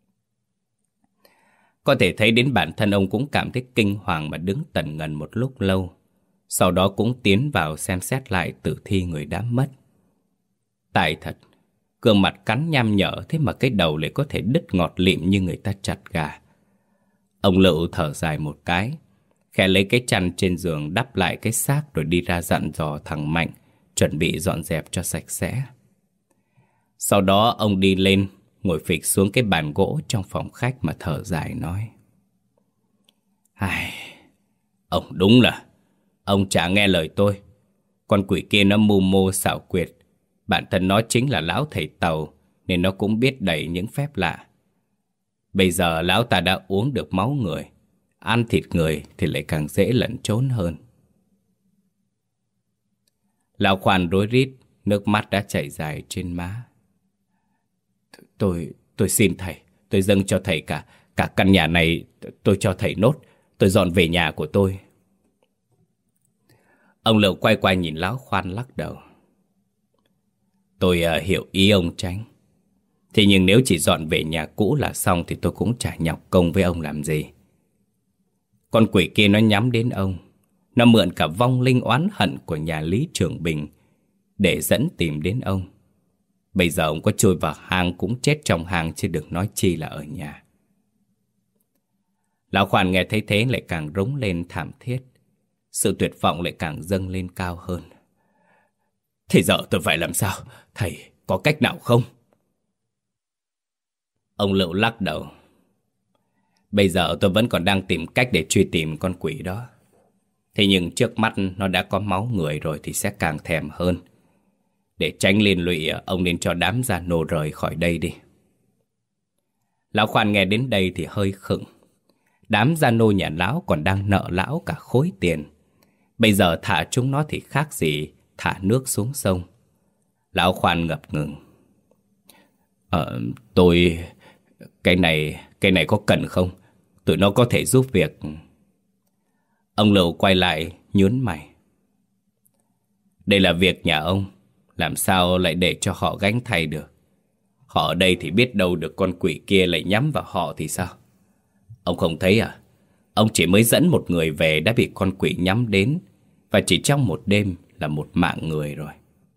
Có thể thấy đến bản thân ông cũng cảm thấy kinh hoàng mà đứng tần ngần một lúc lâu. Sau đó cũng tiến vào xem xét lại tử thi người đã mất. Tại thật, gương mặt cắn nham nhở thế mà cái đầu lại có thể đứt ngọt lịm như người ta chặt gà. Ông Lựu thở dài một cái, khẽ lấy cái chăn trên giường đắp lại cái xác rồi đi ra dặn dò thằng Mạnh chuẩn bị dọn dẹp cho sạch sẽ. Sau đó ông đi lên, ngồi phịch xuống cái bàn gỗ trong phòng khách mà thở dài nói: Ông đúng là ông chả nghe lời tôi. Con quỷ kia nó mưu mô xảo quyệt. Bản thân nó chính là lão thầy Tàu, nên nó cũng biết đầy những phép lạ. Bây giờ lão ta đã uống được máu người, ăn thịt người thì lại càng dễ lẩn trốn hơn. Lão Khoan rối rít, nước mắt đã chảy dài trên má. Tôi xin thầy, tôi dâng cho thầy cả căn nhà này, tôi cho thầy nốt, tôi dọn về nhà của tôi. Ông Lựu quay qua nhìn lão Khoan lắc đầu. Tôi hiểu ý ông Chánh. Thế nhưng nếu chỉ dọn về nhà cũ là xong thì tôi cũng chả nhọc công với ông làm gì. Con quỷ kia nó nhắm đến ông. Nó mượn cả vong linh oán hận của nhà Lý Trường Bình để dẫn tìm đến ông. Bây giờ ông có chui vào hang cũng chết trong hang, chứ đừng nói chi là ở nhà. Lão Khoan nghe thấy thế lại càng rống lên thảm thiết. Sự tuyệt vọng lại càng dâng lên cao hơn. Thế giờ tôi phải làm sao? Thầy có cách nào không? Ông Lựu lắc đầu. Bây giờ tôi vẫn còn đang tìm cách để truy tìm con quỷ đó. Thế nhưng trước mắt nó đã có máu người rồi thì sẽ càng thèm hơn. Để tránh liên lụy, ông nên cho đám gia nô rời khỏi đây đi. Lão Khoan nghe đến đây thì hơi khựng. Đám gia nô nhà lão còn đang nợ lão cả khối tiền. Bây giờ thả chúng nó thì khác gì thả nước xuống sông. Lão Khoan ngập ngừng. Cái này có cần không? Tụi nó có thể giúp việc. Ông Lựu quay lại nhướng mày. Đây là việc nhà ông, làm sao lại để cho họ gánh thay được? Họ ở đây thì biết đâu được con quỷ kia lại nhắm vào họ thì sao? Ông không thấy à? Ông chỉ mới dẫn một người về đã bị con quỷ nhắm đến, và chỉ trong một đêm là một mạng người rồi.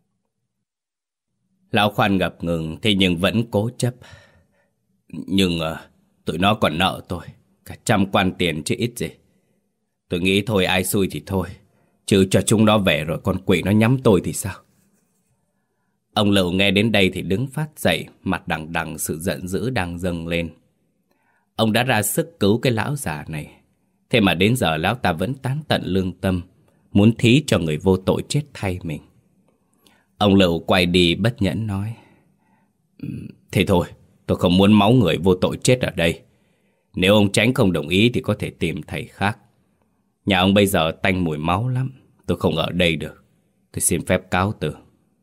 Lão Khoan ngập ngừng thế nhưng vẫn cố chấp. Nhưng tụi nó còn nợ tôi cả 100 quan tiền chứ ít gì. Tôi nghĩ thôi ai xui thì thôi, chứ cho chúng nó về rồi con quỷ nó nhắm tôi thì sao? Ông Lựu nghe đến đây thì đứng phát dậy, mặt đằng đằng sự giận dữ đang dâng lên. Ông đã ra sức cứu cái lão già này, thế mà đến giờ lão ta vẫn tán tận lương tâm, muốn thí cho người vô tội chết thay mình. Ông Lựu quay đi bất nhẫn nói: Thế thôi, tôi không muốn máu người vô tội chết ở đây. Nếu ông Chánh không đồng ý thì có thể tìm thầy khác. Nhà ông bây giờ tanh mùi máu lắm, tôi không ở đây được. Tôi xin phép cáo từ.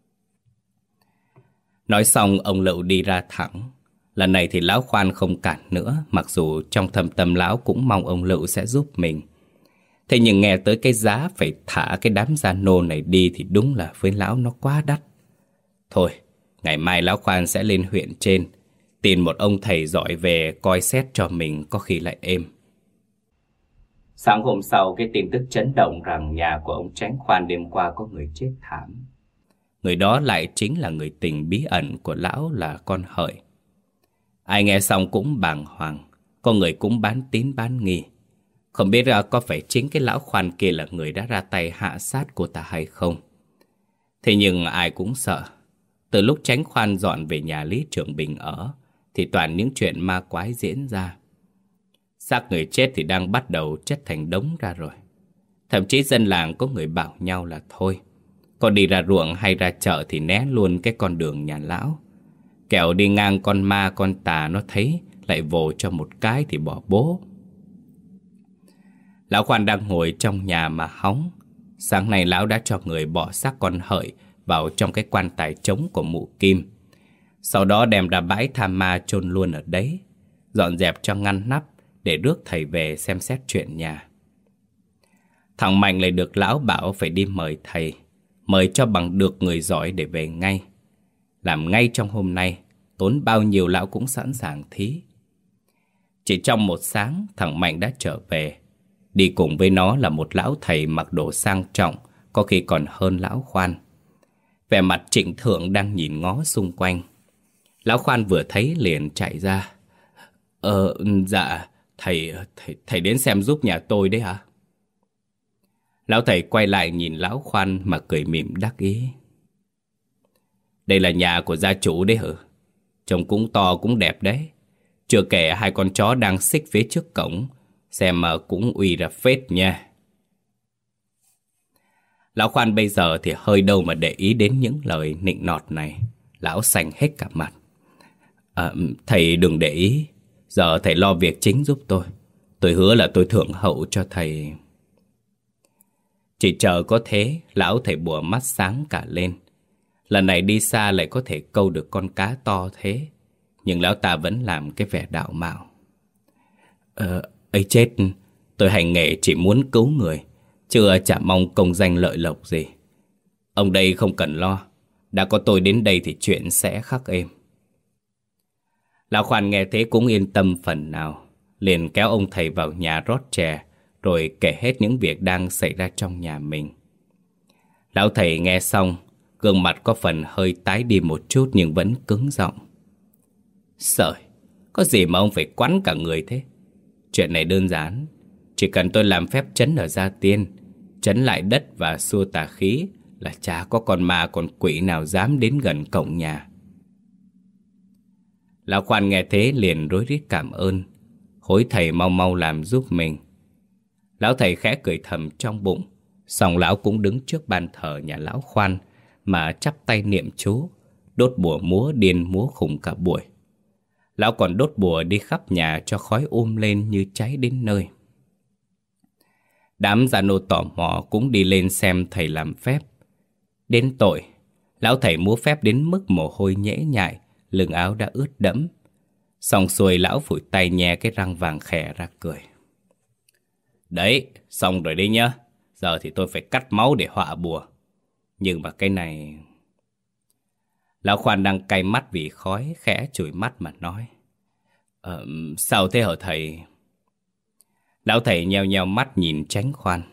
Nói xong ông Lựu đi ra thẳng. Lần này thì lão Khoan không cản nữa, mặc dù trong thâm tâm lão cũng mong ông Lựu sẽ giúp mình. Thế nhưng nghe tới cái giá phải thả cái đám gia nô này đi thì đúng là với lão nó quá đắt. Thôi, ngày mai lão Khoan sẽ lên huyện trên, tìm một ông thầy giỏi về coi xét cho mình, có khi lại êm. Sáng hôm sau, cái tin tức chấn động rằng nhà của ông Chánh Khoan đêm qua có người chết thảm. Người đó lại chính là người tình bí ẩn của lão là con Hợi. Ai nghe xong cũng bàng hoàng, có người cũng bán tín bán nghi. Không biết có phải chính cái lão Khoan kia là người đã ra tay hạ sát cô ta hay không. Thế nhưng ai cũng sợ. Từ lúc Chánh Khoan dọn về nhà Lý Trường Bình ở thì toàn những chuyện ma quái diễn ra. Xác người chết thì đang bắt đầu chất thành đống ra rồi. Thậm chí dân làng có người bảo nhau là thôi, con đi ra ruộng hay ra chợ thì né luôn cái con đường nhà lão. Kẻo đi ngang con ma con tà nó thấy lại vồ cho một cái thì bỏ bố. Lão Khoan đang ngồi trong nhà mà hóng. Sáng nay lão đã cho người bỏ xác con Hợi vào trong cái quan tài trống của mụ Kim. Sau đó đem ra bãi tha ma chôn luôn ở đấy, dọn dẹp cho ngăn nắp để rước thầy về xem xét chuyện nhà. Thằng Mạnh lại được lão bảo phải đi mời thầy, mời cho bằng được người giỏi để về ngay. Làm ngay trong hôm nay, tốn bao nhiêu lão cũng sẵn sàng thí. Chỉ trong một sáng, thằng Mạnh đã trở về. Đi cùng với nó là một lão thầy mặc đồ sang trọng, có khi còn hơn lão Khoan. Vẻ mặt trịnh thượng đang nhìn ngó xung quanh. Lão Khoan vừa thấy liền chạy ra. Dạ, thầy đến xem giúp nhà tôi đấy hả? Lão thầy quay lại nhìn lão Khoan mà cười mỉm đắc ý. Đây là nhà của gia chủ đấy hả? Trông cũng to cũng đẹp đấy. Chưa kể hai con chó đang xích phía trước cổng, xem mà cũng uy ra phết nha. Lão Khoan bây giờ thì hơi đâu mà để ý đến những lời nịnh nọt này. Lão xanh hết cả mặt. Thầy đừng để ý. Giờ thầy lo việc chính giúp tôi. Tôi hứa là tôi thưởng hậu cho thầy. Chỉ chờ có thế, lão thầy bùa mắt sáng cả lên. Lần này đi xa lại có thể câu được con cá to thế. Nhưng lão ta vẫn làm cái vẻ đạo mạo. Ấy chết, tôi hành nghề chỉ muốn cứu người, chưa chả mong công danh lợi lộc gì. Ông đây không cần lo, đã có tôi đến đây thì chuyện sẽ khắc êm. Lão Khoan nghe thế cũng yên tâm phần nào, liền kéo ông thầy vào nhà rót chè, rồi kể hết những việc đang xảy ra trong nhà mình. Lão thầy nghe xong, gương mặt có phần hơi tái đi một chút nhưng vẫn cứng giọng. Sợi, có gì mà ông phải quắn cả người thế? Chuyện này đơn giản, chỉ cần tôi làm phép trấn ở Gia Tiên, trấn lại đất và xua tà khí là chả có con ma con quỷ nào dám đến gần cổng nhà. Lão Khoan nghe thế liền rối rít cảm ơn, hối thầy mau mau làm giúp mình. Lão thầy khẽ cười thầm trong bụng, xong lão cũng đứng trước bàn thờ nhà lão Khoan mà chắp tay niệm chú, đốt bùa múa điên múa khùng cả buổi. Lão còn đốt bùa đi khắp nhà cho khói lên như cháy đến nơi. Đám gia nô tò mò cũng đi lên xem thầy làm phép. Đến tội, lão thầy múa phép đến mức mồ hôi nhễ nhại, lưng áo đã ướt đẫm. Xong xuôi lão phủi tay nhè cái răng vàng khè ra cười. Đấy, xong rồi đi nhá. Giờ thì tôi phải cắt máu để họa bùa. Nhưng mà cái này... Lão Khoan đang cay mắt vì khói, khẽ chùi mắt mà nói. Sao thế hả thầy? Lão thầy nheo nheo mắt nhìn Chánh Khoan.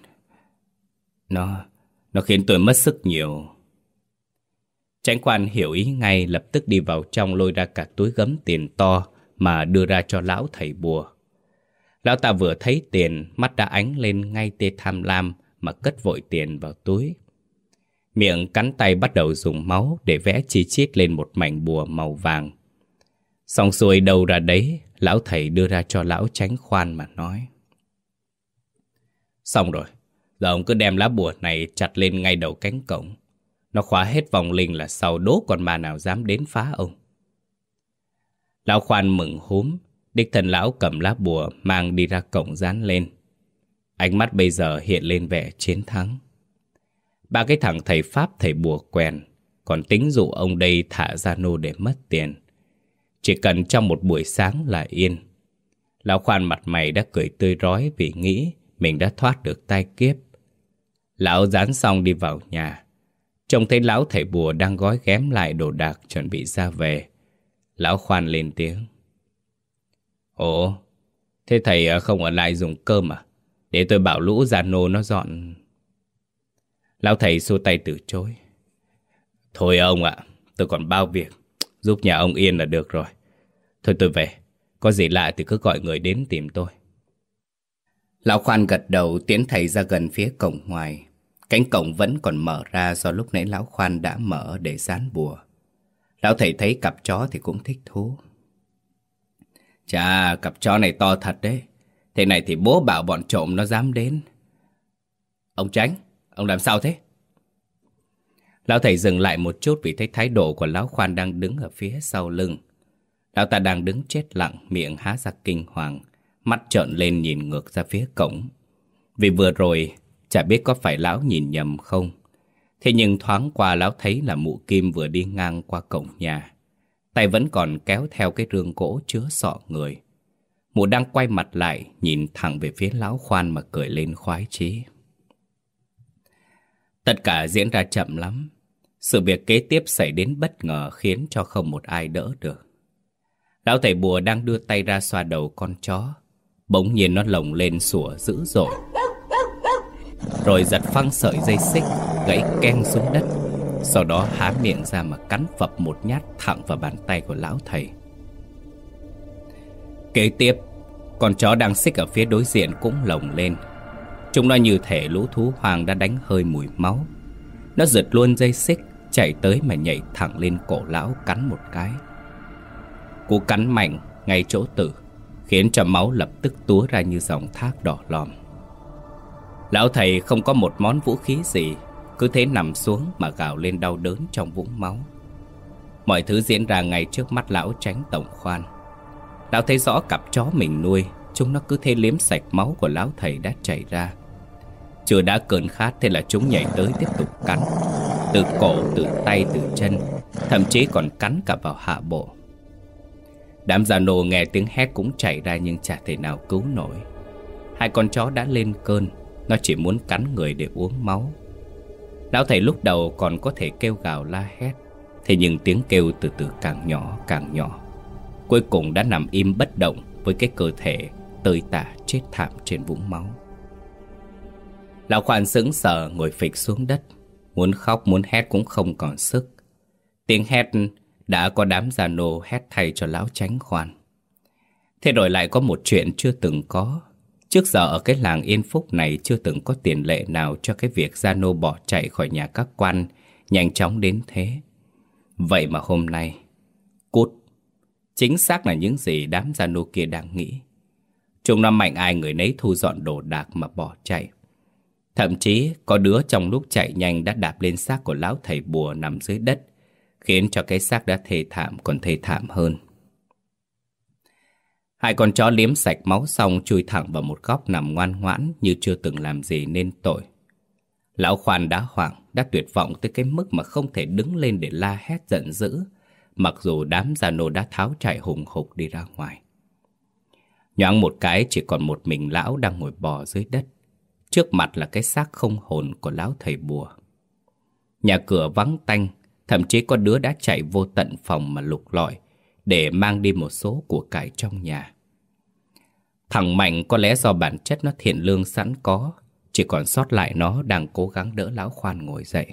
Nó khiến tôi mất sức nhiều. Chánh Khoan hiểu ý ngay, lập tức đi vào trong lôi ra cả túi gấm tiền to mà đưa ra cho lão thầy bùa. Lão ta vừa thấy tiền, mắt đã ánh lên ngay tia tham lam mà cất vội tiền vào túi. Miệng cắn tay bắt đầu dùng máu để vẽ chi chít lên một mảnh bùa màu vàng. Xong xuôi đâu ra đấy, lão thầy đưa ra cho lão Chánh Khoan mà nói. Xong rồi, giờ ông cứ đem lá bùa này chặt lên ngay đầu cánh cổng. Nó khóa hết vòng linh là sau đố con ma nào dám đến phá ông. Lão Khoan mừng húm, đích thân lão cầm lá bùa mang đi ra cổng dán lên. Ánh mắt bây giờ hiện lên vẻ chiến thắng. Ba cái thằng thầy Pháp thầy bùa quèn còn tính dụ ông đây thả ra nô để mất tiền. Chỉ cần trong một buổi sáng là yên. Lão Khoan mặt mày đã cười tươi rói vì nghĩ mình đã thoát được tai kiếp. Lão dán xong đi vào nhà. Trông thấy lão thầy bùa đang gói ghém lại đồ đạc chuẩn bị ra về. Lão Khoan lên tiếng. Ồ, thế thầy không ở lại dùng cơm à? Để tôi bảo lũ già nô nó dọn. Lão thầy xua tay từ chối. Thôi ông ạ, tôi còn bao việc. Giúp nhà ông yên là được rồi. Thôi tôi về, có gì lạ thì cứ gọi người đến tìm tôi. Lão Khoan gật đầu tiễn thầy ra gần phía cổng ngoài. Cánh cổng vẫn còn mở ra do lúc nãy lão Khoan đã mở để dán bùa. Lão thầy thấy cặp chó thì cũng thích thú. Chà, cặp chó này to thật đấy. Thế này thì bố bảo bọn trộm nó dám đến. Ông Chánh, ông làm sao thế? Lão thầy dừng lại một chút vì thấy thái độ của lão Khoan đang đứng ở phía sau lưng. Lão ta đang đứng chết lặng, miệng há ra kinh hoàng, mắt trợn lên nhìn ngược ra phía cổng. Vì vừa rồi, chả biết có phải lão nhìn nhầm không. Thế nhưng thoáng qua lão thấy là mụ Kim vừa đi ngang qua cổng nhà. Tay vẫn còn kéo theo cái rương gỗ chứa sọ người. Mụ đang quay mặt lại, nhìn thẳng về phía lão Khoan mà cười lên khoái chí. Tất cả diễn ra chậm lắm. Sự việc kế tiếp xảy đến bất ngờ khiến cho không một ai đỡ được. Lão thầy bùa đang đưa tay ra xoa đầu con chó. Bỗng nhiên nó lồng lên sủa dữ dội. Rồi giật phăng sợi dây xích, gãy keng xuống đất. Sau đó há miệng ra mà cắn phập một nhát thẳng vào bàn tay của lão thầy. Kế tiếp, con chó đang xích ở phía đối diện cũng lồng lên. Chúng nó như thể lũ thú hoang đã đánh hơi mùi máu. Nó giật luôn dây xích, chạy tới mà nhảy thẳng lên cổ lão cắn một cái. Cú cắn mạnh ngay chỗ tử, khiến cho máu lập tức túa ra như dòng thác đỏ lòm. Lão thầy không có một món vũ khí gì, cứ thế nằm xuống mà gào lên đau đớn trong vũng máu. Mọi thứ diễn ra ngay trước mắt lão Chánh tổng khoan. Lão thấy rõ cặp chó mình nuôi, chúng nó cứ thế liếm sạch máu của lão thầy đã chảy ra. Chưa đã cơn khát thế là chúng nhảy tới tiếp tục cắn. Từ cổ, từ tay, từ chân, thậm chí còn cắn cả vào hạ bộ. Đám già nô nghe tiếng hét cũng chạy ra nhưng chả thể nào cứu nổi. Hai con chó đã lên cơn, nó chỉ muốn cắn người để uống máu. Lão thầy lúc đầu còn có thể kêu gào la hét, thế nhưng tiếng kêu từ từ càng nhỏ. Cuối cùng đã nằm im bất động với cái cơ thể tơi tả chết thảm trên vũng máu. Lão Khoan sững sờ ngồi phịch xuống đất, muốn khóc muốn hét cũng không còn sức. Tiếng hét đã có đám già nô hét thay cho lão Chánh Khoan. Thế rồi lại có một chuyện chưa từng có. Trước giờ ở cái làng Yên Phúc này chưa từng có tiền lệ nào cho cái việc gia nô bỏ chạy khỏi nhà các quan nhanh chóng đến thế. Vậy mà hôm nay, cút. Chính xác là những gì đám gia nô kia đang nghĩ. Chúng nó mạnh ai người nấy thu dọn đồ đạc mà bỏ chạy. Thậm chí có đứa trong lúc chạy nhanh đã đạp lên xác của lão thầy bùa nằm dưới đất, khiến cho cái xác đã thê thảm còn thê thảm hơn. Hai con chó liếm sạch máu xong chui thẳng vào một góc nằm ngoan ngoãn như chưa từng làm gì nên tội. Lão Khoan đã hoảng, đã tuyệt vọng tới cái mức mà không thể đứng lên để la hét giận dữ, mặc dù đám già nô đã tháo chạy hùng hục đi ra ngoài. Nhoáng một cái chỉ còn một mình lão đang ngồi bò dưới đất. Trước mặt là cái xác không hồn của lão thầy bùa. Nhà cửa vắng tanh, thậm chí có đứa đã chạy vô tận phòng mà lục lọi để mang đi một số của cải trong nhà. Thằng Mạnh có lẽ do bản chất nó thiện lương sẵn có, chỉ còn sót lại nó đang cố gắng đỡ lão Khoan ngồi dậy.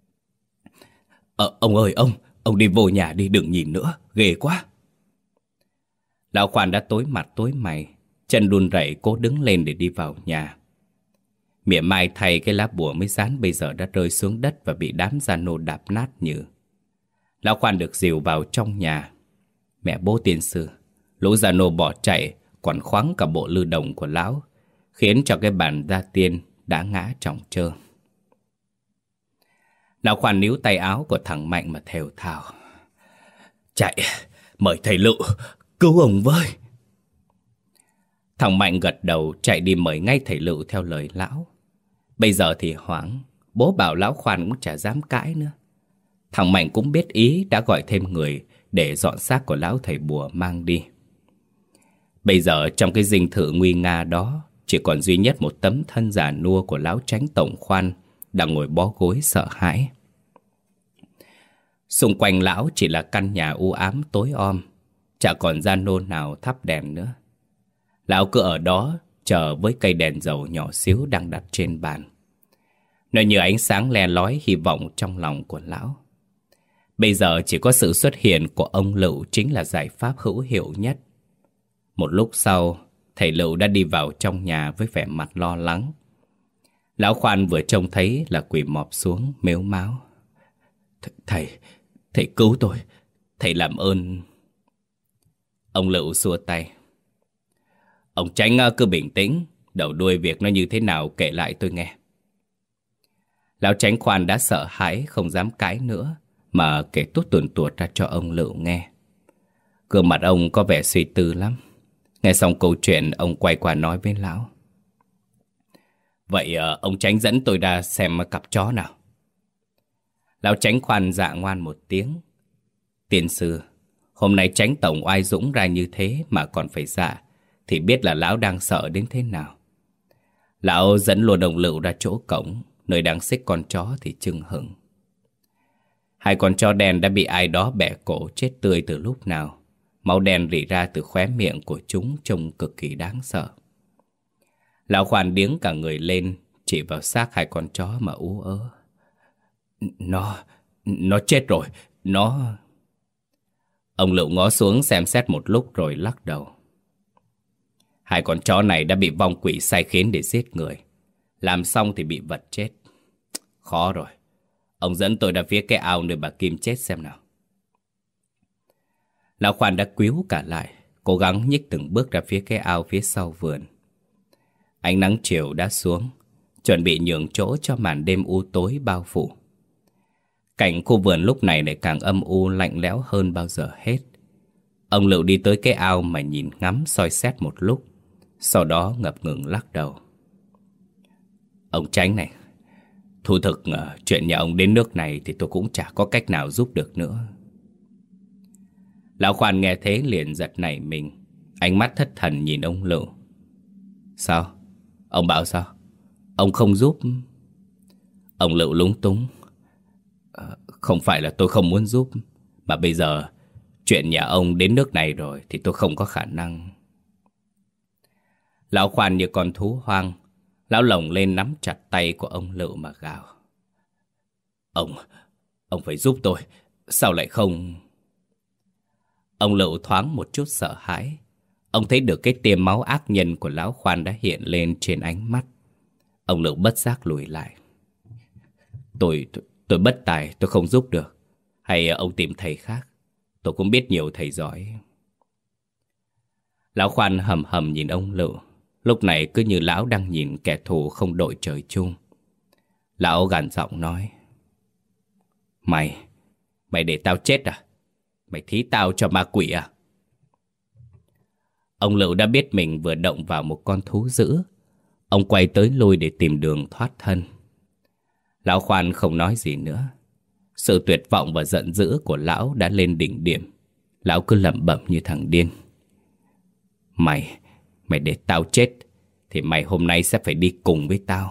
Ông ơi ông đi vô nhà đi, đừng nhìn nữa, ghê quá. Lão Khoan đã tối mặt tối mày, chân run rẩy cố đứng lên để đi vào nhà. Mỉa mai thay cái lá bùa mới dán bây giờ đã rơi xuống đất và bị đám gia nô đạp nát nhừ. Lão Khoan được dìu vào trong nhà. Mẹ bố tiên sư, lũ gia nô bỏ chạy, còn khoáng cả bộ lư đồng của lão, khiến cho cái bàn gia tiên đã ngã trỏng trơ. Lão Khoan níu tay áo của thằng Mạnh mà thều thào. Chạy, mời thầy Lựu, cứu ông với. Thằng Mạnh gật đầu chạy đi mời ngay thầy Lựu theo lời lão. Bây giờ thì hoảng, bố bảo lão Khoan cũng chả dám cãi nữa. Thằng Mạnh cũng biết ý, đã gọi thêm người để dọn xác của lão thầy bùa mang đi. Bây giờ trong cái dinh thự nguy nga đó chỉ còn duy nhất một tấm thân già nua của lão Chánh Tổng Khoan đang ngồi bó gối sợ hãi. Xung quanh lão chỉ là căn nhà u ám tối om, chả còn gia nô nào thắp đèn nữa. Lão cứ ở đó chờ với cây đèn dầu nhỏ xíu đang đặt trên bàn. Nó như ánh sáng le lói hy vọng trong lòng của lão. Bây giờ chỉ có sự xuất hiện của ông Lựu chính là giải pháp hữu hiệu nhất. Một lúc sau, thầy Lựu đã đi vào trong nhà với vẻ mặt lo lắng. Lão Khoan vừa trông thấy là quỳ mọp xuống mếu máo. Thầy cứu tôi, thầy làm ơn. Ông Lựu xua tay. Ông Chánh cứ bình tĩnh, đầu đuôi việc nó như thế nào kể lại tôi nghe. Lão Chánh Khoan đã sợ hãi không dám cãi nữa, mà kể tuốt tuồn tuột ra cho ông Lựu nghe. Gương mặt ông có vẻ suy tư lắm. Nghe xong câu chuyện, ông quay qua nói với lão. Vậy ông Chánh dẫn tôi ra xem cặp chó nào. Lão Chánh Khoan dạ ngoan một tiếng. Tiên sư, hôm nay Chánh Tổng oai dũng ra như thế mà còn phải dạ, thì biết là lão đang sợ đến thế nào. Lão dẫn luôn ông Lựu ra chỗ cổng, nơi đang xích con chó thì chưng hửng. Hai con chó đen đã bị ai đó bẻ cổ chết tươi từ lúc nào. Máu đen rỉ ra từ khóe miệng của chúng trông cực kỳ đáng sợ. Lão Khoan điếng cả người lên, chỉ vào xác hai con chó mà ú ớ. Nó chết rồi, nó... Ông Lựu ngó xuống xem xét một lúc rồi lắc đầu. Hai con chó này đã bị vong quỷ sai khiến để giết người. Làm xong thì bị vật chết. Khó rồi. Ông dẫn tôi ra phía cái ao nơi bà Kim chết xem nào. Lão Khoan đã quíu cả lại, cố gắng nhích từng bước ra phía cái ao phía sau vườn. Ánh nắng chiều đã xuống, chuẩn bị nhường chỗ cho màn đêm u tối bao phủ. Cảnh khu vườn lúc này lại càng âm u lạnh lẽo hơn bao giờ hết. Ông Lựu đi tới cái ao mà nhìn ngắm soi xét một lúc, sau đó ngập ngừng lắc đầu. Ông Chánh này, thú thực chuyện nhà ông đến nước này thì tôi cũng chả có cách nào giúp được nữa. Lão Khoan nghe thế liền giật nảy mình, ánh mắt thất thần nhìn ông Lựu. Sao? Ông bảo sao? Ông không giúp? Ông Lựu lúng túng. Không phải là tôi không muốn giúp, mà bây giờ chuyện nhà ông đến nước này rồi thì tôi không có khả năng. Lão Khoan như con thú hoang, lão lồng lên nắm chặt tay của ông Lựu mà gào. Ông phải giúp tôi, sao lại không... Ông Lựu thoáng một chút sợ hãi. Ông thấy được cái tia máu ác nhân của lão Khoan đã hiện lên trên ánh mắt. Ông Lựu bất giác lùi lại. Tôi bất tài, tôi không giúp được. Hay ông tìm thầy khác, tôi cũng biết nhiều thầy giỏi. Lão Khoan hầm hầm nhìn ông Lựu, lúc này cứ như lão đang nhìn kẻ thù không đội trời chung. Lão gằn giọng nói. Mày để tao chết à? Mày thí tao cho ma quỷ à? Ông Lựu đã biết mình vừa động vào một con thú dữ. Ông quay tới lui để tìm đường thoát thân. Lão Khoan không nói gì nữa. Sự tuyệt vọng và giận dữ của lão đã lên đỉnh điểm. Lão cứ lẩm bẩm như thằng điên. Mày để tao chết thì mày hôm nay sẽ phải đi cùng với tao.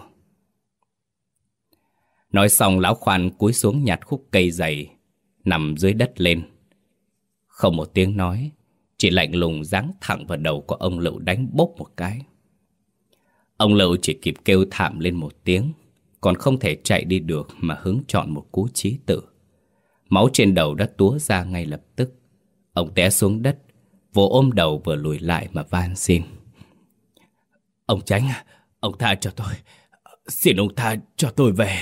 Nói xong lão Khoan cúi xuống nhặt khúc cây dày nằm dưới đất lên. Không một tiếng nói, chỉ lạnh lùng giáng thẳng vào đầu của ông Lựu đánh bốp một cái. Ông Lựu chỉ kịp kêu thảm lên một tiếng, còn không thể chạy đi được mà hứng chọn một cú chí tử. Máu trên đầu đã túa ra ngay lập tức. Ông té xuống đất, vừa ôm đầu vừa lùi lại mà van xin. Ông Chánh, ông tha cho tôi. Xin ông tha cho tôi về.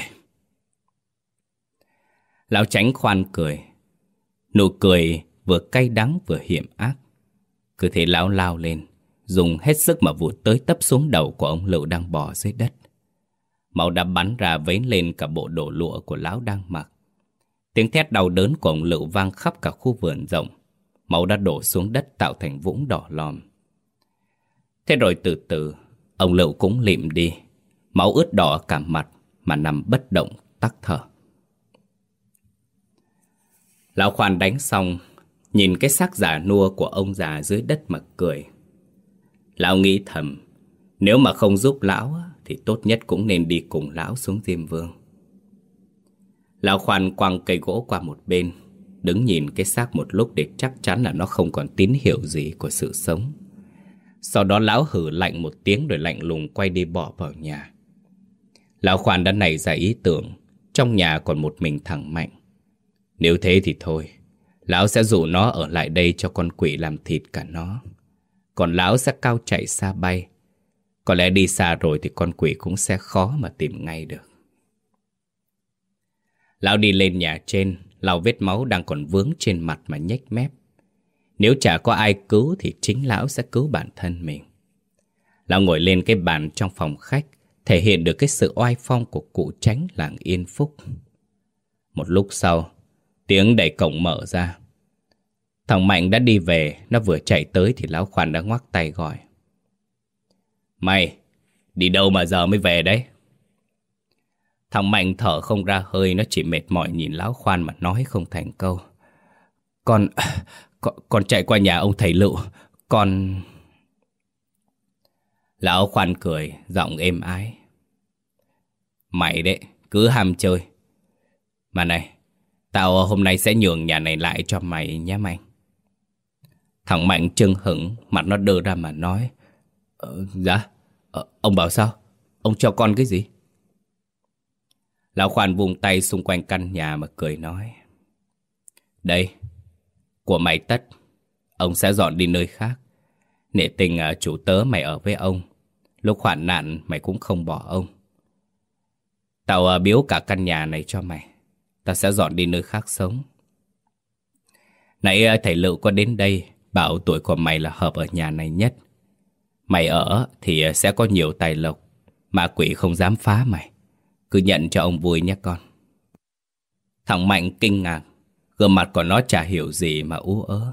Lão Chánh khoan cười. Nụ cười vừa cay đắng vừa hiểm ác. Cứ thế lão lao lên, dùng hết sức mà vụt tới tấp xuống đầu của ông Lựu đang bò dưới đất. Máu đã bắn ra vấy lên cả bộ đồ lụa của lão đang mặc. Tiếng thét đau đớn của ông Lựu vang khắp cả khu vườn rộng. Máu đã đổ xuống đất tạo thành vũng đỏ lòm. Thế rồi từ từ ông Lựu cũng lịm đi. Máu ướt đỏ cả mặt mà nằm bất động tắc thở. Lão Khoan đánh xong, nhìn cái xác già nua của ông già dưới đất mà cười. Lão nghĩ thầm, nếu mà không giúp lão thì tốt nhất cũng nên đi cùng lão xuống Diêm Vương. Lão Khoan quăng cây gỗ qua một bên, đứng nhìn cái xác một lúc để chắc chắn là nó không còn tín hiệu gì của sự sống. Sau đó lão hử lạnh một tiếng rồi lạnh lùng quay đi bỏ vào nhà. Lão Khoan đã nảy ra ý tưởng, trong nhà còn một mình thằng Mạnh. Nếu thế thì thôi, lão sẽ dụ nó ở lại đây cho con quỷ làm thịt cả nó. Còn lão sẽ cao chạy xa bay. Có lẽ đi xa rồi thì con quỷ cũng sẽ khó mà tìm ngay được. Lão đi lên nhà trên, lau vết máu đang còn vướng trên mặt mà nhếch mép. Nếu chả có ai cứu thì chính lão sẽ cứu bản thân mình. Lão ngồi lên cái bàn trong phòng khách, thể hiện được cái sự oai phong của cụ Chánh làng Yên Phúc. Một lúc sau, tiếng đẩy cổng mở ra. Thằng Mạnh đã đi về, nó vừa chạy tới thì lão Khoan đã ngoắc tay gọi. Mày, đi đâu mà giờ mới về đấy? Thằng Mạnh thở không ra hơi, nó chỉ mệt mỏi nhìn lão Khoan mà nói không thành câu. Con chạy qua nhà ông thầy Lựu, con... Lão Khoan cười, giọng êm ái. Mày đấy, cứ ham chơi. Mà này, tao hôm nay sẽ nhường nhà này lại cho mày nhé Mạnh. Thằng Mạnh chưng hửng, mặt nó đơ ra mà nói. Dạ, ông bảo sao? Ông cho con cái gì? Lão Khoan vùng tay xung quanh căn nhà mà cười nói. Đây, của mày tất. Ông sẽ dọn đi nơi khác. Nể tình chủ tớ mày ở với ông. Lúc hoạn nạn mày cũng không bỏ ông. Tao biếu cả căn nhà này cho mày. Tao sẽ dọn đi nơi khác sống. Nãy thầy Lựu có đến đây, bảo tuổi của mày là hợp ở nhà này nhất. Mày ở thì sẽ có nhiều tài lộc, mà quỷ không dám phá mày. Cứ nhận cho ông vui nhé con. Thằng Mạnh kinh ngạc, gương mặt của nó chả hiểu gì mà ú ớ.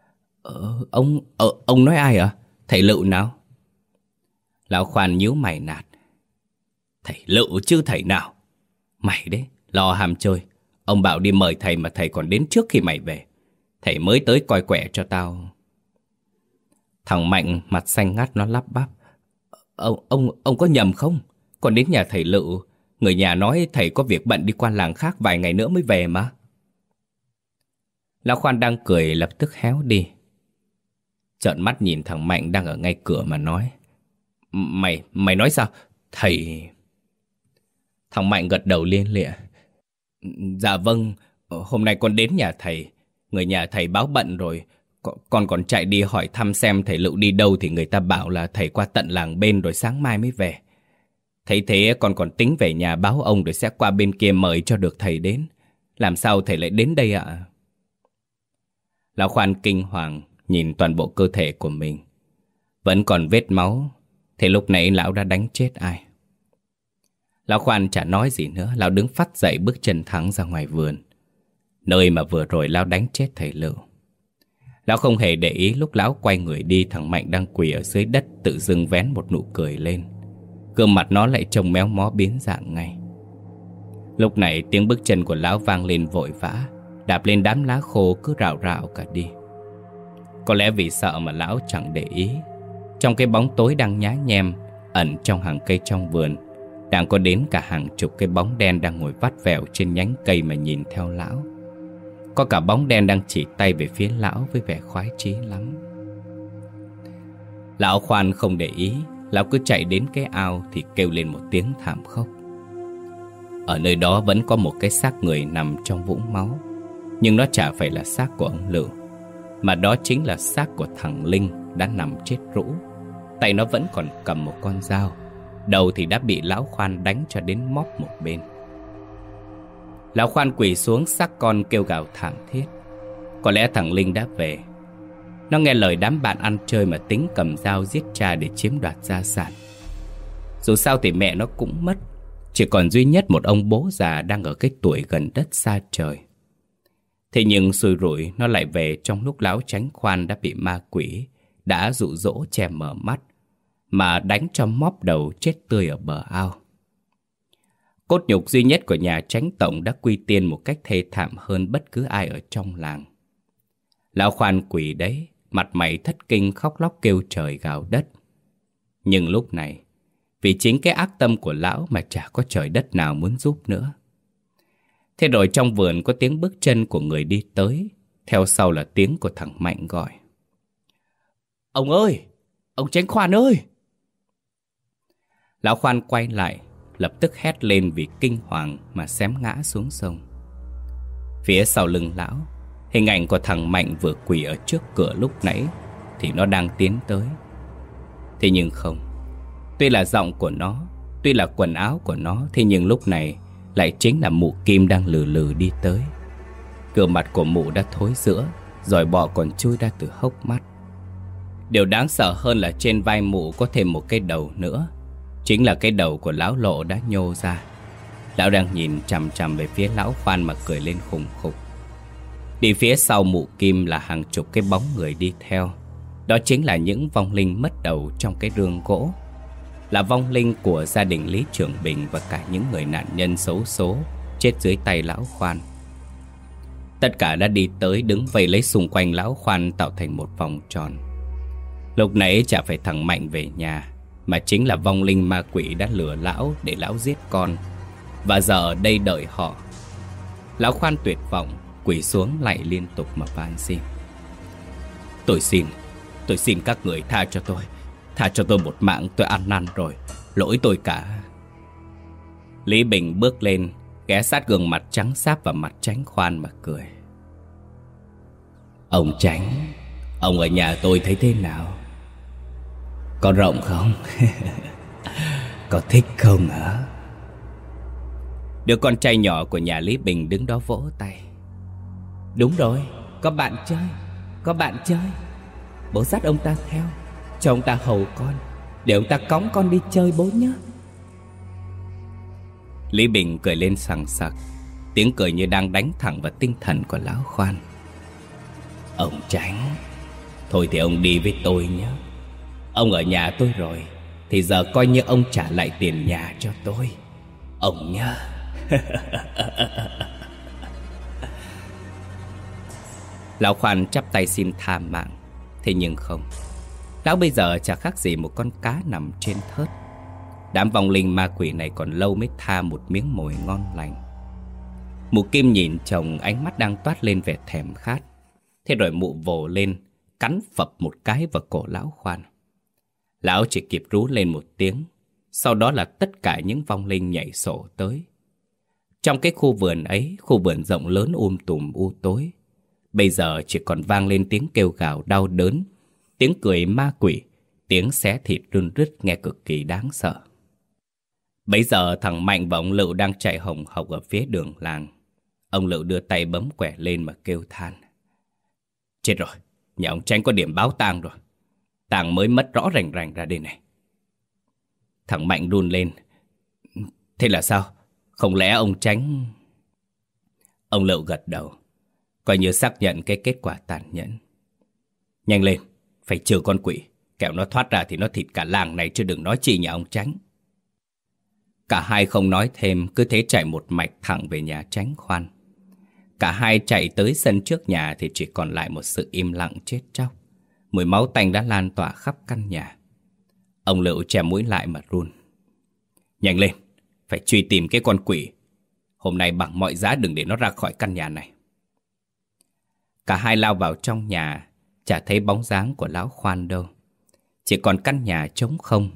Ông nói ai ạ? Thầy Lựu nào? Lão Khoan nhíu mày nạt. Thầy Lựu chứ thầy nào? Mày đấy, lo ham chơi. Ông bảo đi mời thầy mà thầy còn đến trước khi mày về. Thầy mới tới coi quẻ cho tao. Thằng Mạnh mặt xanh ngắt nó lắp bắp. Ông có nhầm không? Còn đến nhà thầy Lựu, người nhà nói thầy có việc bận đi qua làng khác vài ngày nữa mới về mà. Lão Khoan đang cười lập tức héo đi. Trợn mắt nhìn thằng Mạnh đang ở ngay cửa mà nói. Mày nói sao? Thầy... Thằng Mạnh gật đầu lia lịa. Dạ vâng, hôm nay con đến nhà thầy. Người nhà thầy báo bận rồi. Con còn chạy đi hỏi thăm xem thầy Lựu đi đâu thì người ta bảo là thầy qua tận làng bên rồi sáng mai mới về. Thấy thế con còn tính về nhà báo ông rồi sẽ qua bên kia mời cho được thầy đến. Làm sao thầy lại đến đây ạ? Lão Khoan kinh hoàng nhìn toàn bộ cơ thể của mình. Vẫn còn vết máu. Thế lúc nãy lão đã đánh chết ai? Lão Khoan chả nói gì nữa. Lão đứng phắt dậy bước chân thẳng ra ngoài vườn, nơi mà vừa rồi lão đánh chết thầy Lựu. Lão không hề để ý lúc lão quay người đi, thằng Mạnh đang quỳ ở dưới đất tự dưng vén một nụ cười lên. Gương mặt nó lại trông méo mó biến dạng ngay. Lúc này tiếng bước chân của lão vang lên vội vã, đạp lên đám lá khô cứ rào rào cả đi. Có lẽ vì sợ mà lão chẳng để ý. Trong cái bóng tối đang nhá nhem ẩn trong hàng cây trong vườn, đang có đến cả hàng chục cái bóng đen đang ngồi vắt vẻo trên nhánh cây mà nhìn theo lão. Có cả bóng đen đang chỉ tay về phía lão với vẻ khoái chí lắm. Lão Khoan không để ý, lão cứ chạy đến cái ao thì kêu lên một tiếng thảm khốc. Ở nơi đó vẫn có một cái xác người nằm trong vũng máu, nhưng nó chả phải là xác của ông Lựu, mà đó chính là xác của thằng Linh đã nằm chết rũ. Tay nó vẫn còn cầm một con dao, đầu thì đã bị lão Khoan đánh cho đến móc một bên. Lão Khoan quỳ xuống xác con kêu gào thảm thiết. Có lẽ thằng Linh đã về. Nó nghe lời đám bạn ăn chơi mà tính cầm dao giết cha để chiếm đoạt gia sản. Dù sao thì mẹ nó cũng mất, chỉ còn duy nhất một ông bố già đang ở cái tuổi gần đất xa trời. Thế nhưng xui rủi nó lại về trong lúc lão Chánh Khoan đã bị ma quỷ đã dụ dỗ che mở mắt, mà đánh cho móp đầu chết tươi ở bờ ao. Cốt nhục duy nhất của nhà Chánh Tổng đã quy tiên một cách thê thảm hơn bất cứ ai ở trong làng. Lão Khoan quỷ đấy, mặt mày thất kinh khóc lóc kêu trời gào đất. Nhưng lúc này, vì chính cái ác tâm của lão mà chả có trời đất nào muốn giúp nữa. Thế rồi trong vườn có tiếng bước chân của người đi tới, theo sau là tiếng của thằng Mạnh gọi. Ông ơi! Ông Chánh Khoan ơi! Lão Khoan quay lại, lập tức hét lên vì kinh hoàng mà xém ngã xuống sông. Phía sau lưng lão, hình ảnh của thằng Mạnh vừa quỳ ở trước cửa lúc nãy thì nó đang tiến tới. Thế nhưng không, tuy là giọng của nó, tuy là quần áo của nó, thế nhưng lúc này lại chính là mụ Kim đang lừ lừ đi tới. Gương mặt của mụ đã thối rữa, rồi bọ còn chui ra từ hốc mắt. Điều đáng sợ hơn là trên vai mụ có thêm một cái đầu nữa, chính là cái đầu của lão Lộ đã nhô ra. Lão đang nhìn chằm chằm về phía lão Khoan mà cười lên khùng khục. Đi phía sau mụ Kim là hàng chục cái bóng người đi theo. Đó chính là những vong linh mất đầu trong cái rương gỗ, là vong linh của gia đình Lý Trường Bình và cả những người nạn nhân xấu số chết dưới tay lão Khoan. Tất cả đã đi tới đứng vây lấy xung quanh lão Khoan tạo thành một vòng tròn. Lúc nãy chả phải thằng Mạnh về nhà, mà chính là vong linh ma quỷ đã lừa lão để lão giết con, và giờ ở đây đợi họ. Lão Khoan tuyệt vọng quỳ xuống lạy liên tục mà van xin. Tôi xin các người tha cho tôi một mạng, tôi ăn năn rồi, lỗi tôi cả. Lý Bình bước lên, ghé sát gương mặt trắng xáp vào mặt Chánh Khoan mà cười. Ông Chánh, ông ở nhà tôi thấy thế nào? Có rộng không? Có thích không hả? Đứa con trai nhỏ của nhà Lý Bình đứng đó vỗ tay. Đúng rồi, có bạn chơi. Bố dắt ông ta theo, cho ông ta hầu con, để ông ta cõng con đi chơi bố nhé. Lý Bình cười lên sằng sặc, tiếng cười như đang đánh thẳng vào tinh thần của lão Khoan. Ông Chánh, thôi thì ông đi với tôi nhé. Ông ở nhà tôi rồi, thì giờ coi như ông trả lại tiền nhà cho tôi, ông nhé. Lão Khoan chắp tay xin tha mạng. Thế nhưng không, lão bây giờ chả khác gì một con cá nằm trên thớt. Đám vong linh ma quỷ này còn lâu mới tha một miếng mồi ngon lành. Mụ Kim nhìn chồng, ánh mắt đang toát lên vẻ thèm khát. Thế rồi mụ vồ lên, cắn phập một cái vào cổ lão Khoan. Lão chỉ kịp rú lên một tiếng, sau đó là tất cả những vong linh nhảy sổ tới. Trong cái khu vườn ấy, khu vườn rộng lớn tùm u tối, bây giờ chỉ còn vang lên tiếng kêu gào đau đớn, tiếng cười ma quỷ, tiếng xé thịt run rít nghe cực kỳ đáng sợ. Bấy giờ thằng Mạnh và ông Lựu đang chạy hồng hộc ở phía đường làng. Ông Lựu đưa tay bấm quẻ lên mà kêu than. Chết rồi, nhà ông Chánh có điểm báo tang rồi. Tang mới mất rõ rành rành ra đây này. Thằng Mạnh run lên. Thế là sao? Không lẽ ông Chánh... Ông Lựu gật đầu, coi như xác nhận cái kết quả tàn nhẫn. Nhanh lên, phải trừ con quỷ, kẻo nó thoát ra thì nó thịt cả làng này, chứ đừng nói chi nhà ông Chánh. Cả hai không nói thêm, cứ thế chạy một mạch thẳng về nhà Chánh Khoan. Cả hai chạy tới sân trước nhà thì chỉ còn lại một sự im lặng chết chóc. Mùi máu tanh đã lan tỏa khắp căn nhà. Ông Lựu che mũi lại mà run. Nhanh lên, phải truy tìm cái con quỷ. Hôm nay bằng mọi giá đừng để nó ra khỏi căn nhà này. Cả hai lao vào trong nhà, chả thấy bóng dáng của lão Khoan đâu. Chỉ còn căn nhà trống không.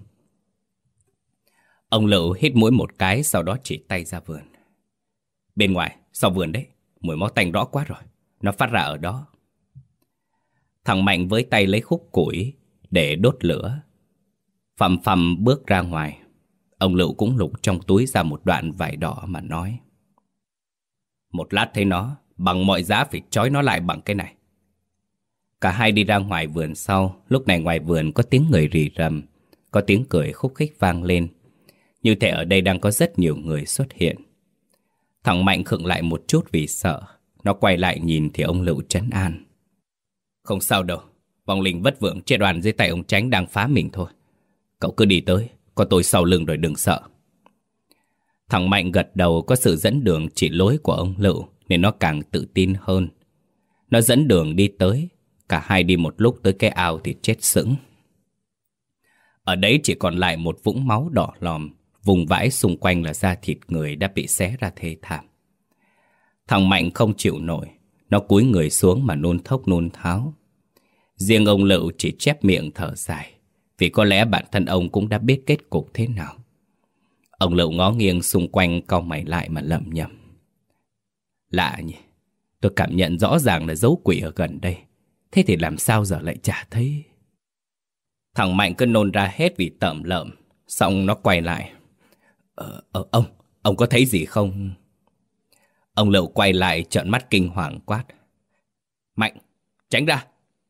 Ông Lựu hít mũi một cái, sau đó chỉ tay ra vườn. Bên ngoài, sau vườn đấy, mùi máu tanh rõ quá rồi. Nó phát ra ở đó. Thằng Mạnh với tay lấy khúc củi để đốt lửa. Phầm phầm bước ra ngoài. Ông Lựu cũng lục trong túi ra một đoạn vải đỏ mà nói. Một lát thấy nó, bằng mọi giá phải trói nó lại bằng cái này. Cả hai đi ra ngoài vườn sau. Lúc này ngoài vườn có tiếng người rì rầm, có tiếng cười khúc khích vang lên. Như thể ở đây đang có rất nhiều người xuất hiện. Thằng Mạnh khựng lại một chút vì sợ. Nó quay lại nhìn thì ông Lựu trấn an. Không sao đâu, vong linh vất vưởng chia đoàn dưới tay ông Chánh đang phá mình thôi. Cậu cứ đi tới, có tôi sau lưng rồi đừng sợ. Thằng Mạnh gật đầu, có sự dẫn đường chỉ lối của ông Lựu nên nó càng tự tin hơn. Nó dẫn đường đi tới. Cả hai đi một lúc tới cái ao thì chết sững. Ở đấy chỉ còn lại một vũng máu đỏ lòm. Vùng vãi xung quanh là da thịt người đã bị xé ra thê thảm. Thằng Mạnh không chịu nổi. Nó cúi người xuống mà nôn thốc nôn tháo. Riêng ông Lựu chỉ chép miệng thở dài, vì có lẽ bản thân ông cũng đã biết kết cục thế nào. Ông Lựu ngó nghiêng xung quanh, cau mày lại mà lẩm nhẩm. Lạ nhỉ, tôi cảm nhận rõ ràng là dấu quỷ ở gần đây. Thế thì làm sao giờ lại chả thấy? Thằng Mạnh cứ nôn ra hết vì tởm lợm. Xong nó quay lại. Ông có thấy gì không? Ông Lựu quay lại trợn mắt kinh hoàng quát. Mạnh, tránh ra!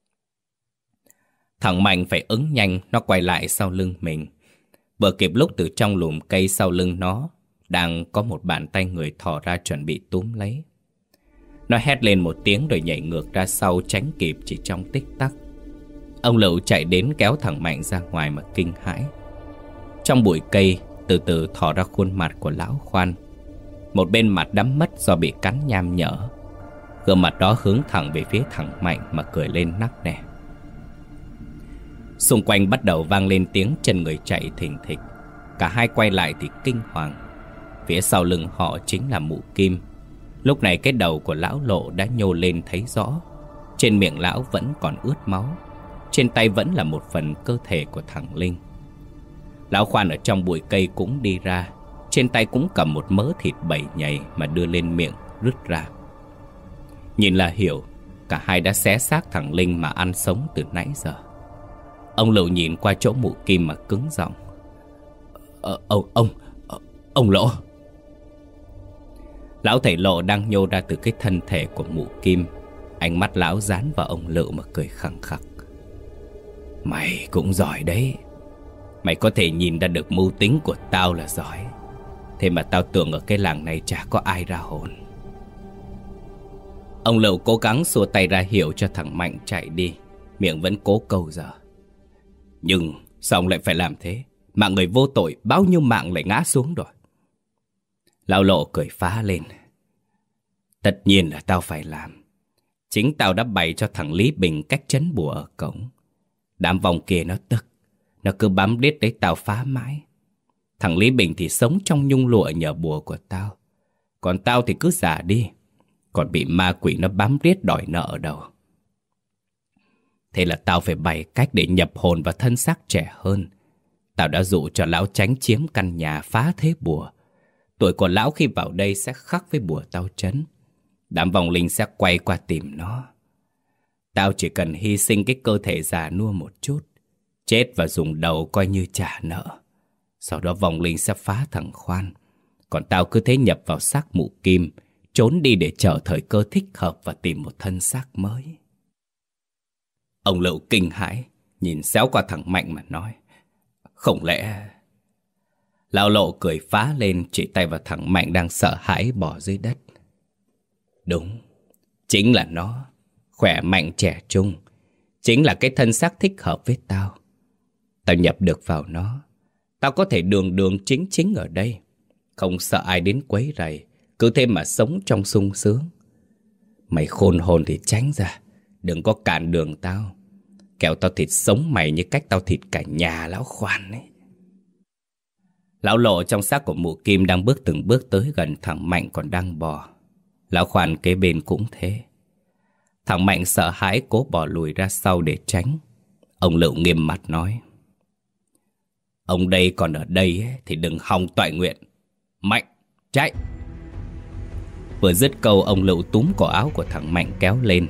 Thằng Mạnh phải ứng nhanh, nó quay lại sau lưng mình. Vừa kịp lúc từ trong lùm cây sau lưng nó đang có một bàn tay người thò ra chuẩn bị túm lấy. Nó hét lên một tiếng rồi nhảy ngược ra sau, tránh kịp chỉ trong tích tắc. Ông Lựu chạy đến kéo thằng Mạnh ra ngoài mà kinh hãi. Trong bụi cây từ từ thò ra khuôn mặt của lão Khoan. Một bên mặt đắm mất do bị cắn nham nhở. Gương mặt đó hướng thẳng về phía thằng Mạnh mà cười lên nắc nẻ. Xung quanh bắt đầu vang lên tiếng chân người chạy thình thịch. Cả hai quay lại thì kinh hoàng. Phía sau lưng họ chính là mụ Kim. Lúc này cái đầu của lão Lộ đã nhô lên thấy rõ. Trên miệng lão vẫn còn ướt máu. Trên tay vẫn là một phần cơ thể của thằng Linh. Lão Khoan ở trong bụi cây cũng đi ra. Trên tay cũng cầm một mớ thịt bầy nhầy mà đưa lên miệng rứt ra. Nhìn là hiểu, cả hai đã xé xác thằng Linh mà ăn sống từ nãy giờ. Ông Lựu nhìn qua chỗ mụ Kim mà cứng giọng. Ông Lộ. Lão thầy Lộ đang nhô ra từ cái thân thể của mụ Kim. Ánh mắt lão dán vào ông Lựu mà cười khăng khặc. Mày cũng giỏi đấy. Mày có thể nhìn ra được mưu tính của tao là giỏi. Thế mà tao tưởng ở cái làng này chả có ai ra hồn. Ông Lựu cố gắng xua tay ra hiệu cho thằng Mạnh chạy đi. Miệng vẫn cố câu giờ. Nhưng sao ông lại phải làm thế? Mạng người vô tội, bao nhiêu mạng lại ngã xuống rồi. Lão Lộ cười phá lên. Tất nhiên là tao phải làm. Chính tao đã bày cho thằng Lý Bình cách trấn bùa ở cổng. Đám vong kia nó tức. Nó cứ bám đít đấy tao phá mãi. Thằng Lý Bình thì sống trong nhung lụa nhờ bùa của tao. Còn tao thì cứ giả đi. Còn bị ma quỷ nó bám riết đòi nợ ở đâu. Thế là tao phải bày cách để nhập hồn vào thân xác trẻ hơn. Tao đã dụ cho lão Chánh chiếm căn nhà phá thế bùa. Tuổi của lão khi vào đây sẽ khắc với bùa tao trấn. Đám vong linh sẽ quay qua tìm nó. Tao chỉ cần hy sinh cái cơ thể già nua một chút, chết và dùng đầu coi như trả nợ. Sau đó vong linh sẽ phá thằng Khoan. Còn tao cứ thế nhập vào xác mụ Kim, trốn đi để chờ thời cơ thích hợp và tìm một thân xác mới. Ông Lựu kinh hãi, nhìn xéo qua thằng Mạnh mà nói. Không lẽ... Lão Lộ cười phá lên, chỉ tay vào thằng Mạnh đang sợ hãi bỏ dưới đất. Đúng, chính là nó. Khỏe mạnh trẻ trung. Chính là cái thân xác thích hợp với tao. Tao nhập được vào nó. Tao có thể đường đường chính chính ở đây. Không sợ ai đến quấy rầy. Cứ thế mà sống trong sung sướng. Mày khôn hồn thì tránh ra. Đừng có cản đường tao. kẻo tao thịt sống mày như cách tao thịt cả nhà lão Khoan ấy. Lão Lộ trong xác của mụ Kim đang bước từng bước tới gần thằng Mạnh còn đang bò. Lão Khoan kế bên cũng thế. Thằng Mạnh sợ hãi cố bỏ lùi ra sau để tránh. Ông Lựu nghiêm mặt nói: ông đây còn ở đây ấy, thì đừng hòng toại nguyện. Mạnh, chạy! Vừa dứt câu, ông Lựu túm cổ áo của thằng Mạnh kéo lên.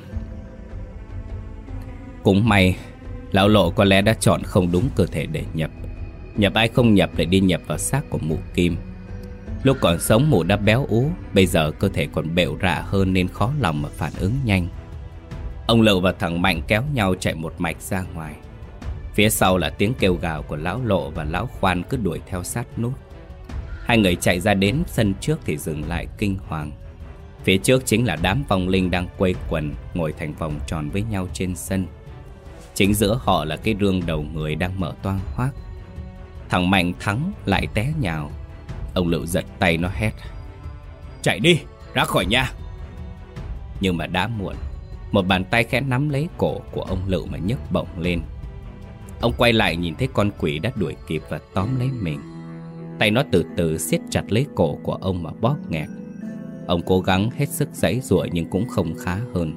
Cũng may lão Lộ có lẽ đã chọn không đúng cơ thể để nhập. Nhập ai không nhập lại đi nhập vào xác của mụ Kim. Lúc còn sống mụ đã béo ú, bây giờ cơ thể còn bệu rạ hơn nên khó lòng mà phản ứng nhanh. Ông Lựu và thằng Mạnh kéo nhau chạy một mạch ra ngoài. Phía sau là tiếng kêu gào của lão Lộ và lão Khoan cứ đuổi theo sát nút. Hai người chạy ra đến sân trước thì dừng lại kinh hoàng. Phía trước chính là đám vong linh đang quây quần ngồi thành vòng tròn với nhau trên sân. Chính giữa họ là cái rương đầu người đang mở toang hoác. Thằng Mạnh thắng lại té nhào. Ông Lựu giật tay nó hét: chạy đi, ra khỏi nhà! Nhưng mà đã muộn. Một bàn tay khẽ nắm lấy cổ của ông Lựu mà nhấc bổng lên. Ông quay lại nhìn thấy con quỷ đã đuổi kịp và tóm lấy mình. Tay nó từ từ siết chặt lấy cổ của ông mà bóp nghẹt. Ông cố gắng hết sức giãy giụa nhưng cũng không khá hơn.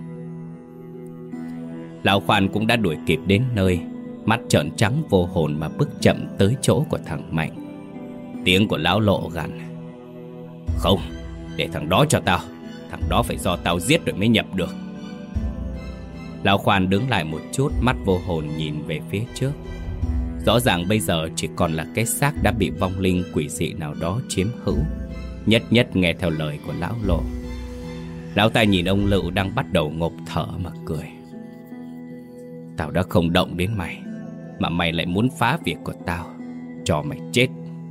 Lão Khoan cũng đã đuổi kịp đến nơi, mắt trợn trắng vô hồn mà bước chậm tới chỗ của thằng Mạnh. Tiếng của lão Lộ gằn: không, để thằng đó cho tao. Thằng đó phải do tao giết rồi mới nhập được. Lão Khoan đứng lại một chút, mắt vô hồn nhìn về phía trước. Rõ ràng bây giờ chỉ còn là cái xác đã bị vong linh quỷ dị nào đó chiếm hữu. Nhất nhất nghe theo lời của lão Lộ. Lão ta nhìn ông Lựu đang bắt đầu ngộp thở mà cười: tao đã không động đến mày, mà mày lại muốn phá việc của tao. Cho mày chết!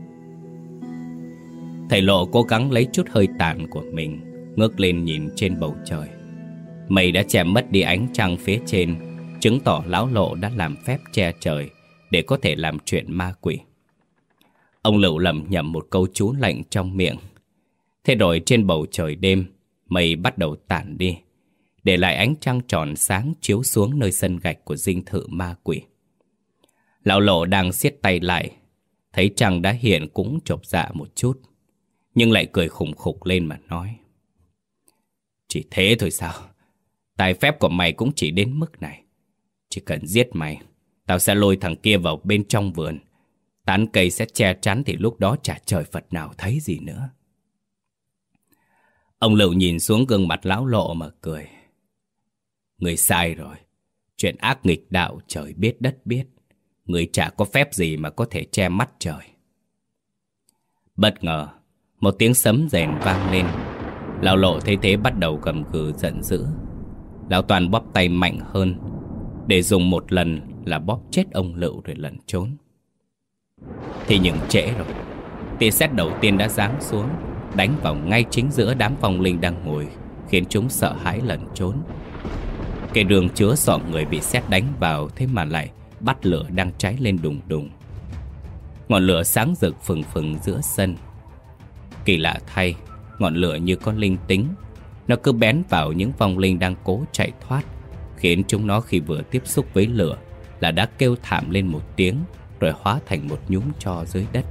Thầy Lộ cố gắng lấy chút hơi tàn của mình, ngước lên nhìn trên bầu trời. Mây đã che mất đi ánh trăng phía trên, chứng tỏ lão Lộ đã làm phép che trời để có thể làm chuyện ma quỷ. Ông Lựu lẩm nhẩm một câu chú lệnh trong miệng. Thế rồi trên bầu trời đêm, mây bắt đầu tản đi, để lại ánh trăng tròn sáng chiếu xuống nơi sân gạch của dinh thự ma quỷ. Lão Lộ đang siết tay lại, thấy trăng đã hiện cũng chột dạ một chút, nhưng lại cười khủng khục lên mà nói: chỉ thế thôi sao? Tài phép của mày cũng chỉ đến mức này. Chỉ cần giết mày, tao sẽ lôi thằng kia vào bên trong vườn. Tán cây sẽ che chắn thì lúc đó chả trời Phật nào thấy gì nữa. Ông Lựu nhìn xuống gương mặt lão Lộ mà cười: người sai rồi. Chuyện ác nghịch đạo trời biết đất biết. Người chả có phép gì mà có thể che mắt trời. Bất ngờ, một tiếng sấm rền vang lên. Lão Lộ thấy thế bắt đầu gầm gừ giận dữ. Lão Toàn bóp tay mạnh hơn, để dùng một lần là bóp chết ông Lựu rồi lẩn trốn. Thì nhưng trễ rồi. Tia sét đầu tiên đã giáng xuống, đánh vào ngay chính giữa đám vong linh đang ngồi, khiến chúng sợ hãi lẩn trốn. Cái đường chứa sọ người bị sét đánh vào, thế mà lại bắt lửa đang cháy lên đùng đùng. Ngọn lửa sáng rực phừng phừng giữa sân. Kỳ lạ thay, ngọn lửa như có linh tính. Nó cứ bén vào những vong linh đang cố chạy thoát, khiến chúng nó khi vừa tiếp xúc với lửa là đã kêu thảm lên một tiếng, rồi hóa thành một nhúm tro dưới đất.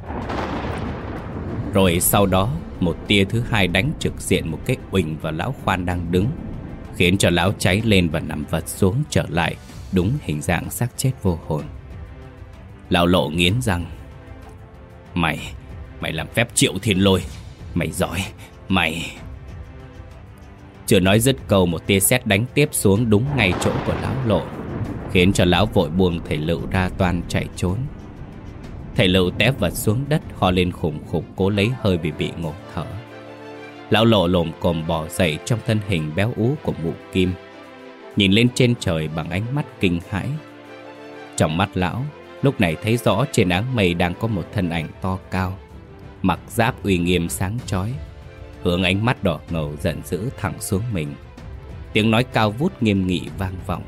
Rồi sau đó, một tia thứ hai đánh trực diện một cái uỳnh vào lão Khoan đang đứng, khiến cho lão cháy lên và nằm vật xuống trở lại đúng hình dạng xác chết vô hồn. Lão Lộ nghiến răng: Mày làm phép Triệu Thiên Lôi. Mày giỏi, mày... Chưa nói dứt câu, một tia sét đánh tiếp xuống đúng ngay chỗ của lão Lộ, khiến cho lão vội buông thầy Lựu ra toan chạy trốn. Thầy Lựu té vật xuống đất, ho lên khủng khục cố lấy hơi vì bị ngộp thở. Lão Lộ lồm cồm bò dậy trong thân hình béo ú của mụ Kim, nhìn lên trên trời bằng ánh mắt kinh hãi. Trong mắt lão lúc này thấy rõ trên áng mây đang có một thân ảnh to cao, mặc giáp uy nghiêm sáng chói, hướng ánh mắt đỏ ngầu giận dữ thẳng xuống mình. Tiếng nói cao vút nghiêm nghị vang vọng: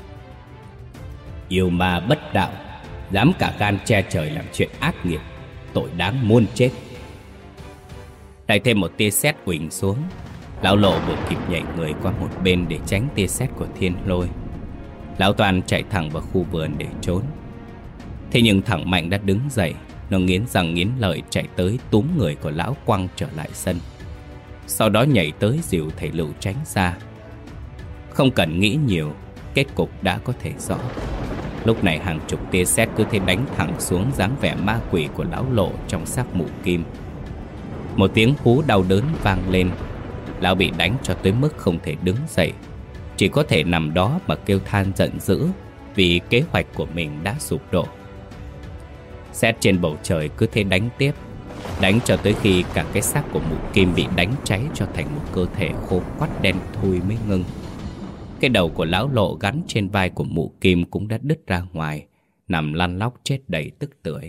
Yêu ma bất đạo, dám cả gan che trời làm chuyện ác nghiệt, tội đáng muôn chết. Lại thêm một tia sét uỳnh xuống. Lão Lộ vừa kịp nhảy người qua một bên để tránh tia sét của thiên lôi. Lão Toàn chạy thẳng vào khu vườn để trốn. Thế nhưng thằng Mạnh đã đứng dậy. Nó nghiến răng nghiến lợi chạy tới túm người của lão quăng trở lại sân. Sau đó nhảy tới dìu thầy Lựu tránh ra. Không cần nghĩ nhiều, kết cục đã có thể rõ. Lúc này hàng chục tia sét cứ thế đánh thẳng xuống dáng vẻ ma quỷ của lão Lộ trong xác Mụ Kim. Một tiếng hú đau đớn vang lên. Lão bị đánh cho tới mức không thể đứng dậy, chỉ có thể nằm đó mà kêu than giận dữ vì kế hoạch của mình đã sụp đổ. Sét trên bầu trời cứ thế đánh tiếp, đánh cho tới khi cả cái xác của Mụ Kim bị đánh cháy cho thành một cơ thể khô quắt đen thui mới ngưng. Cái đầu của lão Lộ gắn trên vai của Mụ Kim cũng đã đứt ra ngoài, nằm lăn lóc chết đầy tức tưởi.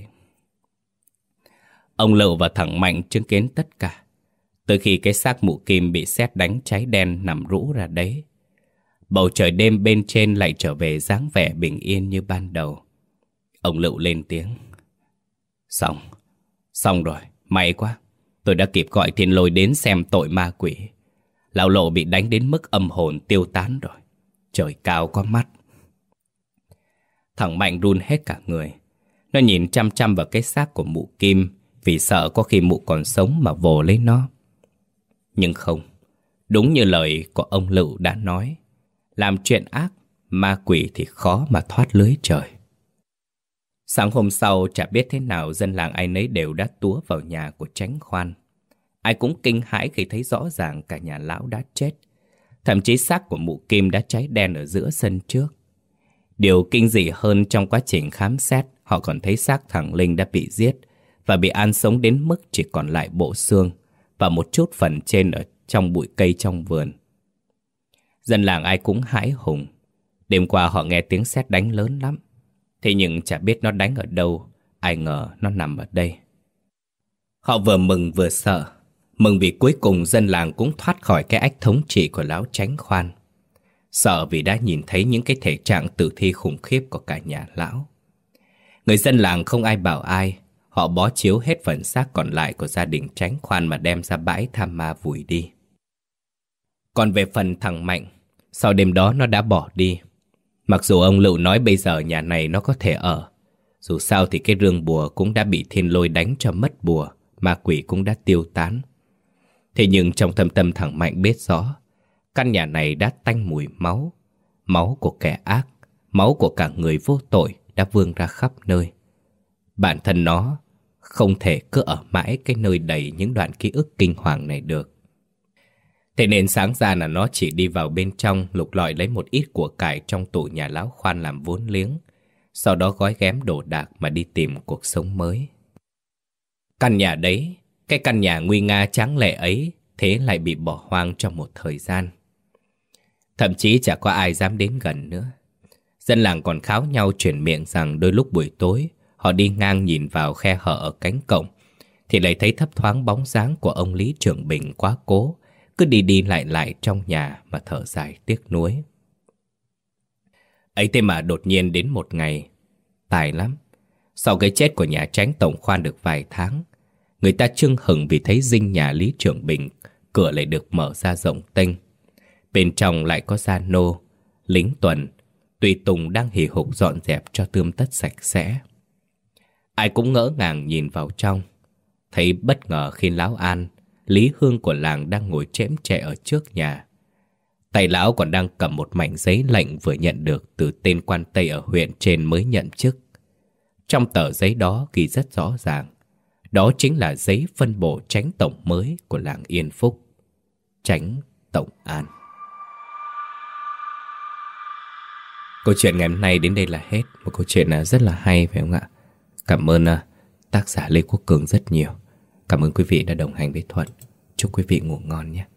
Ông Lựu và thằng Mạnh chứng kiến tất cả, tới khi cái xác Mụ Kim bị sét đánh cháy đen nằm rũ ra đấy. Bầu trời đêm bên trên lại trở về dáng vẻ bình yên như ban đầu. Ông Lựu lên tiếng: Xong rồi, may quá. Tôi đã kịp gọi Thiên Lôi đến xem tội ma quỷ. Lão Lộ bị đánh đến mức âm hồn tiêu tán rồi. Trời cao có mắt. Thằng Mạnh run hết cả người. Nó nhìn chăm chăm vào cái xác của Mụ Kim, vì sợ có khi Mụ còn sống mà vồ lấy nó. Nhưng không, đúng như lời của ông Lựu đã nói, làm chuyện ác, ma quỷ thì khó mà thoát lưới trời. Sáng hôm sau, chả biết thế nào dân làng ai nấy đều đã túa vào nhà của Chánh Khoan. Ai cũng kinh hãi khi thấy rõ ràng cả nhà lão đã chết. Thậm chí xác của Mụ Kim đã cháy đen ở giữa sân trước. Điều kinh dị hơn, trong quá trình khám xét, họ còn thấy xác thằng Linh đã bị giết và bị ăn sống đến mức chỉ còn lại bộ xương và một chút phần trên ở trong bụi cây trong vườn. Dân làng ai cũng hãi hùng. Đêm qua họ nghe tiếng sét đánh lớn lắm. Thế nhưng chả biết nó đánh ở đâu, ai ngờ nó nằm ở đây. Họ vừa mừng vừa sợ. Mừng vì cuối cùng dân làng cũng thoát khỏi cái ách thống trị của lão Chánh Khoan. Sợ vì đã nhìn thấy những cái thể trạng tử thi khủng khiếp của cả nhà lão. Người dân làng không ai bảo ai. Họ bó chiếu hết phần xác còn lại của gia đình Chánh Khoan mà đem ra bãi Tham Ma vùi đi. Còn về phần thằng Mạnh, sau đêm đó nó đã bỏ đi. Mặc dù ông Lựu nói bây giờ nhà này nó có thể ở. Dù sao thì cái rương bùa cũng đã bị Thiên Lôi đánh cho mất bùa, ma quỷ cũng đã tiêu tán. Thế nhưng trong thâm tâm thằng Mạnh biết rõ, căn nhà này đã tanh mùi máu. Máu của kẻ ác, máu của cả người vô tội đã vương ra khắp nơi. Bản thân nó không thể cứ ở mãi cái nơi đầy những đoạn ký ức kinh hoàng này được. Thế nên sáng ra là nó chỉ đi vào bên trong lục lọi lấy một ít của cải trong tủ nhà lão Khoan làm vốn liếng, sau đó gói ghém đồ đạc mà đi tìm cuộc sống mới. Căn nhà đấy, cái căn nhà nguy nga tráng lệ ấy, thế lại bị bỏ hoang trong một thời gian. Thậm chí chả có ai dám đến gần nữa. Dân làng còn kháo nhau truyền miệng rằng đôi lúc buổi tối họ đi ngang nhìn vào khe hở ở cánh cổng thì lại thấy thấp thoáng bóng dáng của ông Lý Trường Bình quá cố, cứ đi đi lại lại trong nhà mà thở dài tiếc nuối. Ấy thế mà đột nhiên đến một ngày, tài lắm. Sau cái chết của nhà Chánh tổng khoan được vài tháng, người ta chưng hừng vì thấy dinh nhà Lý Trường Bình cửa lại được mở ra rộng tênh. Bên trong lại có gia nô, lính tuần, tùy tùng đang hì hục dọn dẹp cho tươm tất sạch sẽ. Ai cũng ngỡ ngàng nhìn vào trong, thấy bất ngờ khi lão An, Lý Hương của làng đang ngồi chễm chệ ở trước nhà. Tay lão còn đang cầm một mảnh giấy lệnh vừa nhận được từ tên quan Tây ở huyện trên mới nhận chức. Trong tờ giấy đó ghi rất rõ ràng, đó chính là giấy phân bổ Chánh tổng mới của làng Yên Phúc, Chánh Tổng An. Câu chuyện ngày hôm nay đến đây là hết. Một câu chuyện rất là hay phải không ạ? Cảm ơn tác giả Lê Quốc Cường rất nhiều. Cảm ơn quý vị đã đồng hành với Thuận. Chúc quý vị ngủ ngon nhé.